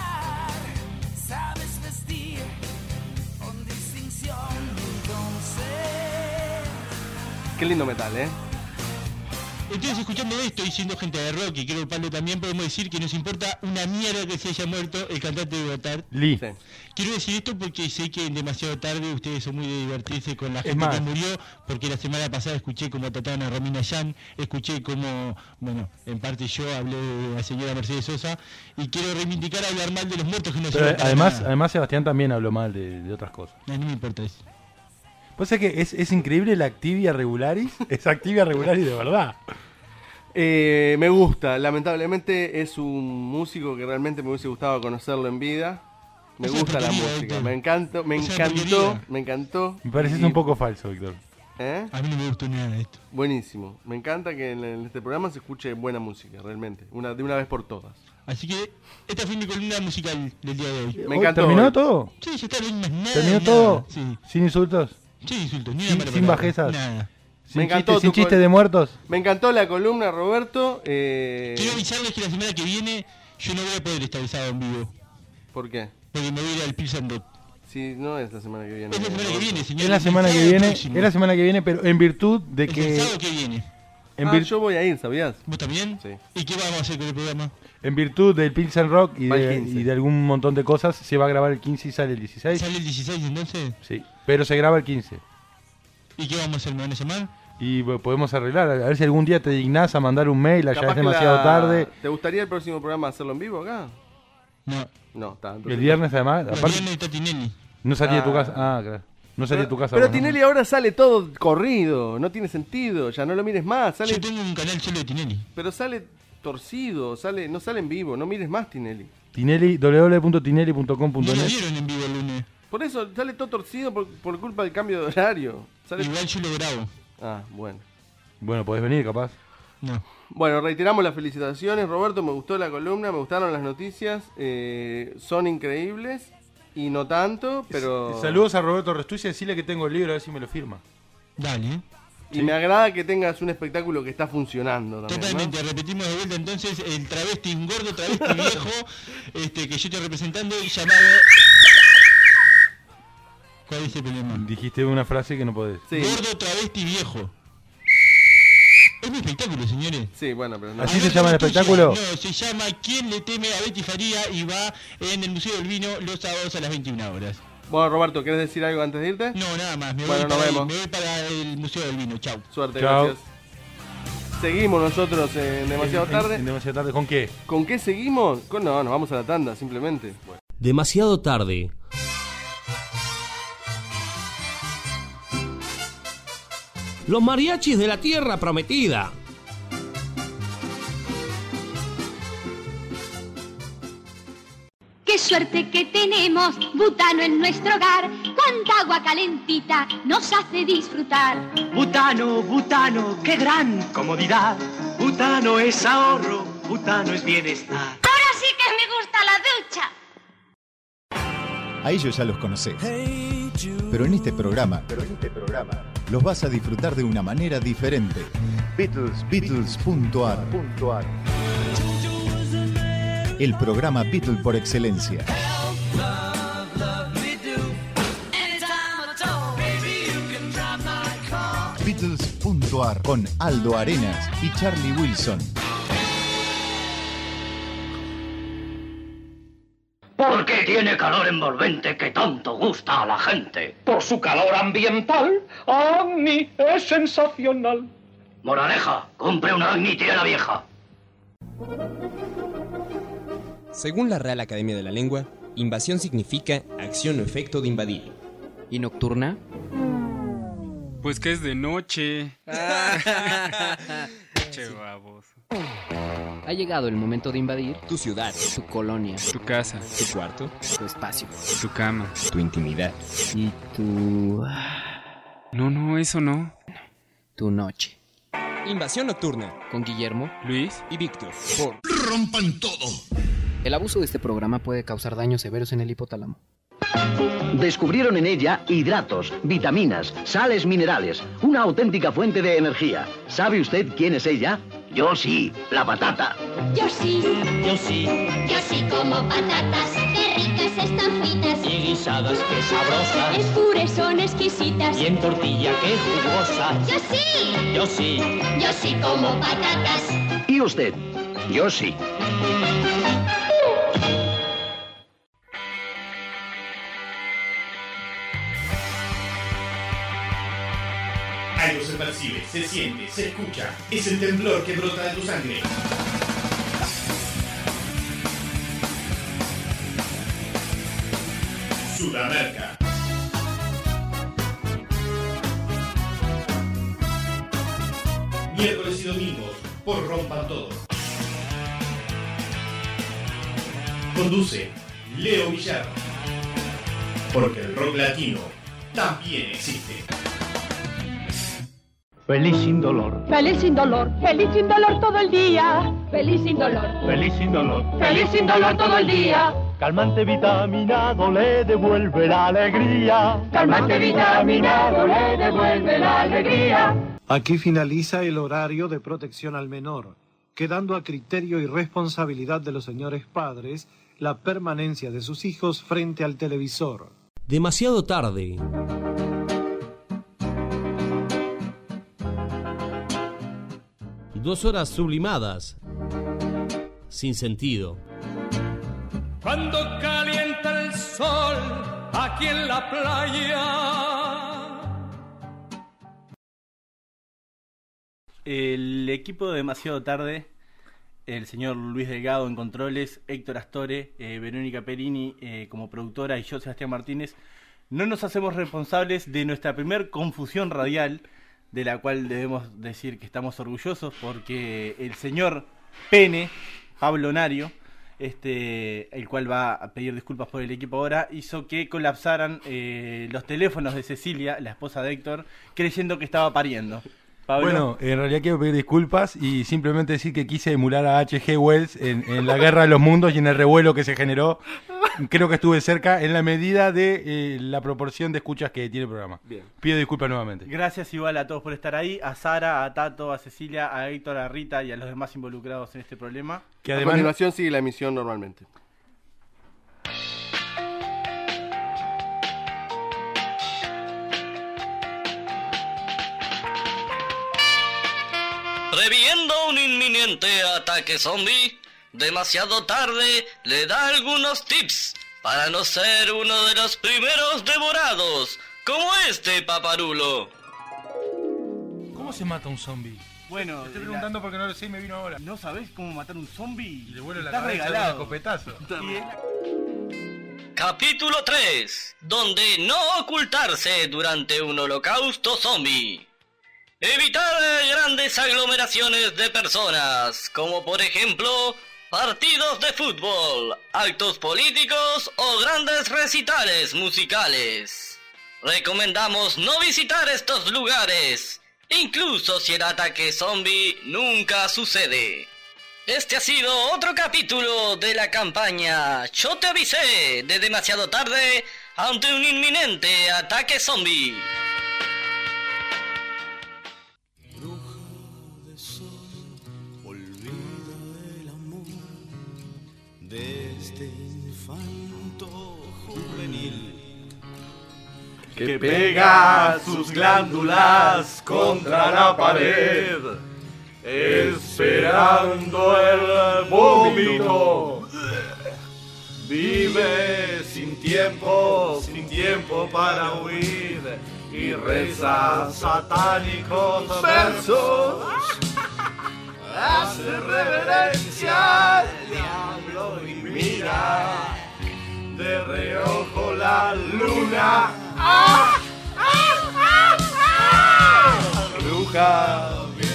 Qué lindo metal, ¿eh? Entonces, escuchando esto y siendo gente de rock, y creo que Pablo también, podemos decir que nos importa una mierda que se haya muerto el cantante de Gotard. Lee. Sí. Quiero decir esto porque sé que en Demasiado Tarde ustedes son muy de divertirse con la gente más, que murió, porque la semana pasada escuché cómo trataban a Romina Yan, escuché cómo, bueno, en parte yo hablé de la señora Mercedes Sosa, y quiero reivindicar hablar mal de los muertos que no se Pero además, además Sebastián también habló mal de, de otras cosas. No, no me importa eso. Pues es que es, es increíble la Activia Regularis. Es Activia Regularis de verdad. Eh, me gusta. Lamentablemente es un músico que realmente me hubiese gustado conocerlo en vida. Me Esa gusta la porquería, música. Víctor. Me encantó, me Esa encantó, porquería. me encantó. Me parece Y- un poco falso, Víctor. ¿Eh? A mí no me gustó nada de esto. Buenísimo. Me encanta que en, en este programa se escuche buena música, realmente. Una, de una vez por todas. Así que esta fue mi columna musical del día de hoy. Me encantó. ¿Terminó todo? Sí, ya está, no hay más nada. ¿Terminó nada. todo? Sí. ¿Sin insultos? Sin insultos, ni Sin, una mala sin palabra. bajezas. Nada. Sin Me encantó chiste, sin tu chiste col- de muertos. Me encantó la columna, Roberto. Eh... Quiero avisarles que la semana que viene yo no voy a poder estar el sábado en vivo. ¿Por qué? Porque me voy a ir al Pilsen Rock. Sí, no es la semana que viene. Es la semana que viene, señor. Es la semana que viene, es la semana que viene, pero en virtud de Es que el sábado que viene. en, Ah, vir- yo voy a ir, ¿sabías? ¿Vos también? Sí. ¿Y qué vamos a hacer con el programa? en virtud del Pilsen Rock y Va el de, quince. y de algún montón de cosas, se va a grabar el quince y sale el dieciséis. ¿Sale el dieciséis entonces? Sí, pero se graba el quince. ¿Y qué vamos a hacer? ¿Me van a llamar? Y bueno, podemos arreglar, a ver si algún día te dignás a mandar un mail, allá Capaz es que demasiado la- tarde. ¿Te gustaría el próximo programa hacerlo en vivo acá? No. No, está. El entonces- viernes además, El aparte, viernes está Tinelli. no salí de tu Ah. casa. Ah, claro. No salí de tu casa. Pero bueno. Tinelli ahora sale todo corrido, no tiene sentido, ya no lo mires más, sale, Yo tengo un canal solo de Tinelli. pero sale torcido, sale, no sale en vivo, no mires más Tinelli. Tinelli, w w w punto tinelli punto com punto No lo net. vieron en vivo el lunes. Por eso sale todo torcido por, por culpa del cambio de horario. Sale... Igual yo lo grabo. Ah, bueno. Bueno, podés venir capaz. No. Bueno, reiteramos las felicitaciones, Roberto, me gustó la columna, me gustaron las noticias, eh, son increíbles y no tanto, pero... Saludos a Roberto Restucci y decirle que tengo el libro, a ver si me lo firma. Dale. Y me agrada que tengas un espectáculo que está funcionando también, ¿no? Totalmente, repetimos de vuelta entonces el travesti, un gordo travesti viejo este, que yo estoy representando llamado... ¿Cuál es el problema? Dijiste una frase que no podés. Sí. Gordo travesti viejo. Es mi espectáculo, señores. Sí, bueno, pero no... ¿Así se llama el espectáculo? No, se llama ¿Quién le teme a Betty Faría? Y va en el Museo del Vino los sábados a las veintiuna horas. Bueno, Roberto, ¿querés decir algo antes de irte? No, nada más. Me, Bueno, voy, nos para, vemos. me voy para el Museo del Vino. Chau. Suerte, Chao. gracias. Seguimos nosotros en Demasiado En- Tarde. en demasiado tarde. ¿Con qué? ¿Con qué seguimos? Con, no, nos vamos a la tanda, simplemente. Bueno. Demasiado tarde. Los mariachis de la tierra prometida. Qué suerte que tenemos butano en nuestro hogar. Cuánta agua calentita nos hace disfrutar. Butano, butano, qué gran comodidad. Butano es ahorro, butano es bienestar. Ahora sí que me gusta la ducha. A ellos ya los conoces. Pero en este programa, pero en este programa, los vas a disfrutar de una manera diferente. Beatles, Beatles punto ar. El programa Beatle por excelencia. Beatles punto ar con Aldo Arenas y Charlie Wilson. Porque tiene calor envolvente que tanto gusta a la gente. Por su calor ambiental, Agni es sensacional. Moraleja, compre una Agni tierra vieja. Según la Real Academia de la Lengua, invasión significa acción o efecto de invadir. ¿Y nocturna? Pues que es de noche. Che baboso. Ha llegado el momento de invadir tu ciudad, tu colonia, tu casa, tu cuarto, tu espacio, tu cama, tu intimidad y tu... No, no, eso no. Tu noche. Invasión nocturna. Con Guillermo, Luis y Víctor. Por Rompan Todo. El abuso de este programa puede causar daños severos en el hipotálamo. Descubrieron en ella hidratos, vitaminas, sales minerales, una auténtica fuente de energía. ¿Sabe usted quién es ella? Yo sí, la patata. Yo sí, Yo sí, yo sí como patatas, qué ricas están fritas. y guisadas que sabrosas, En puré son exquisitas. y en tortilla que jugosas. Yo sí, Yo sí, yo sí como patatas. ¿Y usted? Yo sí. Algo se percibe, se siente, se escucha. Es el temblor que brota de tu sangre. Sudamérica. Miércoles y domingos por Rompan Todo. Conduce Leo Villar. Porque el rock latino también existe. Feliz sin dolor, Feliz sin dolor, feliz sin dolor todo el día. Feliz sin dolor, feliz sin dolor, feliz sin dolor todo el día. calmante vitaminado le devuelve la alegría. Calmante vitaminado le devuelve la alegría. Aquí finaliza el horario de protección al menor, quedando a criterio y responsabilidad de los señores padres la permanencia de sus hijos frente al televisor. Demasiado tarde. Dos horas sublimadas, sin sentido. Cuando calienta el sol aquí en la playa. El equipo de Demasiado Tarde, el señor Luis Delgado en controles, Héctor Astore, eh, Verónica Perini eh, como productora y yo, Sebastián Martínez, no nos hacemos responsables de nuestra primer confusión radial, de la cual debemos decir que estamos orgullosos porque el señor Pene, Pablo Nario, este, el cual va a pedir disculpas por el equipo ahora, hizo que colapsaran eh, los teléfonos de Cecilia, la esposa de Héctor, creyendo que estaba pariendo. Pablo. Bueno, en realidad quiero pedir disculpas y simplemente decir que quise emular a H G Wells en, en la Guerra de los Mundos y en el revuelo que se generó. Creo que estuve cerca en la medida de eh, la proporción de escuchas que tiene el programa. Bien. Pido disculpas nuevamente. Gracias igual a todos por estar ahí, a Sara, a Tato, a Cecilia, a Héctor, a Rita y a los demás involucrados en este problema. Que además... A continuación sigue la emisión normalmente. Previendo un inminente ataque zombie, Demasiado Tarde le da algunos tips para no ser uno de los primeros devorados, como este paparulo. ¿Cómo se mata un zombie? Bueno, te estoy preguntando porque no lo sé y me vino ahora. ¿No sabés cómo matar un zombie? Y le vuelo la Estás cabeza regalado. con un escopetazo. Capítulo tres, donde no ocultarse durante un holocausto zombie. Evitar grandes aglomeraciones de personas, como por ejemplo partidos de fútbol, actos políticos o grandes recitales musicales. Recomendamos no visitar estos lugares, incluso si el ataque zombie nunca sucede. Este ha sido otro capítulo de la campaña Yo te avisé de Demasiado Tarde ante un inminente ataque zombie. De este infanto juvenil que pega sus glándulas contra la pared, esperando el vómito Vive sin tiempo, sin tiempo para huir y reza satánicos versos. Hace reverencia al diablo y mira de reojo la luna. ¡Ah! ¡Ah! ¡Ah! ¡Ah! Bruja.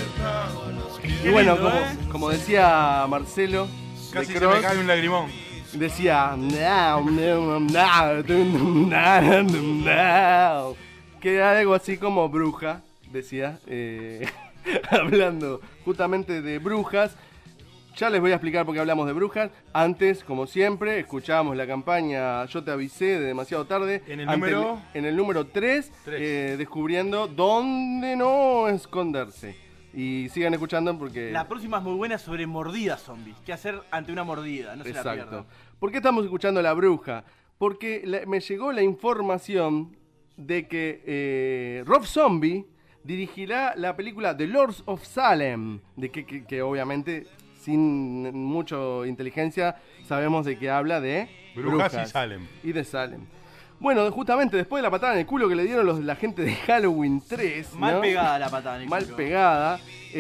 Y bueno, como, como decía Marcelo, casi de se me Cross, cae un lagrimón. decía "No, no, no, no, no", que era algo así como bruja, decía, eh, hablando justamente de brujas. Ya les voy a explicar por qué hablamos de brujas. Antes, como siempre, escuchábamos la campaña Yo te avisé de Demasiado Tarde. En el Ante- número... En el número tres, eh, descubriendo dónde no esconderse. Y sigan escuchando porque... La próxima es muy buena sobre mordidas zombies. ¿Qué hacer ante una mordida? No se la pierdan. Exacto. ¿Por qué estamos escuchando La Bruja? Porque la- me llegó la información de que eh, Rob Zombie dirigirá la película The Lords of Salem, de que, que, que obviamente sin mucha inteligencia sabemos de que habla de Brujas y Salem. Y de Salem. Bueno, justamente después de la patada en el culo que le dieron los, la gente de Halloween tres, Mal ¿no? pegada la patada en el Mal culo. pegada.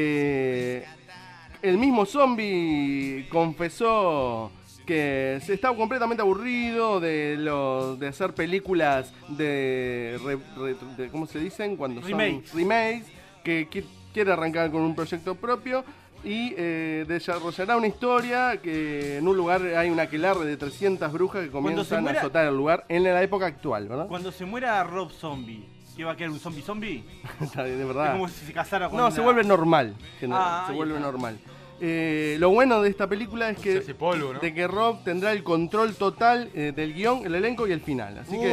eh, el mismo zombie confesó que se estaba completamente aburrido de lo, de hacer películas de, re- re- de- ¿cómo se dicen? Cuando Remakes. son remakes, que qui- quiere arrancar con un proyecto propio y eh, desarrollará una historia que en un lugar hay un aquelarre de trescientas brujas que Cuando se comienzan muera- a azotar el lugar en la época actual, ¿verdad? Cuando se muera Rob Zombie, ¿qué va a quedar un zombie zombie? Está bien, de verdad. Es como si se casara con No, una- se vuelve normal. general, Ah, se ahí vuelve está. normal. Eh, lo bueno de esta película es que Se hace polvo, ¿no? de que Rob tendrá el control total eh, del guión, el elenco y el final. Así Uh. que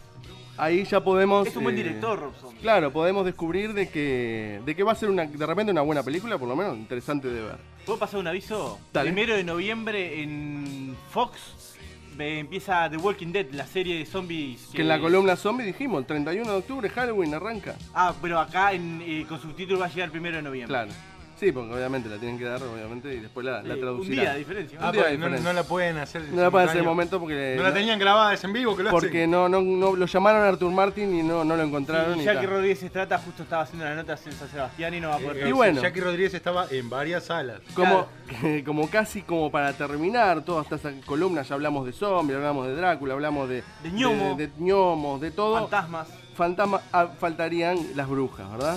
ahí ya podemos. Es un buen eh, director, Rob Zombie. Claro, podemos descubrir de que de que va a ser una, de repente una buena película, por lo menos interesante de ver. ¿Puedo pasar un aviso? Dale. Primero de noviembre en Fox eh, empieza The Walking Dead, la serie de zombies. Que en la columna zombie dijimos, el treinta y uno de octubre, Halloween arranca. Ah, pero acá en, eh, con subtítulos va a llegar el primero de noviembre. Claro. Sí, porque obviamente la tienen que dar, obviamente, y después la, la Eh, traducirán. un día de diferencia. Un Ah, día de porque no, diferencia. no la pueden hacer. No la pueden hacer en el simultáneo. momento porque... No la tenían grabada, es en vivo que lo Porque hacen. no, no, no lo llamaron a Arthur Martin y no, no lo encontraron. Y y Jackie ta. Rodríguez Estrata justo estaba haciendo la nota en San Sebastián y no va a poder. Y bueno. Jackie Rodríguez estaba en varias salas. Como, como casi como para terminar toda esta esa columna, ya hablamos de zombies, hablamos de Drácula, hablamos de... De ñomo. De, de ñomos, de todo. Fantasmas. Fantasmas, ah, faltarían las brujas, ¿verdad?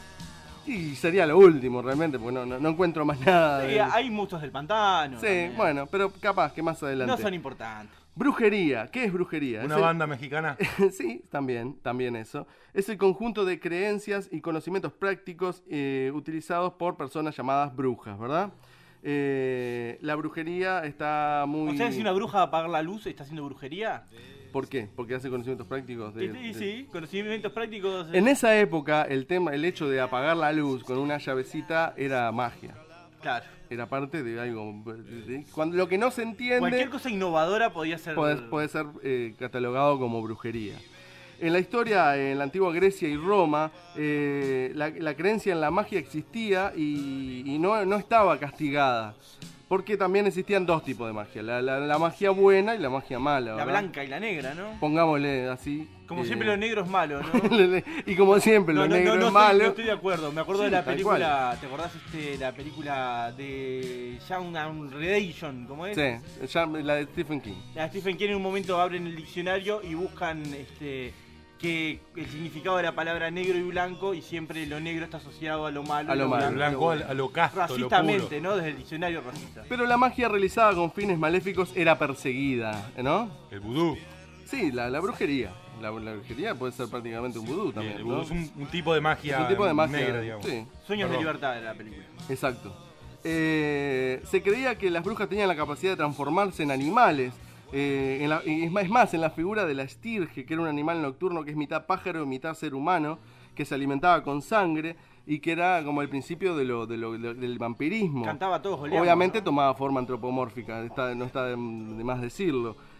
Y sería lo último realmente, porque no, no, no encuentro más nada. Sí, de- hay monstruos del pantano. Sí, también. bueno, pero capaz que más adelante. No son importantes. Brujería, ¿qué es brujería? Una Es el- banda mexicana. Sí, también, también eso. Es el conjunto de creencias y conocimientos prácticos eh, utilizados por personas llamadas brujas, ¿verdad? Eh, la brujería está muy... O sea, si una bruja va a apagar la luz, ¿está haciendo brujería? ¿Por qué? Porque hace conocimientos prácticos de... Sí, sí, de- sí, conocimientos prácticos. En esa época, el tema, el hecho de apagar la luz con una llavecita era magia. Claro. Era parte de algo... de- de- cuando lo que no se entiende... Cualquier cosa innovadora podía ser. puede, puede ser eh, catalogado como brujería. En la historia, en la antigua Grecia y Roma, eh, la, la creencia en la magia existía y, y no, no estaba castigada. Porque también existían dos tipos de magia, la, la- la magia buena y la magia mala. La ¿verdad? blanca y la negra, ¿no? Pongámosle así. Como eh, siempre lo negro es malo, ¿no? y como siempre, No, lo no, negro no, no es estoy- malo. no estoy de acuerdo. Me acuerdo Sí, de la tal película. ¿Te acordás este, la película de Young Redemption? ¿Cómo es? Sí, ya- la de Stephen King. La de Stephen King en un momento abren el diccionario y buscan este que el significado de la palabra negro y blanco y siempre lo negro está asociado a lo malo. A y lo malo. Blanco a, a lo casto, lo Racistamente, puro. ¿no? Desde el diccionario racista. Pero la magia realizada con fines maléficos era perseguida, ¿no? El vudú. Sí, la, la brujería. La, la brujería puede ser prácticamente un vudú también, El ¿no? vudú es un, un tipo de magia, Es un tipo de magia, negra, digamos. sí. Sueños de Perdón. libertad de la película. Exacto. Eh, se creía que las brujas tenían la capacidad de transformarse en animales. Eh, en la- y es más, es más, en la figura de la estirge, que era un animal nocturno que es mitad pájaro y mitad ser humano, que se alimentaba con sangre y que era como el principio de lo, de lo- de- del vampirismo. Cantaba todos goleamos, Obviamente ¿no? tomaba forma antropomórfica, está- no está de, de más decirlo.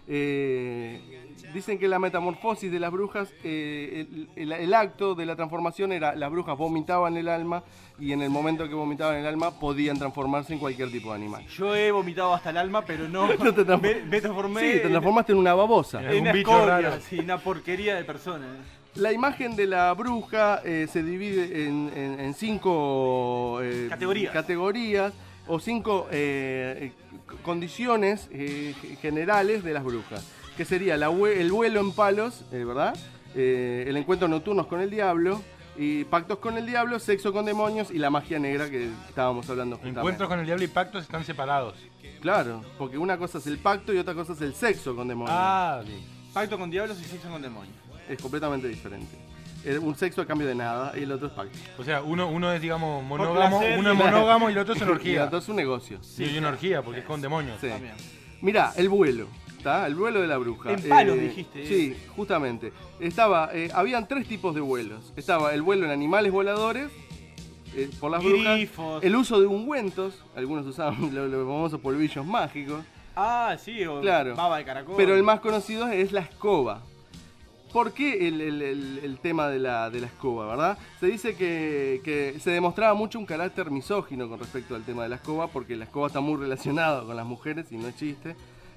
Eh, dicen que la metamorfosis de las brujas, eh, el, el, el acto de la transformación era, las brujas vomitaban el alma y en el momento que vomitaban el alma podían transformarse en cualquier tipo de animal. Yo he vomitado hasta el alma, pero no, no te transform... me, me transformé. Sí, te transformaste en una babosa. En una escoria, sí, una porquería de persona. La imagen de la bruja eh, se divide en, en, en cinco eh, categorías. categorías o cinco eh, condiciones eh, generales de las brujas, que sería la, el vuelo en palos, eh, ¿verdad? Eh, el encuentro nocturnos con el diablo, y pactos con el diablo, sexo con demonios y la magia negra que estábamos hablando justamente. Encuentros con el diablo y pactos están separados. Claro, porque una cosa es el pacto y otra cosa es el sexo con demonios. Ah, bien. Pacto con diablos y sexo con demonios. Es completamente diferente. Un sexo a cambio de nada y el otro es pacto. O sea, uno, uno es, digamos, monógamo, uno es monógamo y el otro es una orgía. Y el otro es un negocio. Sí, y una orgía porque es con demonios. Sí. Mirá, el vuelo. ¿Está? El vuelo de la bruja. En palos eh, dijiste. Sí, justamente. Estaba, eh, habían tres tipos de vuelos. Estaba el vuelo en animales voladores, eh, por las Grifos. brujas. El uso de ungüentos. Algunos usaban los, los famosos polvillos mágicos. Ah, sí, o claro. baba de caracol. Pero el más conocido es la escoba. ¿Por qué el, el, el, el tema de la, de la escoba, verdad? Se dice que, que se demostraba mucho un carácter misógino con respecto al tema de la escoba, porque la escoba está muy relacionada con las mujeres y no es chiste.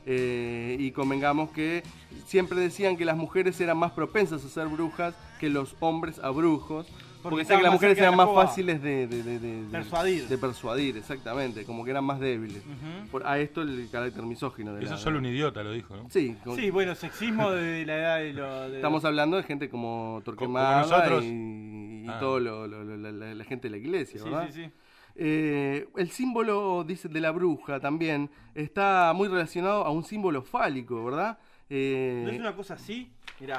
Eh, y convengamos que siempre decían que las mujeres eran más propensas a ser brujas que los hombres a brujos, porque, porque decían que las mujeres eran más fáciles de, de, de, de, persuadir. de persuadir, exactamente, como que eran más débiles. Uh-huh. Por, a esto el carácter misógino. De Eso la, solo un idiota lo dijo, ¿no? Sí, con, sí bueno, sexismo de la edad de los... Estamos hablando de gente como Torquemada y, y ah. todo lo, lo, lo, la, la gente de la iglesia, sí, ¿verdad? Sí, sí. Eh, el símbolo, dice, de la bruja también está muy relacionado a un símbolo fálico, ¿verdad? Eh... ¿No es una cosa así? Mirá.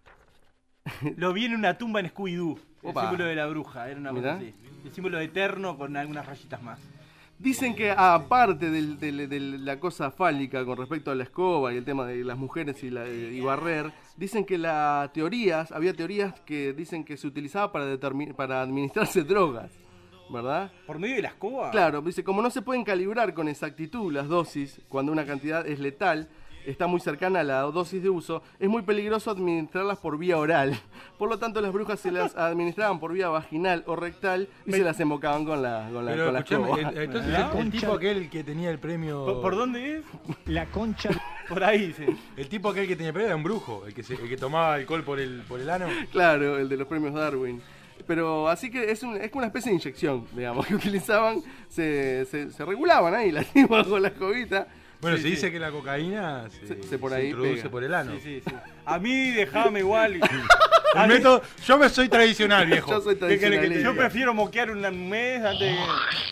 Lo vi en una tumba en Scooby-Doo. El Opa. símbolo de la bruja, era una cosa así. El símbolo eterno con algunas rayitas más. Dicen que aparte de, de, de la cosa fálica con respecto a la escoba y el tema de las mujeres y, la, y barrer, dicen que las teorías, había teorías que dicen que se utilizaba para, determin, para administrarse drogas, ¿verdad? ¿Por medio de la escoba? Claro, dice, como no se pueden calibrar con exactitud las dosis cuando una cantidad es letal, está muy cercana a la dosis de uso, es muy peligroso administrarlas por vía oral. Por lo tanto, las brujas se las administraban por vía vaginal o rectal y Me... se las embocaban con la, con la, Pero, con la escoba. El, entonces, ¿La el, el tipo aquel que tenía el premio... ¿Por, ¿por dónde es? La concha... Por ahí, sí. El tipo aquel que tenía el premio era un brujo, el que, se, el que tomaba alcohol por el, por el ano. Claro, el de los premios Darwin. Pero así que es, un, es como una especie de inyección, digamos, que utilizaban, se, se, se regulaban ahí, la tipa con la escobita. Bueno, sí, se sí. dice que la cocaína se, se, se, por ahí se introduce pega. por el ano. Sí, sí, sí. A mí dejame igual. Y... el método, yo me soy tradicional, viejo. Yo soy tradicional. Que, que, que, yo prefiero moquear un mes antes de...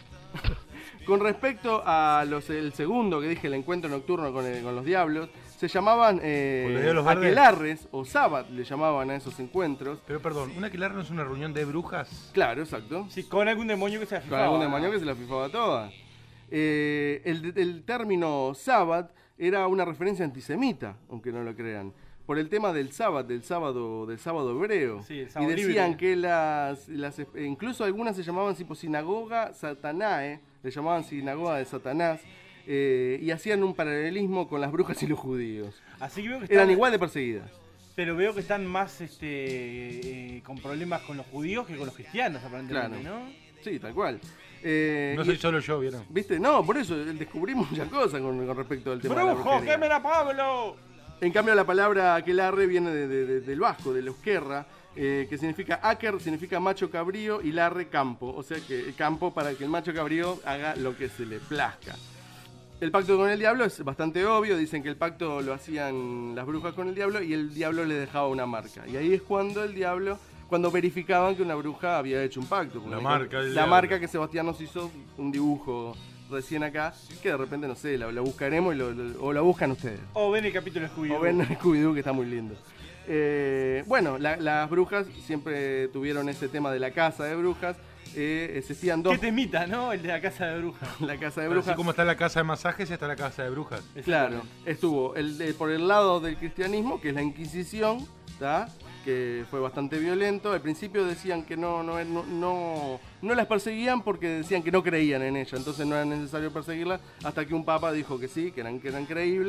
Con respecto a los el segundo que dije, el encuentro nocturno con, el, con los diablos, se llamaban eh, aquelarres o sábat, le llamaban a esos encuentros. Pero perdón, ¿un aquelarre no es una reunión de brujas? Claro, exacto. Sí, con algún demonio que se la fifaba. Con algún demonio que se la fifaba toda. Eh, el, el término sábat era una referencia antisemita, aunque no lo crean, por el tema del sábado, del sábado, del sábado hebreo. Sí, el sábado y decían libre. que las, las, incluso algunas se llamaban tipo sinagoga satanae, le llamaban sinagoga de Satanás, eh, y hacían un paralelismo con las brujas y los judíos. Así que veo que están, eran igual de perseguidas. Pero veo que están más este, eh, con problemas con los judíos que con los cristianos, aparentemente, claro. ¿no? Sí, tal cual. Eh, no soy y, solo yo, ¿vieron? ¿Viste? No, por eso descubrimos muchas cosas con, con respecto al tema ¡Brujo, de la brujería. quemen a Pablo! En cambio, la palabra aquelarre viene de, de, de, del vasco, del euskera, eh, que significa áquer, significa macho cabrío, y larre campo. O sea que campo para que el macho cabrío haga lo que se le plazca. El pacto con el diablo es bastante obvio. Dicen que el pacto lo hacían las brujas con el diablo y el diablo le dejaba una marca. Y ahí es cuando el diablo... Cuando verificaban que una bruja había hecho un pacto. La marca La marca que Sebastián nos hizo, un dibujo recién acá, que de repente, no sé, la, la buscaremos y lo, lo, o la buscan ustedes. O ven el capítulo de Scooby-Doo. O ven el Scooby-Doo, que está muy lindo. Eh, bueno, la, las brujas siempre tuvieron ese tema de la casa de brujas. Eh, existían dos... ¿Qué temita, no? El de la casa de brujas. La casa de Pero brujas. así como está la casa de masajes, está la casa de brujas. Claro, estuvo el de, por el lado del cristianismo, que es la Inquisición, ¿tá? Que fue bastante violento. Al principio decían que no, no, no, no, no las perseguían porque decían que no creían en ella, entonces no era necesario perseguirlas, hasta que un papa dijo que sí, que eran, que eran creíbles,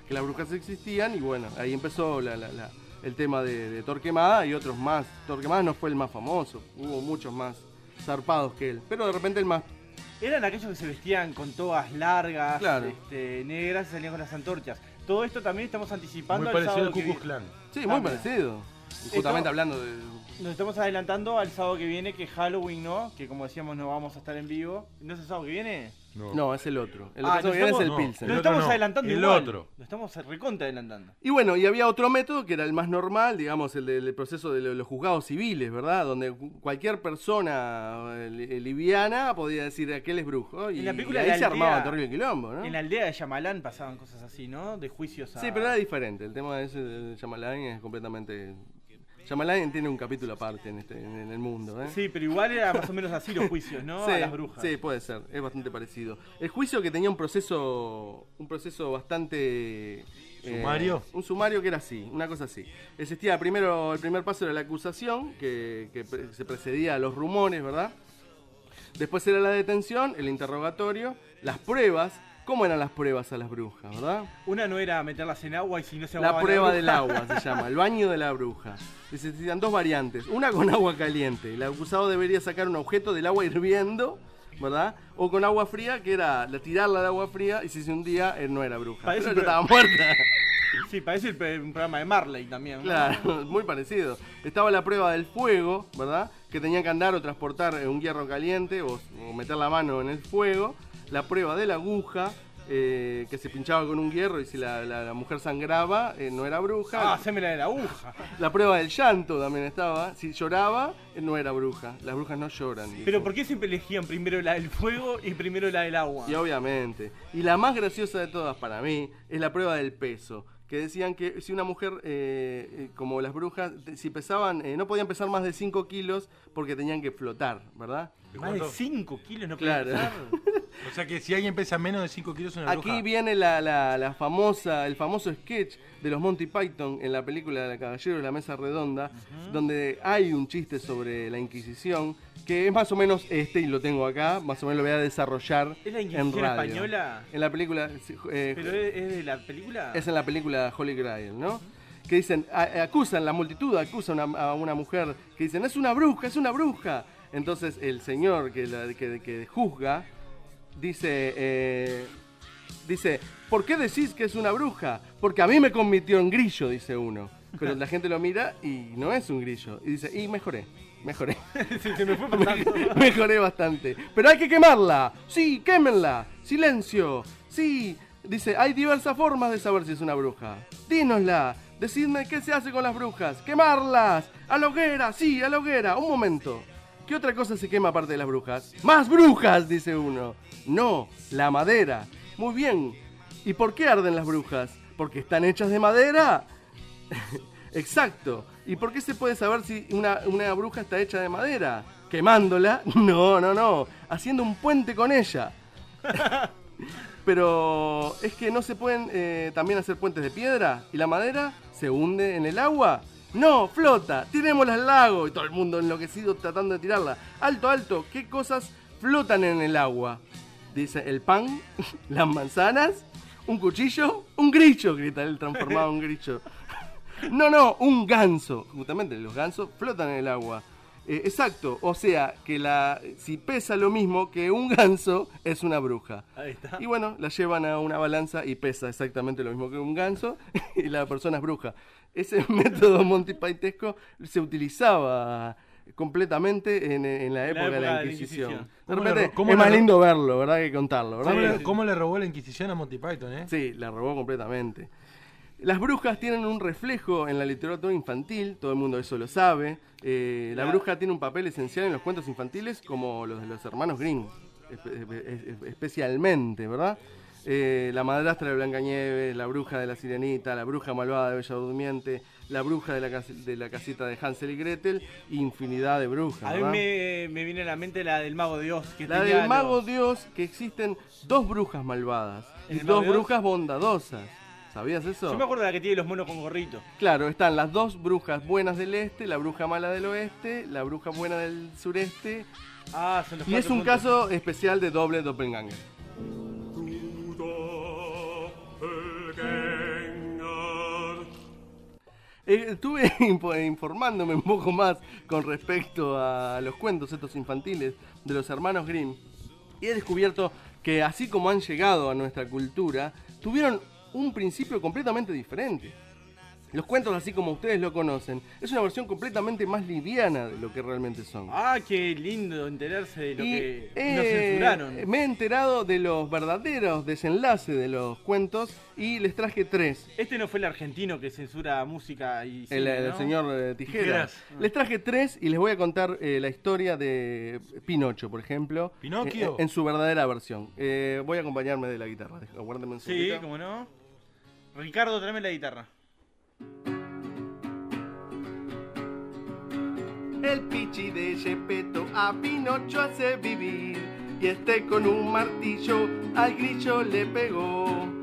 que las brujas existían, y bueno, ahí empezó la, la, la, el tema de, de Torquemada y otros más. Torquemada no fue el más famoso, hubo muchos más zarpados que él, pero de repente el más... Eran aquellos que se vestían con togas largas, Claro. este, negras y salían con las antorchas. Todo esto también estamos anticipando Muy al parecido sábado al Ku que Klux viene. Klan. Sí, También. muy parecido. Y justamente Esto- hablando de... Nos estamos adelantando al sábado que viene, que es Halloween, ¿no? Que como decíamos no vamos a estar en vivo. ¿No es el sábado que viene? No, no es el otro. El Ah, otro nos que viene es el estamos- Pilsen. Nos estamos adelantando el igual. otro. Nos estamos recontra adelantando. Y bueno, y había otro método que era el más normal, digamos, el del proceso de lo- los juzgados civiles, ¿verdad? Donde cu- cualquier persona eh, li- liviana podía decir aquel es brujo. Y, En la película y ahí de se la armaba aldea- terrible quilombo, ¿no? En la aldea de Yamalán pasaban cosas así, ¿no? De juicios a... Sí, pero era diferente. El tema de ese de Shyamalan es completamente... Shyamalan tiene un capítulo aparte en, este, en el mundo, ¿eh? Sí, pero igual era más o menos así los juicios, ¿no? Sí, A las brujas. sí, puede ser, es bastante parecido. El juicio que tenía un proceso, un proceso bastante... eh, ¿Sumario? un sumario que era así, una cosa así. Existía primero, el primer paso era la acusación, que, que pre- se precedía a los rumores, ¿verdad? Después era la detención, el interrogatorio, las pruebas. ¿Cómo eran las pruebas a las brujas, verdad? Una no era meterlas en agua y si no se La ahogaba prueba bruja. del agua se llama, el baño de la bruja. Necesitan dos variantes, una con agua caliente. El acusado debería sacar un objeto del agua hirviendo, ¿verdad? O con agua fría, que era la tirarla al agua fría, y si se hundía, él no era bruja. Parece Pero un ya pro- estaba muerta. Sí, parece el pe- un programa de Marley también, ¿no? Claro, muy parecido. Estaba la prueba del fuego, ¿verdad? Que tenían que andar o transportar eh, un hierro caliente o, o meter la mano en el fuego. La prueba de la aguja, eh, que se pinchaba con un hierro y si la, la- la mujer sangraba, eh, no era bruja. Ah, haceme la de la aguja. La prueba del llanto también estaba. Si lloraba, eh, no era bruja. Las brujas no lloran. dijo. Pero ¿por qué siempre elegían primero la del fuego y primero la del agua? Y obviamente. Y la más graciosa de todas para mí es la prueba del peso. Que decían que si una mujer, eh, eh, como las brujas, de- si pesaban, eh, no podían pesar más de cinco kilos porque tenían que flotar, ¿verdad? Más de cinco kilos no Claro. puede pesar. O sea que si alguien pesa menos de cinco kilos es una bruja. Aquí viene la, la, la famosa, el famoso sketch de los Monty Python en la película de Caballero de la Mesa Redonda, donde hay un chiste sobre la Inquisición, que es más o menos este, y lo tengo acá, más o menos lo voy a desarrollar ¿Es la en Inquisición radio. española? En la película... eh, ¿Pero es, es de la película? Es en la película Holy Grail, ¿no? Que dicen, a- acusan, la multitud acusa a una, a una mujer, que dicen, es una bruja, es una bruja. Entonces el señor que, la, que, que juzga dice, eh, dice, ¿por qué decís que es una bruja? Porque a mí me convirtió en grillo, dice uno. Pero la gente lo mira y no es un grillo. Y dice, y mejoré, mejoré. Sí, se me fue pasando. Mejoré bastante. Pero hay que quemarla. Sí, quémenla. Silencio. Sí. Dice, hay diversas formas de saber si es una bruja. Dínosla. Decidme qué se hace con las brujas. Quemarlas. A la hoguera. Sí, a la hoguera. Un momento. ¿Qué otra cosa se quema aparte de las brujas? ¡Más brujas! Dice uno. No, la madera. Muy bien. ¿Y por qué arden las brujas? ¿Porque están hechas de madera? Exacto. ¿Y por qué se puede saber si una, una bruja está hecha de madera? ¿Quemándola? No, no, no. Haciendo un puente con ella. Pero es que no se pueden eh, también hacer puentes de piedra. ¿Y la madera se hunde en el agua? No, flota. Tirémosla al lago. Y todo el mundo enloquecido tratando de tirarla. Alto, alto. ¿Qué cosas flotan en el agua? Dice, el pan, las manzanas, un cuchillo, un grillo, grita él transformado en un grillo. No, no, un ganso. Justamente los gansos flotan en el agua. Eh, exacto, o sea, que la si pesa lo mismo que un ganso, es una bruja. Ahí está. Y bueno, la llevan a una balanza y pesa exactamente lo mismo que un ganso y la persona es bruja. Ese método montypytesco se utilizaba completamente en, en la época de la Inquisición. De ¿Cómo le repente ro- cómo es le más ro- lindo verlo, ¿verdad? Que contarlo, ¿verdad? ¿Cómo, le, cómo le robó la Inquisición a Monty Python, eh? Sí, la robó completamente. Las brujas tienen un reflejo en la literatura infantil, todo el mundo eso lo sabe. Eh, la La- bruja tiene un papel esencial en los cuentos infantiles como los de los hermanos Grimm, espe- espe- especialmente, ¿verdad? Eh, la madrastra de Blancanieves, la bruja de la Sirenita, la bruja malvada de Bella Durmiente, la bruja de la, cas- de la casita de Hansel y Gretel, infinidad de brujas. A mí ¿verdad? me, me viene a la mente la del Mago de Oz. Que La tenía del Mago los- Dios, que existen dos brujas malvadas y ¿En el Mago dos de Oz? brujas bondadosas. ¿Sabías eso? Yo me acuerdo de la que tiene los monos con gorrito. Claro, están las dos brujas buenas del este, la bruja mala del oeste, la bruja buena del sureste. Ah, son los Y es cuatro un juntos. caso especial de doble doppelganger. el Eh, estuve informándome un poco más con respecto a los cuentos estos infantiles de los hermanos Grimm y he descubierto que así como han llegado a nuestra cultura, tuvieron un principio completamente diferente. Los cuentos, así como ustedes lo conocen, es una versión completamente más liviana de lo que realmente son. Ah, qué lindo enterarse de lo y, que eh, nos censuraron. Me he enterado de los verdaderos desenlaces de los cuentos y les traje tres. Este no fue el argentino que censura música y cine, El, el ¿no? señor eh, Tijeras. Tijeras. Les traje tres y les voy a contar eh, la historia de Pinocho, por ejemplo. ¿Pinocchio? Eh, en su verdadera versión. Eh, voy a acompañarme de la guitarra. Aguárdame un Sí, segundito. cómo no. Ricardo, tráeme la guitarra. El pichi de Gepetto a Pinocho hace vivir y este con un martillo al grillo le pegó.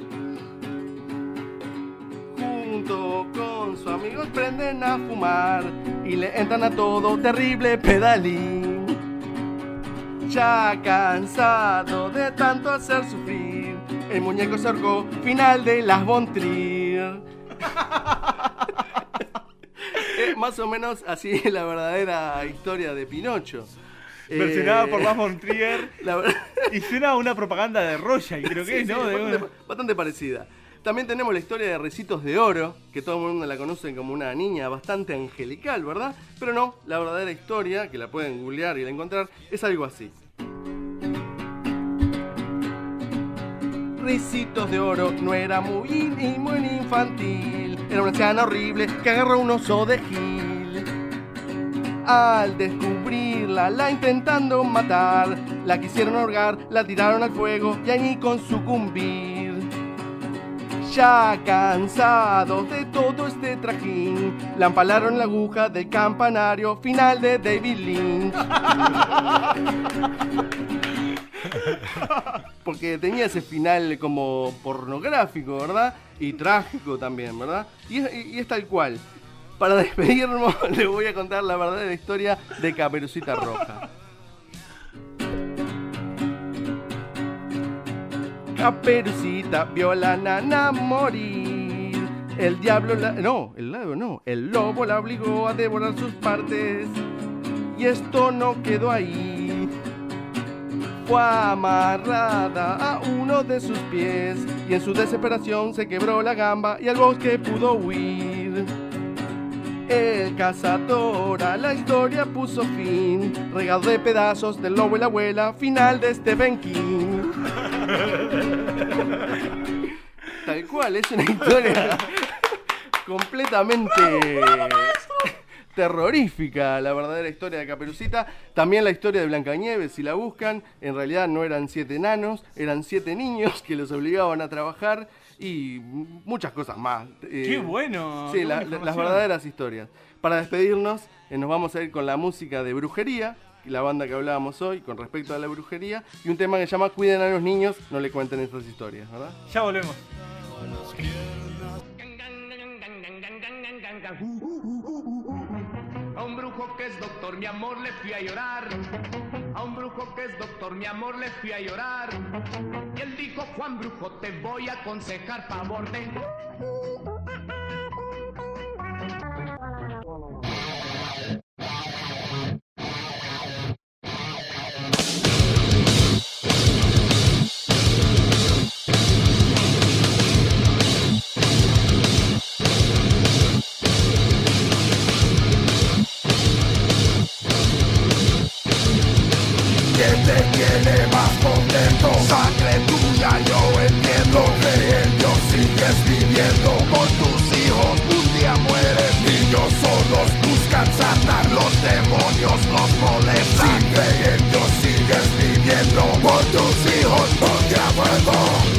Junto con sus amigos prenden a fumar y le entran a todo terrible pedalín. Ya cansado de tanto hacer sufrir, el muñeco se ahorcó, final de las Von Trier. Eh, más o menos así es la verdadera historia de Pinocho. Versionada eh, por Lars von Trier. La verdad... Y suena a una propaganda de Royal, creo que sí, es, sí, ¿no? De bastante, una... bastante parecida. También tenemos la historia de Recitos de Oro, que todo el mundo la conoce como una niña bastante angelical, ¿verdad? Pero no, la verdadera historia, que la pueden googlear y la encontrar, es algo así. Ricitos de Oro no era muy, in, muy infantil, era una anciana horrible que agarró un oso de Gil. Al descubrirla, la intentando matar, la quisieron ahogar, la tiraron al fuego y allí con sucumbir. Ya cansados de todo este trajín, la empalaron la aguja del campanario, final de David Lynch. Porque tenía ese final como pornográfico, ¿verdad? Y trágico también, ¿verdad? Y es, y es tal cual. Para despedirnos, les voy a contar la verdadera historia de Caperucita Roja. Caperucita vio a la nana morir. El diablo la... No, el diablo no. El lobo la obligó a devorar sus partes. Y esto no quedó ahí. Fue amarrada a uno de sus pies y en su desesperación se quebró la gamba y al bosque pudo huir. El cazador a la historia puso fin, regado de pedazos del lobo y la abuela, final de Stephen King. Tal cual, es una historia completamente terrorífica, la verdadera historia de Caperucita. También la historia de Blancanieves, si la buscan, en realidad no eran siete enanos, eran siete niños que los obligaban a trabajar y muchas cosas más. ¡Qué bueno! Sí, qué la, buena las verdaderas historias. Para despedirnos, eh, nos vamos a ir con la música de Brujería, la banda que hablábamos hoy con respecto a la brujería, y un tema que se llama Cuiden a los niños, no le cuenten estas historias, ¿verdad? Ya volvemos. A un brujo que es doctor, mi amor, le fui a llorar. A un brujo que es doctor, mi amor, le fui a llorar. Y él dijo, Juan Brujo, te voy a aconsejar favor de... Te tiene más contento, sangre tuya, yo entiendo que en Dios sigues viviendo. Con tus hijos un día mueren, niños solos buscan sanar, los demonios los molestan. Sin fe en Dios sigues viviendo, por tus hijos un día muerto.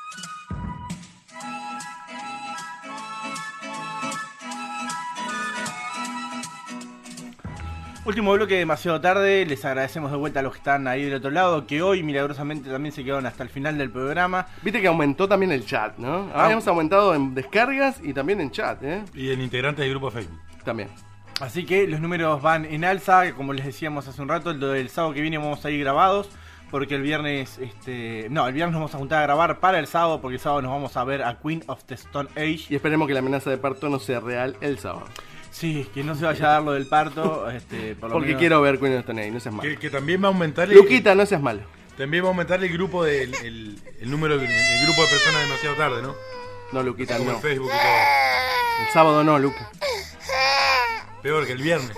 Último bloque, demasiado tarde. Les agradecemos de vuelta a los que están ahí del otro lado, que hoy milagrosamente también se quedaron hasta el final del programa. Viste que aumentó también el chat, ¿no? Ah, hemos aumentado en descargas y también en chat, ¿eh? Y en integrantes del grupo Facebook. También. Así que los números van en alza, como les decíamos hace un rato, el del sábado que viene vamos a ir grabados, porque el viernes, este, no, el viernes nos vamos a juntar a grabar para el sábado, porque el sábado nos vamos a ver a Queen of the Stone Age. Y esperemos que la amenaza de parto no sea real el sábado. Sí, que no se vaya a dar lo del parto. Este, por lo Porque menos... quiero ver Queen of the Stone Age, no seas malo. Que, que también va a aumentar... Luquita, no seas malo. También va a aumentar el grupo de, el, el, el número, el, el grupo de personas demasiado tarde, ¿no? No, Luquita, como no. el Facebook y todo. El sábado no, Luca. Peor que el viernes.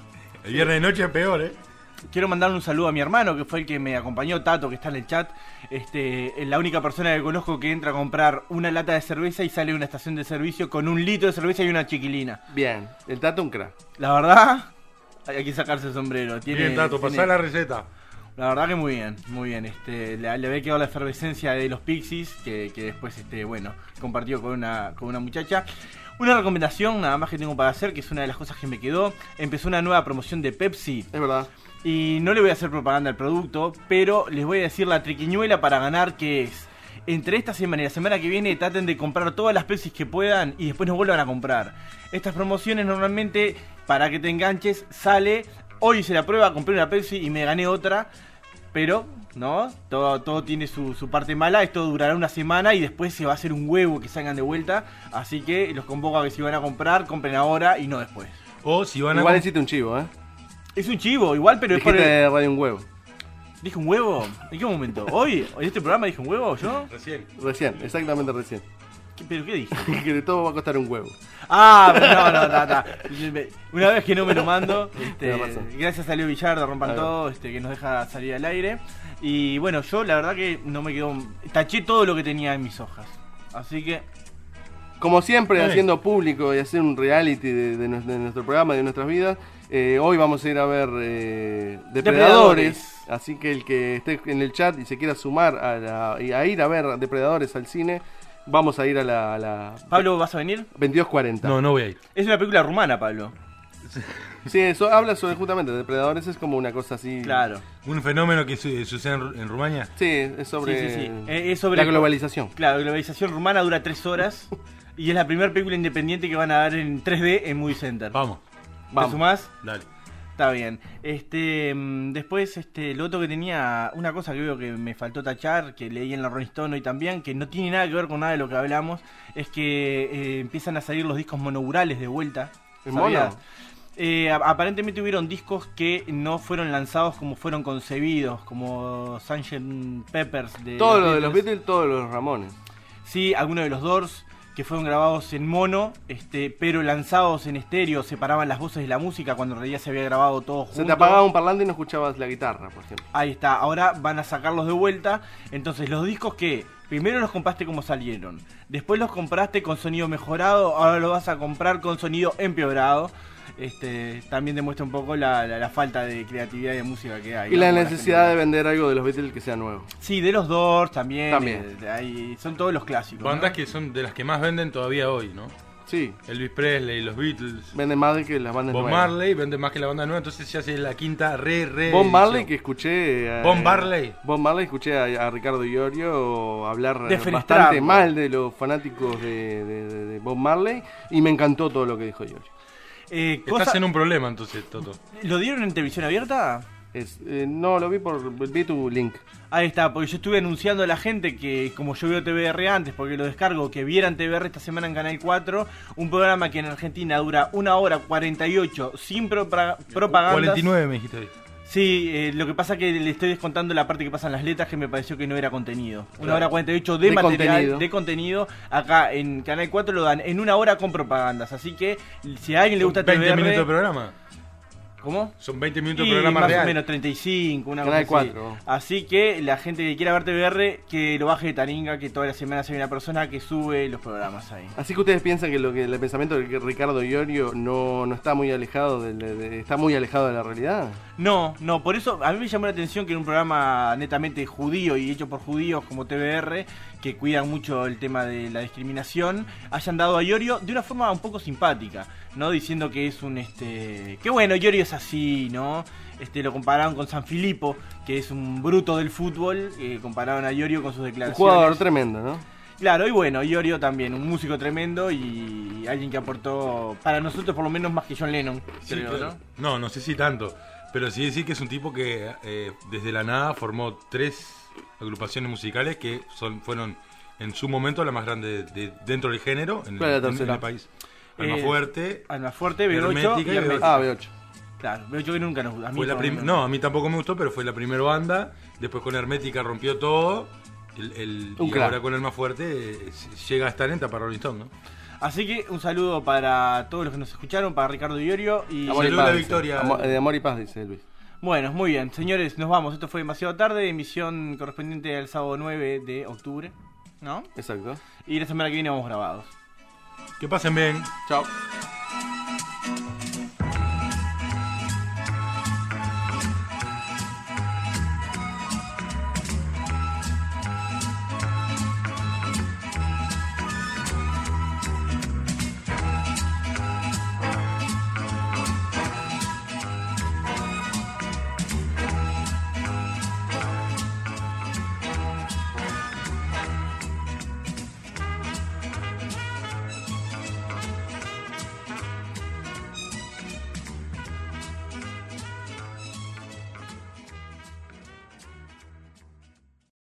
El viernes de noche es peor, ¿eh? Quiero mandarle un saludo a mi hermano, que fue el que me acompañó, Tato, que está en el chat. Este, es la única persona que conozco que entra a comprar una lata de cerveza y sale de una estación de servicio con un litro de cerveza y una chiquilina. Bien, el Tato un crack. La verdad, hay que sacarse el sombrero. Tiene, bien, Tato, pasá tiene... la receta. La verdad que muy bien, muy bien. Este, le, le había quedado la efervescencia de los Pixies, que, que después, este, bueno, compartió con una, con una muchacha. Una recomendación, nada más que tengo para hacer, que es una de las cosas que me quedó. Empezó una nueva promoción de Pepsi. Es verdad. Y no le voy a hacer propaganda al producto, pero les voy a decir la triquiñuela para ganar, que es: entre esta semana y la semana que viene traten de comprar todas las Pepsi que puedan y después nos vuelvan a comprar. Estas promociones normalmente, para que te enganches, sale: hoy hice la prueba, compré una Pepsi y me gané otra. Pero, ¿no? Todo, todo tiene su, su parte mala. Esto durará una semana y después se va a hacer un huevo que salgan de vuelta. Así que los convoco a que si van a comprar, compren ahora y no después. O si van a... Igual necesito un chivo, ¿eh? Es un chivo, igual, pero Dijiste es por el... de radio un huevo. ¿Dije un huevo? ¿En qué momento? ¿Hoy? ¿En este programa dije un huevo yo? Recién. Recién, exactamente recién. ¿Qué, ¿Pero qué dije? Que de todo va a costar un huevo. Ah, no, no, no, no. Una vez que no me lo mando, este, gracias a Leo Villar de Rompan Todo, este, que nos deja salir al aire. Y bueno, yo la verdad que no me quedó... Taché todo lo que tenía en mis hojas. Así que... Como siempre, Sí. haciendo público y hacer un reality de, de, nuestro, de nuestro programa y de nuestras vidas, eh, hoy vamos a ir a ver eh, Depredadores. Depredadores. Así que el que esté en el chat y se quiera sumar a, la, a ir a ver Depredadores al cine, vamos a ir a la... a la Pablo, ¿vas a venir? veintidós cuarenta. No, no voy a ir. Es una película rumana, Pablo. Sí, eso habla sobre justamente Depredadores, es como una cosa así. Claro. ¿Un fenómeno que su- sucede en, en Rumania? Sí, es sobre, Sí, sí, sí. Eh, es sobre la globalización. Claro, la globalización rumana dura tres horas. Y es la primera película independiente que van a dar en tres D en Movie Center. Vamos. ¿Te Vamos. sumás? Dale. Está bien. Este, mm, después, este, lo otro que tenía, una cosa que veo que me faltó tachar, que leí en la Rolling Stone hoy también, que no tiene nada que ver con nada de lo que hablamos, es que eh, empiezan a salir los discos monoburales de vuelta. ¿En ¿Sabías? mono? Eh, a- aparentemente hubieron discos que no fueron lanzados como fueron concebidos, como sergeant Peppers de Todo lo de los Beatles, todos los Ramones. Sí, algunos de los Doors que fueron grabados en mono, este, pero lanzados en estéreo, separaban las voces de la música cuando en realidad se había grabado todo junto. Se te apagaba un parlante y no escuchabas la guitarra, por ejemplo. Ahí está, ahora van a sacarlos de vuelta. Entonces los discos que primero los compraste como salieron, después los compraste con sonido mejorado, ahora los vas a comprar con sonido empeorado. Este, también demuestra un poco la, la, la falta de creatividad y de música que hay. Y ¿no? la Como necesidad gente- de vender algo de los Beatles que sea nuevo. Sí, de los Doors también. También. eh, de ahí, son todos los clásicos. ¿no? Bandas que son de las que más venden todavía hoy, ¿no? Sí. Elvis Presley, los Beatles. Venden más de que las bandas Bob nuevas. Marley vende más que la banda nueva, entonces ya hace la quinta re, re. Bob Marley, edición. que escuché. eh, Bob Marley. Bob Marley, escuché a, a Ricardo Iorio hablar eh, Defenestrarlo. bastante mal de los fanáticos de, de- de- de Bob Marley y me encantó todo lo que dijo Iorio. Eh, Estás cosa- en un problema entonces, Toto. ¿Lo dieron en televisión abierta? Es, eh, no, lo vi por. Vi tu link. Ahí está, porque yo estuve anunciando a la gente que, como yo veo T V R antes, porque lo descargo, que vieran T V R esta semana en Canal cuatro, un programa que en Argentina dura una hora cuarenta y ocho sin propa- propaganda. cuarenta y nueve me dijiste hoy. Sí, eh, lo que pasa es que le estoy descontando la parte que pasan las letras, que me pareció que no era contenido. Una Claro. hora cuarenta y ocho de, De material, contenido. de contenido. Acá en Canal cuatro lo dan en una hora con propagandas. Así que si a alguien le gusta veinte T V R... minutos de programa. ¿Cómo? Son veinte minutos de y programa más real. o menos treinta y cinco, una Canal cosa así. cuatro. Así que la gente que quiera ver T V R, que lo baje de Taringa, que todas las semanas hay una persona que sube los programas ahí. Así que ustedes piensan que lo que el pensamiento de Ricardo Iorio no, no está muy alejado de, de- de- está muy alejado de la realidad. No, no, por eso a mí me llamó la atención que en un programa netamente judío y hecho por judíos como T V R, que cuidan mucho el tema de la discriminación, hayan dado a Iorio de una forma un poco simpática, ¿no? Diciendo que es un, este... que bueno, Iorio es así, ¿no? Este, lo compararon con Sanfilippo, que es un bruto del fútbol, eh, compararon a Iorio con sus Un declaraciones. jugador tremendo, ¿no? Claro, y bueno, Iorio también, un músico tremendo y alguien que aportó, para nosotros por lo menos más que John Lennon, Sí, creo, pero- ¿no? no, no sé si tanto. Pero sí decir que es un tipo que eh, desde la nada formó tres agrupaciones musicales que son fueron en su momento las más grandes de, de- dentro del género en, ¿Cuál es la en- en tercera? el país. Alma Eh, Fuerte, Alma Fuerte, B ocho Hermética y y Hermética. Ah, B ocho. Claro, B ocho que nunca nos a mí Fue la por lo prim- menos. no, a mí tampoco me gustó, pero fue la primera banda. Después con Hermética rompió todo. El, el- Un y crack. ahora con Alma Fuerte eh, llega a estar en tapa Rolling Stone, ¿no? Así que un saludo para todos los que nos escucharon, para Ricardo Iorio y Amor y Saludos a paz, la dice. victoria. Amor- de amor y paz, dice Luis. bueno, muy bien, señores, nos vamos. Esto fue demasiado tarde, emisión correspondiente al sábado nueve de octubre, ¿no? Exacto. Y la semana que viene vamos grabados. Que pasen bien. Chao.